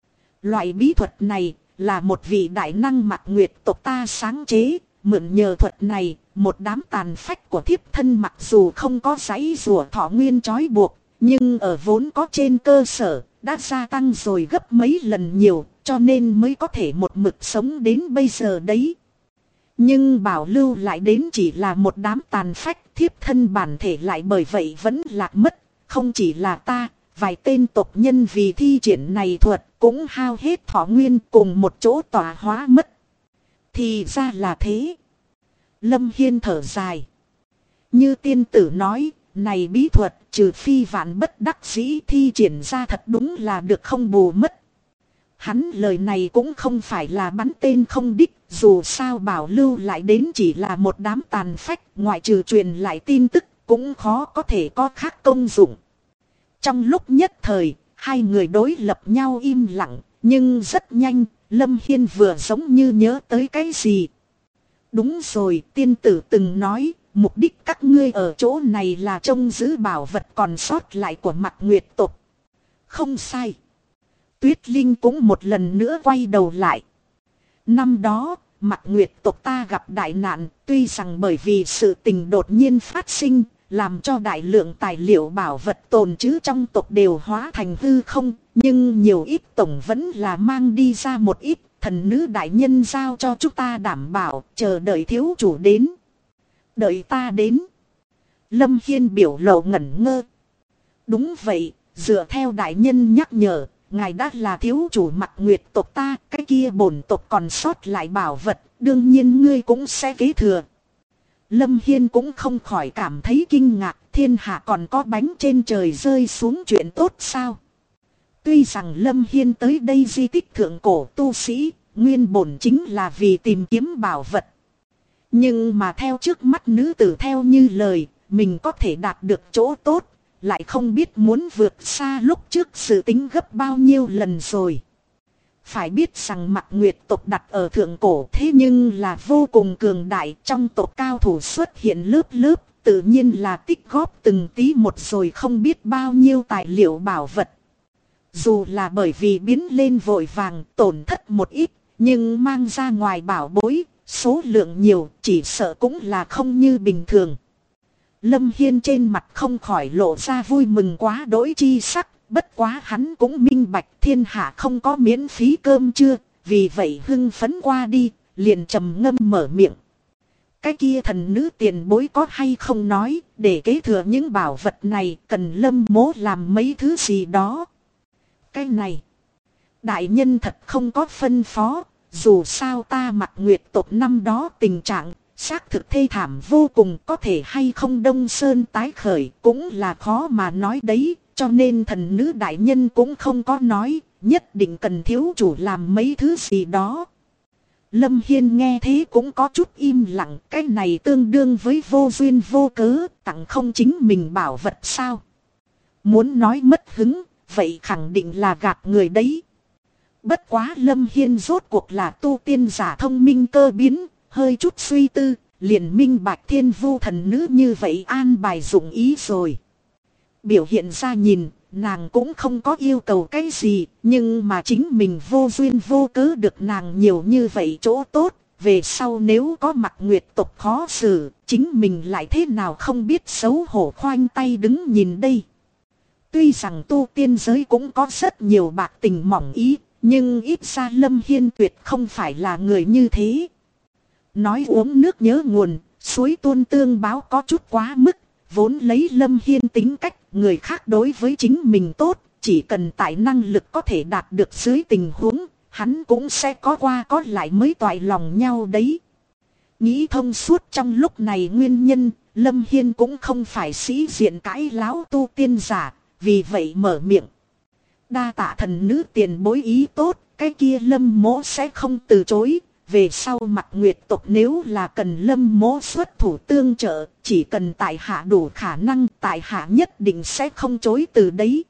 Loại bí thuật này là một vị đại năng Mạc Nguyệt tộc ta sáng chế, mượn nhờ thuật này, một đám tàn phách của thiếp thân mặc dù không có giấy rùa thọ nguyên trói buộc, nhưng ở vốn có trên cơ sở, đã gia tăng rồi gấp mấy lần nhiều, cho nên mới có thể một mực sống đến bây giờ đấy. Nhưng bảo lưu lại đến chỉ là một đám tàn phách, thiếp thân bản thể lại bởi vậy vẫn lạc mất, không chỉ là ta. Vài tên tộc nhân vì thi triển này thuật cũng hao hết thọ nguyên cùng một chỗ tỏa hóa mất. Thì ra là thế. Lâm Hiên thở dài. Như tiên tử nói, này bí thuật trừ phi vạn bất đắc dĩ thi triển ra thật đúng là được không bù mất. Hắn lời này cũng không phải là bắn tên không đích, dù sao bảo lưu lại đến chỉ là một đám tàn phách, ngoại trừ truyền lại tin tức cũng khó có thể có khác công dụng. Trong lúc nhất thời, hai người đối lập nhau im lặng, nhưng rất nhanh, Lâm Hiên vừa giống như nhớ tới cái gì. Đúng rồi, tiên tử từng nói, mục đích các ngươi ở chỗ này là trông giữ bảo vật còn sót lại của Mạc Nguyệt tộc. Không sai. Tuyết Linh cũng một lần nữa quay đầu lại. Năm đó, Mặc Nguyệt tộc ta gặp đại nạn, tuy rằng bởi vì sự tình đột nhiên phát sinh, làm cho đại lượng tài liệu bảo vật tồn trữ trong tộc đều hóa thành hư không, nhưng nhiều ít tổng vẫn là mang đi ra một ít. Thần nữ đại nhân giao cho chúng ta đảm bảo, chờ đợi thiếu chủ đến. Đợi ta đến. Lâm Hiên biểu lộ ngẩn ngơ. Đúng vậy, dựa theo đại nhân nhắc nhở, ngài đã là thiếu chủ Mặc Nguyệt tộc ta, cái kia bổn tộc còn sót lại bảo vật, đương nhiên ngươi cũng sẽ kế thừa. Lâm Hiên cũng không khỏi cảm thấy kinh ngạc, thiên hạ còn có bánh trên trời rơi xuống chuyện tốt sao? Tuy rằng Lâm Hiên tới đây di tích thượng cổ tu sĩ, nguyên bổn chính là vì tìm kiếm bảo vật. Nhưng mà theo trước mắt nữ tử theo như lời, mình có thể đạt được chỗ tốt, lại không biết muốn vượt xa lúc trước sự tính gấp bao nhiêu lần rồi. Phải biết rằng Mặc Nguyệt tộc đặt ở thượng cổ thế nhưng là vô cùng cường đại, trong tộc cao thủ xuất hiện lớp lớp, tự nhiên là tích góp từng tí một rồi không biết bao nhiêu tài liệu bảo vật. Dù là bởi vì biến lên vội vàng tổn thất một ít, nhưng mang ra ngoài bảo bối, số lượng nhiều chỉ sợ cũng là không như bình thường. Lâm Hiên trên mặt không khỏi lộ ra vui mừng quá đỗi chi sắc, bất quá hắn cũng minh bạch thiên hạ không có miễn phí cơm trưa, vì vậy hưng phấn qua đi, liền trầm ngâm mở miệng. Cái kia thần nữ tiền bối có hay không nói, để kế thừa những bảo vật này cần Lâm mỗ làm mấy thứ gì đó. Cái này, đại nhân thật không có phân phó, dù sao ta Mặc Nguyệt tộc năm đó tình trạng, xác thực thê thảm vô cùng, có thể hay không Đông Sơn tái khởi cũng là khó mà nói đấy, cho nên thần nữ đại nhân cũng không có nói, nhất định cần thiếu chủ làm mấy thứ gì đó. Lâm Hiên nghe thế cũng có chút im lặng, cái này tương đương với vô duyên vô cớ, tặng không chính mình bảo vật sao. Muốn nói mất hứng, vậy khẳng định là gạt người đấy. Bất quá Lâm Hiên rốt cuộc là tu tiên giả thông minh cơ biến, hơi chút suy tư, liền minh bạch thiên vu thần nữ như vậy an bài dụng ý rồi. Biểu hiện ra nhìn, nàng cũng không có yêu cầu cái gì, nhưng mà chính mình vô duyên vô cớ được nàng nhiều như vậy chỗ tốt, về sau nếu có Mặc Nguyệt tộc khó xử, chính mình lại thế nào không biết xấu hổ khoanh tay đứng nhìn đây. Tuy rằng tu tiên giới cũng có rất nhiều bạc tình mỏng ý, nhưng ít ra Lâm Hiên tuyệt không phải là người như thế. Nói uống nước nhớ nguồn, suối tuôn tương báo có chút quá mức, vốn lấy Lâm Hiên tính cách, người khác đối với chính mình tốt, chỉ cần tại năng lực có thể đạt được dưới tình huống, hắn cũng sẽ có qua có lại mới toại lòng nhau đấy. Nghĩ thông suốt trong lúc này nguyên nhân, Lâm Hiên cũng không phải sĩ diện cãi láo tu tiên giả, vì vậy mở miệng. Đa tạ thần nữ tiền bối ý tốt, cái kia Lâm mỗ sẽ không từ chối. Về sau Mặc Nguyệt tộc nếu là cần Lâm mỗ xuất thủ tương trợ, chỉ cần tại hạ đủ khả năng, tại hạ nhất định sẽ không chối từ đấy.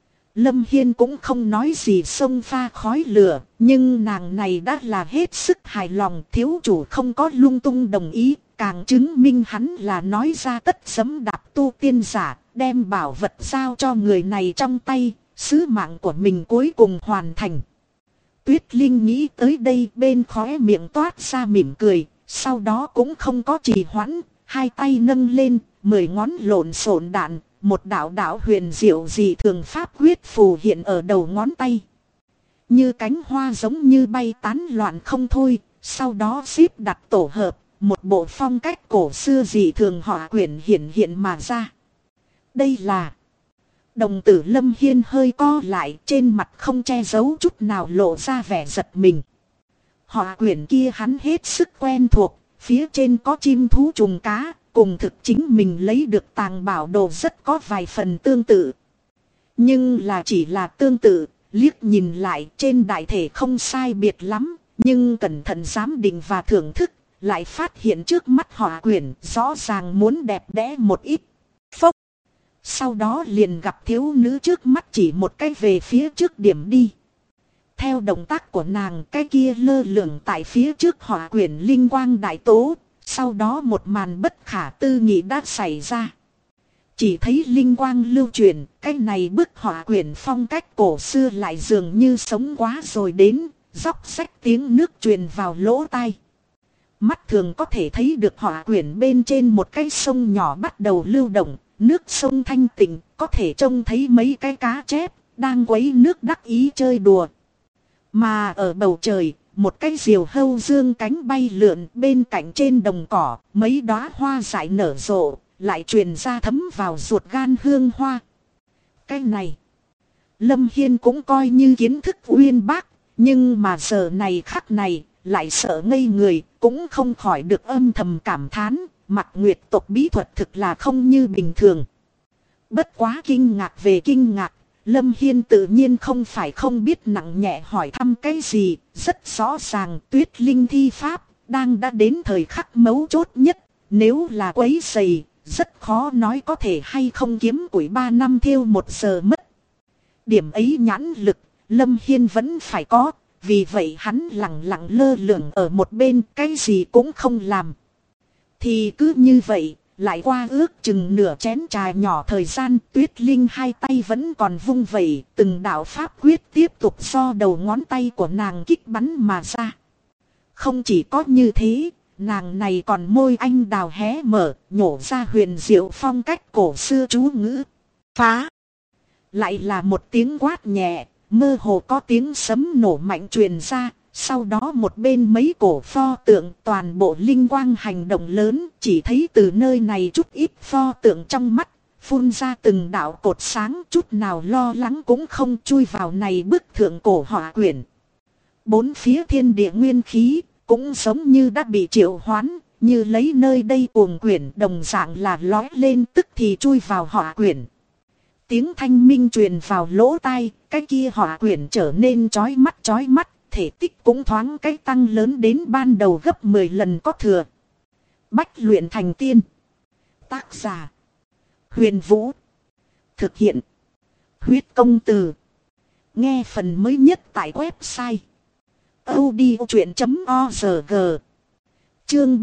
Lâm Hiên cũng không nói gì xông pha khói lửa, nhưng nàng này đã là hết sức hài lòng, thiếu chủ không có lung tung đồng ý, càng chứng minh hắn là nói ra tất sấm đạp tu tiên giả, đem bảo vật giao cho người này trong tay, sứ mạng của mình cuối cùng hoàn thành. Tuyết Linh nghĩ tới đây bên khóe miệng toát ra mỉm cười, sau đó cũng không có trì hoãn, hai tay nâng lên, 10 ngón lộn xộn đạn, một đạo đạo huyền diệu dị thường pháp quyết phù hiện ở đầu ngón tay. Như cánh hoa giống như bay tán loạn không thôi, sau đó xếp đặt tổ hợp, một bộ phong cách cổ xưa dị thường họa quyển hiện mà ra. Đây là... Đồng tử Lâm Hiên hơi co lại, trên mặt không che giấu chút nào lộ ra vẻ giật mình. Họa quyển kia hắn hết sức quen thuộc, phía trên có chim thú trùng cá, cùng thực chính mình lấy được tàng bảo đồ rất có vài phần tương tự. Nhưng là chỉ là tương tự, liếc nhìn lại trên đại thể không sai biệt lắm, nhưng cẩn thận giám định và thưởng thức, lại phát hiện trước mắt họa quyển rõ ràng muốn đẹp đẽ một ít. Phốc! Sau đó liền gặp thiếu nữ trước mắt chỉ một cái về phía trước điểm đi. Theo động tác của nàng, cái kia lơ lửng tại phía trước họa quyển linh quang đại tố, sau đó một màn bất khả tư nghị đã xảy ra. Chỉ thấy linh quang lưu truyền, cái này bức họa quyển phong cách cổ xưa lại dường như sống quá rồi đến, róc rách tiếng nước truyền vào lỗ tai. Mắt thường có thể thấy được hỏa quyển bên trên một cái sông nhỏ bắt đầu lưu động, nước sông thanh tịnh, có thể trông thấy mấy cái cá chép đang quấy nước đắc ý chơi đùa. Mà ở bầu trời, một cái diều hâu dương cánh bay lượn bên cạnh trên đồng cỏ, mấy đóa hoa dại nở rộ, lại truyền ra thấm vào ruột gan hương hoa. Cái này, Lâm Hiên cũng coi như kiến thức uyên bác, nhưng mà giờ này khắc này, lại sợ ngây người, cũng không khỏi được âm thầm cảm thán, Mặc Nguyệt tộc bí thuật thực là không như bình thường. Bất quá kinh ngạc về kinh ngạc, Lâm Hiên tự nhiên không phải không biết nặng nhẹ hỏi thăm cái gì, rất rõ ràng Tuyết Linh thi pháp, đã đến thời khắc mấu chốt nhất, nếu là quấy rầy, rất khó nói có thể hay không kiếm củi 3 năm thiêu 1 giờ mất. Điểm ấy nhãn lực, Lâm Hiên vẫn phải có, vì vậy hắn lặng lặng lơ lửng ở một bên, cái gì cũng không làm. Thì cứ như vậy, lại qua ước chừng nửa chén trà nhỏ thời gian, Tuyết Linh hai tay vẫn còn vung vẩy, từng đạo pháp quyết tiếp tục do đầu ngón tay của nàng kích bắn mà ra. Không chỉ có như thế, nàng này còn môi anh đào hé mở, nhổ ra huyền diệu phong cách cổ xưa chú ngữ. Phá! Lại là một tiếng quát nhẹ, mơ hồ có tiếng sấm nổ mạnh truyền ra. Sau đó một bên mấy cổ pho tượng toàn bộ linh quang hành động lớn, chỉ thấy từ nơi này chút ít pho tượng trong mắt, phun ra từng đạo cột sáng, chút nào lo lắng cũng không chui vào này bức thượng cổ hỏa quyển. Bốn phía thiên địa nguyên khí, cũng giống như đã bị triệu hoán, như lấy nơi đây cuồng quyển đồng dạng là lói lên tức thì chui vào hỏa quyển. Tiếng thanh minh truyền vào lỗ tai, cái kia hỏa quyển trở nên chói mắt. Thể tích cũng thoáng cái tăng lớn đến ban đầu gấp 10 lần có thừa. Bách luyện thành tiên. Tác giả: Huyền Vũ. Thực hiện: Huyết Công Từ. Nghe phần mới nhất tại website audiochuyện.org. Chương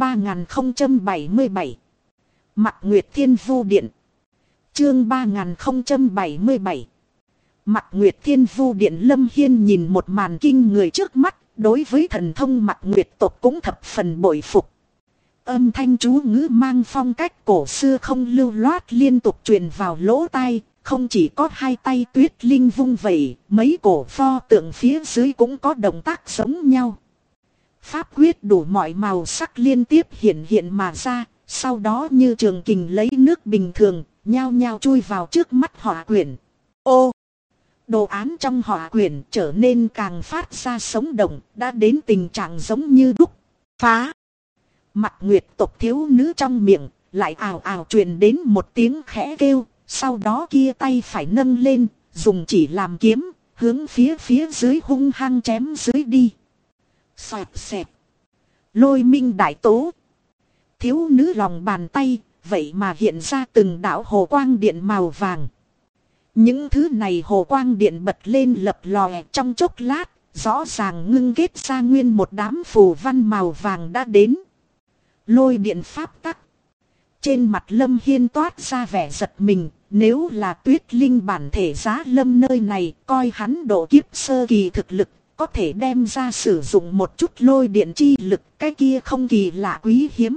3077. Mặc Nguyệt Thiên Vu Điện. Chương 3077. Mặc Nguyệt Thiên Vu Điện. Lâm Hiên nhìn một màn kinh người trước mắt, đối với thần thông Mặc Nguyệt tộc cũng thập phần bội phục. Âm thanh chú ngữ mang phong cách cổ xưa không lưu loát liên tục truyền vào lỗ tai, không chỉ có hai tay Tuyết Linh vung vẩy, mấy cổ pho tượng phía dưới cũng có động tác giống nhau. Pháp quyết đủ mọi màu sắc liên tiếp hiện mà ra, sau đó như trường kình lấy nước bình thường, nhao nhao chui vào trước mắt hỏa quyển. Ô! Đồ án trong hỏa quyển trở nên càng phát ra sống động, đã đến tình trạng giống như đúc. Phá! Mặc Nguyệt tộc thiếu nữ trong miệng, lại ào ào truyền đến một tiếng khẽ kêu, sau đó kia tay phải nâng lên, dùng chỉ làm kiếm, hướng phía dưới hung hăng chém dưới đi. Xoẹt xẹt! Lôi minh đại tố! Thiếu nữ lòng bàn tay, vậy mà hiện ra từng đạo hồ quang điện màu vàng. Những thứ này hồ quang điện bật lên lập lòe trong chốc lát, rõ ràng ngưng kết ra nguyên một đám phù văn màu vàng đã đến. Lôi điện pháp tắc. Trên mặt Lâm Hiên toát ra vẻ giật mình, nếu là Tuyết Linh bản thể giá lâm nơi này, coi hắn độ kiếp sơ kỳ thực lực, có thể đem ra sử dụng một chút lôi điện chi lực, cái kia không kỳ lạ quý hiếm.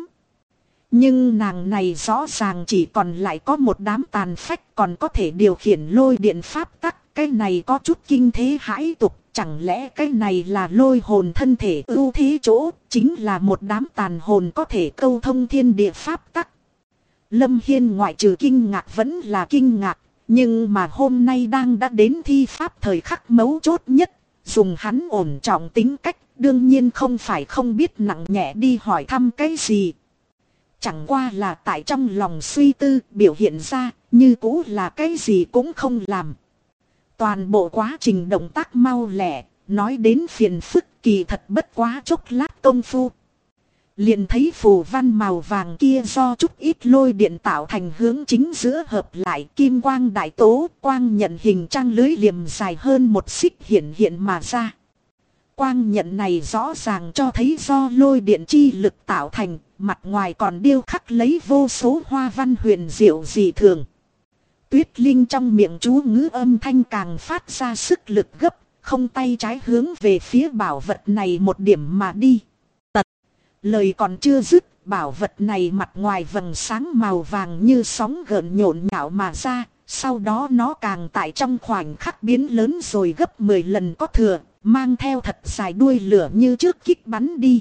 Nhưng nàng này rõ ràng chỉ còn lại có một đám tàn phách, còn có thể điều khiển lôi điện pháp tắc, cái này có chút kinh thế hãi tục, chẳng lẽ cái này là lôi hồn thân thể ưu thế chỗ, chính là một đám tàn hồn có thể câu thông thiên địa pháp tắc. Lâm Hiên ngoại trừ kinh ngạc vẫn là kinh ngạc, nhưng mà hôm nay đã đến thi pháp thời khắc mấu chốt nhất, dùng hắn ổn trọng tính cách, đương nhiên không phải không biết nặng nhẹ đi hỏi thăm cái gì. Chẳng qua là tại trong lòng suy tư biểu hiện ra, như cũ là cái gì cũng không làm. Toàn bộ quá trình động tác mau lẹ, nói đến phiền phức kỳ thật bất quá chốc lát công phu. Liền thấy phù văn màu vàng kia do chút ít lôi điện tạo thành hướng chính giữa hợp lại, kim quang đại tố, quang nhận hình trang lưới liềm dài hơn một xích hiện mà ra. Quang nhận này rõ ràng cho thấy do lôi điện chi lực tạo thành, mặt ngoài còn điêu khắc lấy vô số hoa văn huyền diệu dị thường. Tuyết Linh trong miệng chú ngữ âm thanh càng phát ra sức lực gấp, không tay trái hướng về phía bảo vật này một điểm mà đi. Lời còn chưa dứt, bảo vật này mặt ngoài vầng sáng màu vàng như sóng gợn nhộn nhạo mà ra. Sau đó nó càng tại trong khoảnh khắc biến lớn rồi gấp 10 lần có thừa, mang theo thật dài đuôi lửa như trước kích bắn đi.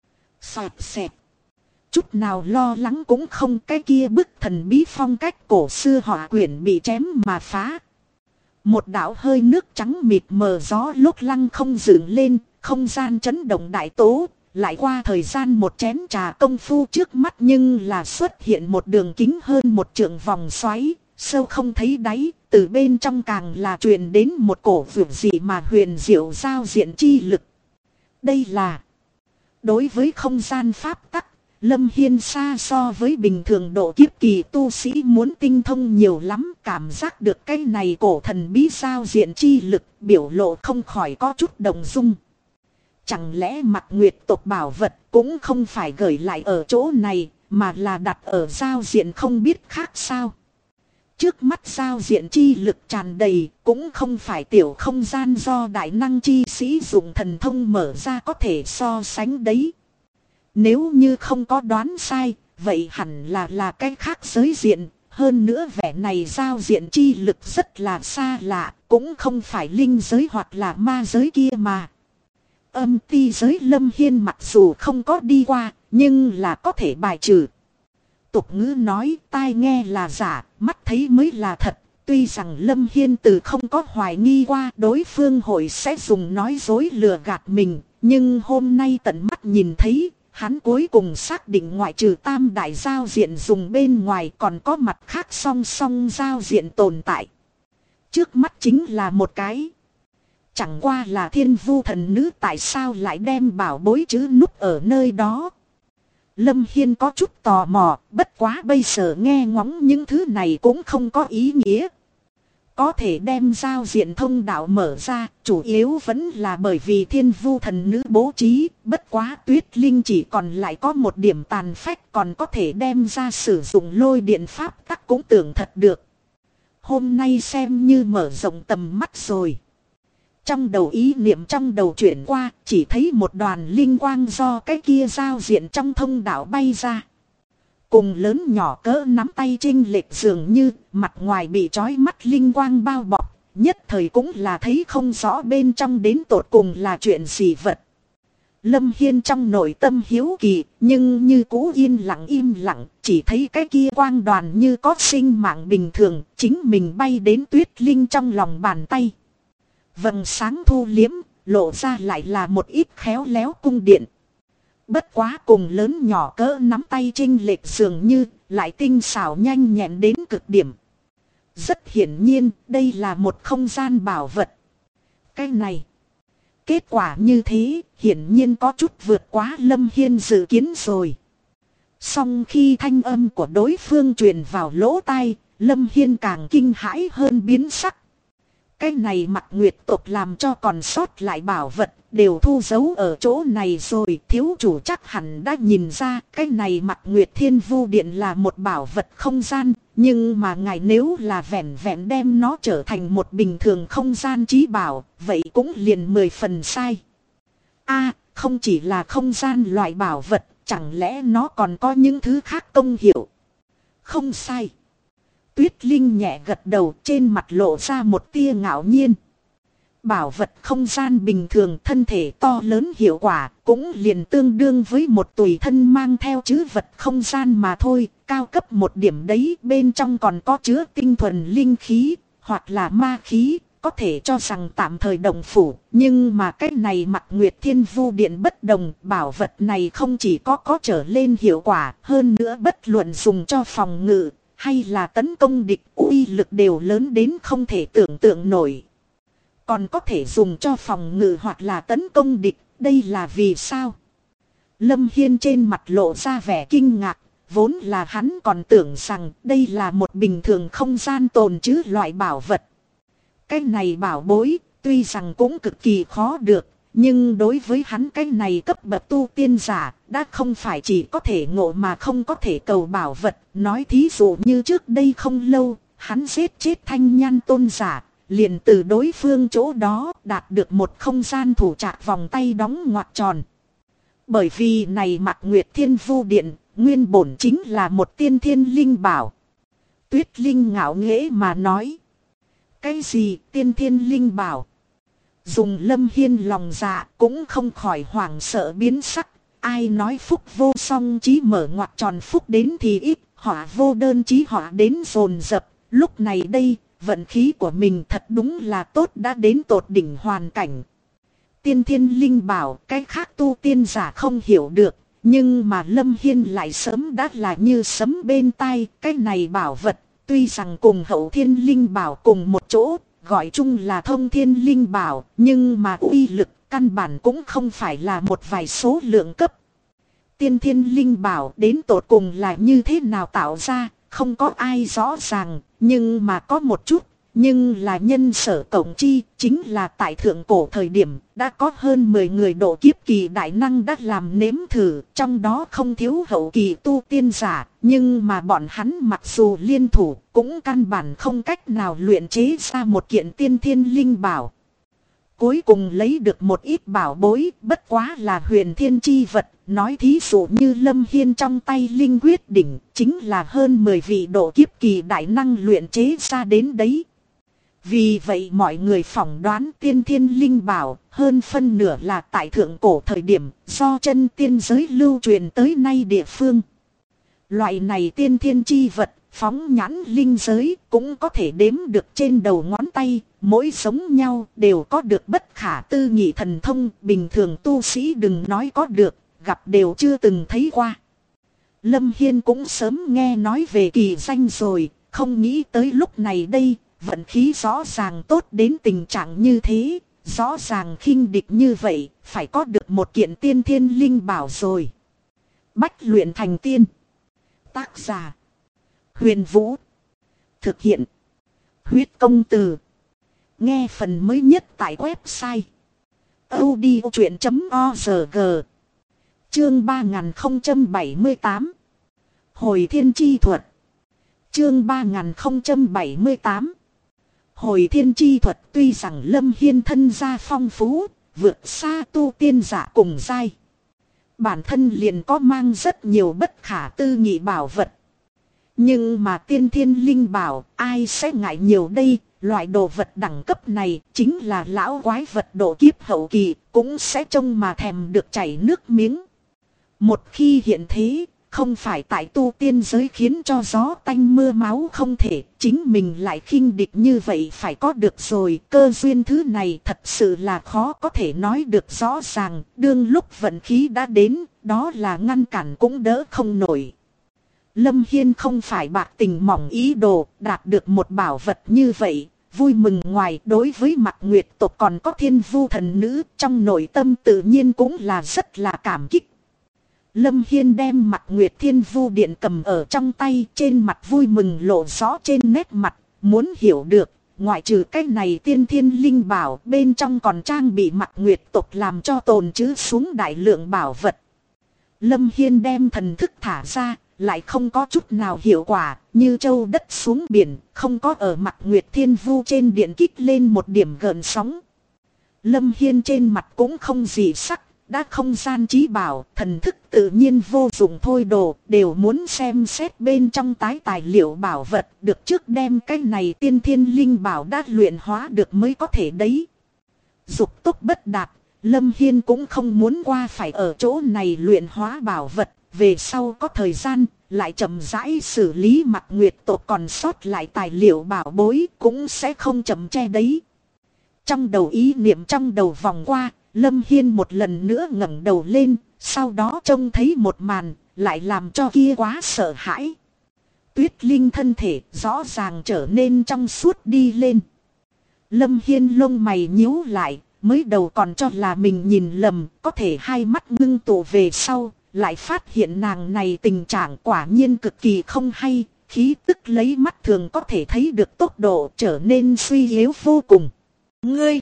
Xoẹt xẹt. Chút nào lo lắng cũng không, cái kia bức thần bí phong cách cổ xưa họa quyển bị chém mà phá. Một đạo hơi nước trắng mịt mờ gió lúc lăng không dựng lên, không gian chấn động đại tố. Lại qua thời gian một chén trà công phu trước mắt nhưng là xuất hiện một đường kính hơn một trượng vòng xoáy, sâu không thấy đáy, từ bên trong càng là truyền đến một cổ vượt dị mà huyền diệu giao diện chi lực. Đây là đối với không gian pháp tắc, Lâm Hiên xa so với bình thường độ kiếp kỳ tu sĩ muốn tinh thông nhiều lắm, cảm giác được cái này cổ thần bí giao diện chi lực, biểu lộ không khỏi có chút động dung. Chẳng lẽ Mặc Nguyệt tộc bảo vật cũng không phải gửi lại ở chỗ này, mà là đặt ở giao diện không biết khác sao? Trước mắt giao diện chi lực tràn đầy, cũng không phải tiểu không gian do đại năng chi sĩ dùng thần thông mở ra có thể so sánh đấy. Nếu như không có đoán sai, vậy hẳn là cái khác giới diện, hơn nữa vẻ này giao diện chi lực rất là xa lạ, cũng không phải linh giới hoặc là ma giới kia mà. Âm ti giới Lâm Hiên mặc dù không có đi qua, nhưng là có thể bài trừ. Tục ngữ nói tai nghe là giả, mắt thấy mới là thật. Tuy rằng Lâm Hiên từ không có hoài nghi qua đối phương hội sẽ dùng nói dối lừa gạt mình. Nhưng hôm nay tận mắt nhìn thấy, hắn cuối cùng xác định ngoại trừ tam đại giao diện dùng bên ngoài còn có mặt khác song song giao diện tồn tại. Trước mắt chính là một cái. Chẳng qua là Thiên Vu thần nữ tại sao lại đem bảo bối chứ núp ở nơi đó. Lâm Hiên có chút tò mò, bất quá bây giờ nghe ngóng những thứ này cũng không có ý nghĩa. Có thể đem giao diện thông đạo mở ra, chủ yếu vẫn là bởi vì Thiên Vu thần nữ bố trí, bất quá Tuyết Linh chỉ còn lại có một điểm tàn phách, còn có thể đem ra sử dụng lôi điện pháp tắc cũng tưởng thật được. Hôm nay xem như mở rộng tầm mắt rồi. Trong đầu ý niệm trong đầu chuyển qua, chỉ thấy một đoàn linh quang do cái kia giao diện trong thông đạo bay ra. Cùng lớn nhỏ cỡ nắm tay chênh lệch dường như, mặt ngoài bị trói mắt linh quang bao bọc, nhất thời cũng là thấy không rõ bên trong đến tột cùng là chuyện gì vật. Lâm Hiên trong nội tâm hiếu kỳ, nhưng như cũ yên lặng im lặng, chỉ thấy cái kia quang đoàn như có sinh mạng bình thường, chính mình bay đến Tuyết Linh trong lòng bàn tay. Vầng sáng thu liếm, lộ ra lại là một ít khéo léo cung điện. Bất quá cùng lớn nhỏ cỡ nắm tay chênh lệch dường như, lại tinh xảo nhanh nhẹn đến cực điểm. Rất hiển nhiên, đây là một không gian bảo vật. Cái này, kết quả như thế, hiển nhiên có chút vượt quá Lâm Hiên dự kiến rồi. Song khi thanh âm của đối phương truyền vào lỗ tai, Lâm Hiên càng kinh hãi hơn biến sắc. Cái này Mặc Nguyệt tộc làm cho còn sót lại bảo vật đều thu giấu ở chỗ này rồi. Thiếu chủ chắc hẳn đã nhìn ra cái này Mặc Nguyệt Thiên Vu Điện là một bảo vật không gian. Nhưng mà ngài nếu là vẹn vẹn đem nó trở thành một bình thường không gian trí bảo, vậy cũng liền 10 phần sai. Không chỉ là không gian loại bảo vật, chẳng lẽ nó còn có những thứ khác công hiệu? Không sai. Tuyết Linh nhẹ gật đầu, trên mặt lộ ra một tia ngạo nhiên. Bảo vật không gian bình thường thân thể to lớn hiệu quả cũng liền tương đương với một tùy thân mang theo trữ vật không gian mà thôi. Cao cấp một điểm đấy, bên trong còn có chứa tinh thuần linh khí hoặc là ma khí, có thể cho rằng tạm thời đồng phủ. Nhưng mà cái này Mặc Nguyệt Thiên Vu Điện bất đồng, bảo vật này không chỉ có trở lên hiệu quả, hơn nữa bất luận dùng cho phòng ngự hay là tấn công địch, uy lực đều lớn đến không thể tưởng tượng nổi. Còn có thể dùng cho phòng ngự hoặc là tấn công địch, đây là vì sao? Lâm Hiên trên mặt lộ ra vẻ kinh ngạc, vốn là hắn còn tưởng rằng đây là một bình thường không gian tồn trữ loại bảo vật. Cái này bảo bối, tuy rằng cũng cực kỳ khó được, nhưng đối với hắn cái này cấp bậc tu tiên giả, đã không phải chỉ có thể ngộ mà không có thể cầu bảo vật. Nói thí dụ như trước đây không lâu, hắn giết chết Thanh Nhan tôn giả, liền từ đối phương chỗ đó đạt được một không gian thủ trạc vòng tay đóng ngoặc tròn. Bởi vì này Mạc Nguyệt Thiên Vu Điện, nguyên bổn chính là một tiên thiên linh bảo. Tuyết Linh ngạo nghễ mà nói. Cái gì tiên thiên linh bảo? Dùng Lâm Hiên lòng dạ cũng không khỏi hoảng sợ biến sắc. Ai nói phúc vô song chí mở ngoặc tròn phúc đến thì ít, họa vô đơn chí họa đến dồn dập. Lúc này đây, vận khí của mình thật đúng là tốt đã đến tột đỉnh hoàn cảnh. Tiên thiên linh bảo, cái khác tu tiên giả không hiểu được. Nhưng mà Lâm Hiên lại sớm đã là như sấm bên tai, cái này bảo vật. Tuy rằng cùng hậu thiên linh bảo cùng một chỗ, gọi chung là thông thiên linh bảo, nhưng mà uy lực căn bản cũng không phải là một vài số lượng cấp. Tiên thiên linh bảo đến tột cùng là như thế nào tạo ra, không có ai rõ ràng, nhưng mà có một chút. Nhưng là nhân sở cộng chi, chính là tại thượng cổ thời điểm, đã có hơn 10 người độ kiếp kỳ đại năng đã làm nếm thử, trong đó không thiếu hậu kỳ tu tiên giả, nhưng mà bọn hắn mặc dù liên thủ, cũng căn bản không cách nào luyện chế ra một kiện tiên thiên linh bảo. Cuối cùng lấy được một ít bảo bối, bất quá là huyền thiên chi vật, nói thí dụ như Lâm Hiên trong tay linh quyết đỉnh, chính là hơn 10 vị độ kiếp kỳ đại năng luyện chế ra đến đấy. Vì vậy mọi người phỏng đoán tiên thiên linh bảo hơn phân nửa là tại thượng cổ thời điểm do chân tiên giới lưu truyền tới nay địa phương. Loại này tiên thiên chi vật phóng nhãn linh giới cũng có thể đếm được trên đầu ngón tay, mỗi giống nhau đều có được bất khả tư nghị thần thông, bình thường tu sĩ đừng nói có được, gặp đều chưa từng thấy qua. Lâm Hiên cũng sớm nghe nói về kỳ danh rồi, không nghĩ tới lúc này đây. Vận khí rõ ràng tốt đến tình trạng như thế, rõ ràng khinh địch như vậy, phải có được một kiện tiên thiên linh bảo rồi. Bách luyện thành tiên. Tác giả: Huyền Vũ. Thực hiện: Huyết Công Từ. Nghe phần mới nhất tại website audiochuyện.org. Chương 3078. Hồi thiên chi thuật. Chương 3078. Hồi thiên chi thuật. Tuy rằng Lâm Hiên thân gia phong phú, vượt xa tu tiên giả cùng giai, bản thân liền có mang rất nhiều bất khả tư nghị bảo vật. Nhưng mà tiên thiên linh bảo, ai sẽ ngại nhiều đây, loại đồ vật đẳng cấp này chính là lão quái vật độ kiếp hậu kỳ, cũng sẽ trông mà thèm được chảy nước miếng. Một khi hiện thế, không phải tại tu tiên giới khiến cho gió tanh mưa máu không thể, chính mình lại khinh địch như vậy phải có được rồi. Cơ duyên thứ này thật sự là khó có thể nói được rõ ràng, đương lúc vận khí đã đến, đó là ngăn cản cũng đỡ không nổi. Lâm Hiên không phải bạc tình mỏng ý đồ, đạt được một bảo vật như vậy, vui mừng ngoài đối với Mạc Nguyệt tộc còn có Thiên Vu thần nữ, trong nội tâm tự nhiên cũng là rất là cảm kích. Lâm Hiên đem Mạc Nguyệt Thiên Vu Điện cầm ở trong tay, trên mặt vui mừng lộ rõ trên nét mặt, muốn hiểu được, ngoại trừ cái này tiên thiên linh bảo, bên trong còn trang bị Mạc Nguyệt tộc làm cho tồn trữ xuống đại lượng bảo vật. Lâm Hiên đem thần thức thả ra, lại không có chút nào hiệu quả, như châu đất xuống biển, không có ở Mạc Nguyệt Thiên Vu trên điện kích lên một điểm gợn sóng. Lâm Hiên trên mặt cũng không gì sắc. Đã không gian trí bảo, thần thức tự nhiên vô dụng thôi đồ, đều muốn xem xét bên trong tái tài liệu bảo vật, được trước đem cái này tiên thiên linh bảo đã luyện hóa được mới có thể đấy. Dục tốc bất đạt, Lâm Hiên cũng không muốn qua phải ở chỗ này luyện hóa bảo vật, về sau có thời gian, lại chậm rãi xử lý Mạc Nguyệt tộc còn sót lại tài liệu bảo bối, cũng sẽ không chậm che đấy. Trong đầu ý niệm trong đầu vòng qua, Lâm Hiên một lần nữa ngẩng đầu lên, sau đó trông thấy một màn, lại làm cho kia quá sợ hãi. Tuyết Linh thân thể rõ ràng trở nên trong suốt đi lên. Lâm Hiên lông mày nhíu lại, mới đầu còn cho là mình nhìn lầm, có thể hai mắt ngưng tụ về sau, lại phát hiện nàng này tình trạng quả nhiên cực kỳ không hay, khí tức lấy mắt thường có thể thấy được tốc độ trở nên suy yếu vô cùng. Ngươi!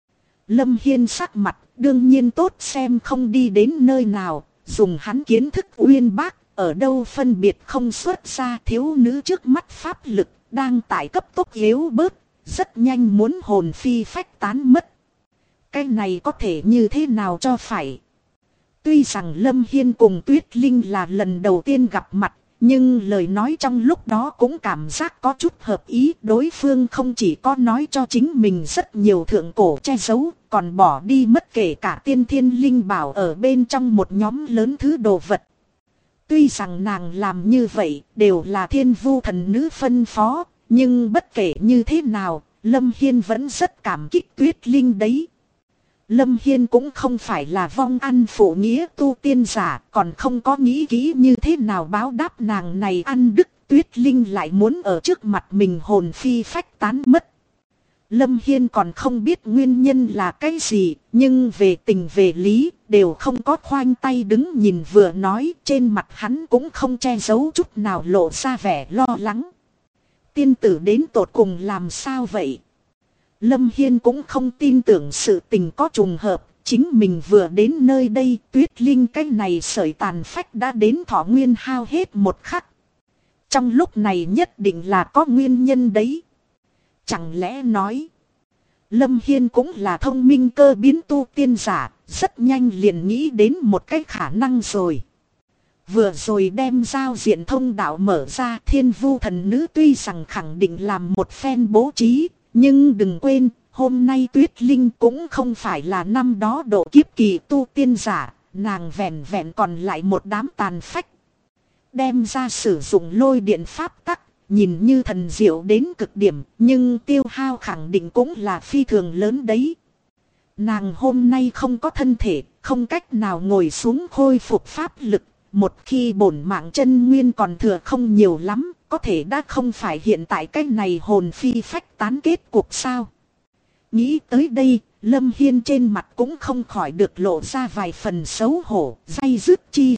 Lâm Hiên sắc mặt đương nhiên tốt xem không đi đến nơi nào, dùng hắn kiến thức uyên bác, ở đâu phân biệt không xuất ra thiếu nữ trước mắt pháp lực, đang tại cấp tốc yếu bớt, rất nhanh muốn hồn phi phách tán mất. Cái này có thể như thế nào cho phải? Tuy rằng Lâm Hiên cùng Tuyết Linh là lần đầu tiên gặp mặt, nhưng lời nói trong lúc đó cũng cảm giác có chút hợp ý. Đối phương không chỉ có nói cho chính mình rất nhiều thượng cổ che giấu, còn bỏ đi mất kể cả tiên thiên linh bảo ở bên trong một nhóm lớn thứ đồ vật. Tuy rằng nàng làm như vậy đều là Thiên Vu thần nữ phân phó, nhưng bất kể như thế nào, Lâm Hiên vẫn rất cảm kích Tuyết Linh đấy. Lâm Hiên cũng không phải là vong ăn phụ nghĩa tu tiên giả, còn không có nghĩ kỹ như thế nào báo đáp nàng này ăn đức. Tuyết Linh lại muốn ở trước mặt mình hồn phi phách tán mất. Lâm Hiên còn không biết nguyên nhân là cái gì, nhưng về tình về lý, đều không có khoanh tay đứng nhìn vừa nói, trên mặt hắn cũng không che giấu chút nào lộ ra vẻ lo lắng. Tiên tử đến tột cùng làm sao vậy? Lâm Hiên cũng không tin tưởng sự tình có trùng hợp, chính mình vừa đến nơi đây, Tuyết Linh cái này sợi tàn phách đã đến thọ nguyên hao hết một khắc. Trong lúc này nhất định là có nguyên nhân đấy. Chẳng lẽ nói, Lâm Hiên cũng là thông minh cơ biến tu tiên giả, rất nhanh liền nghĩ đến một cái khả năng rồi. Vừa rồi đem giao diện thông đạo mở ra, Thiên Vu thần nữ tuy rằng khẳng định làm một phen bố trí, nhưng đừng quên, hôm nay Tuyết Linh cũng không phải là năm đó độ kiếp kỳ tu tiên giả, nàng vẹn vẹn còn lại một đám tàn phách. Đem ra sử dụng lôi điện pháp tắc, nhìn như thần diệu đến cực điểm, nhưng tiêu hao khẳng định cũng là phi thường lớn đấy. Nàng hôm nay không có thân thể, không cách nào ngồi xuống khôi phục pháp lực, một khi bổn mạng chân nguyên còn thừa không nhiều lắm, có thể đã không phải hiện tại cái này hồn phi phách tán kết cục sao. Nghĩ tới đây, Lâm Hiên trên mặt cũng không khỏi được lộ ra vài phần xấu hổ, day dứt chi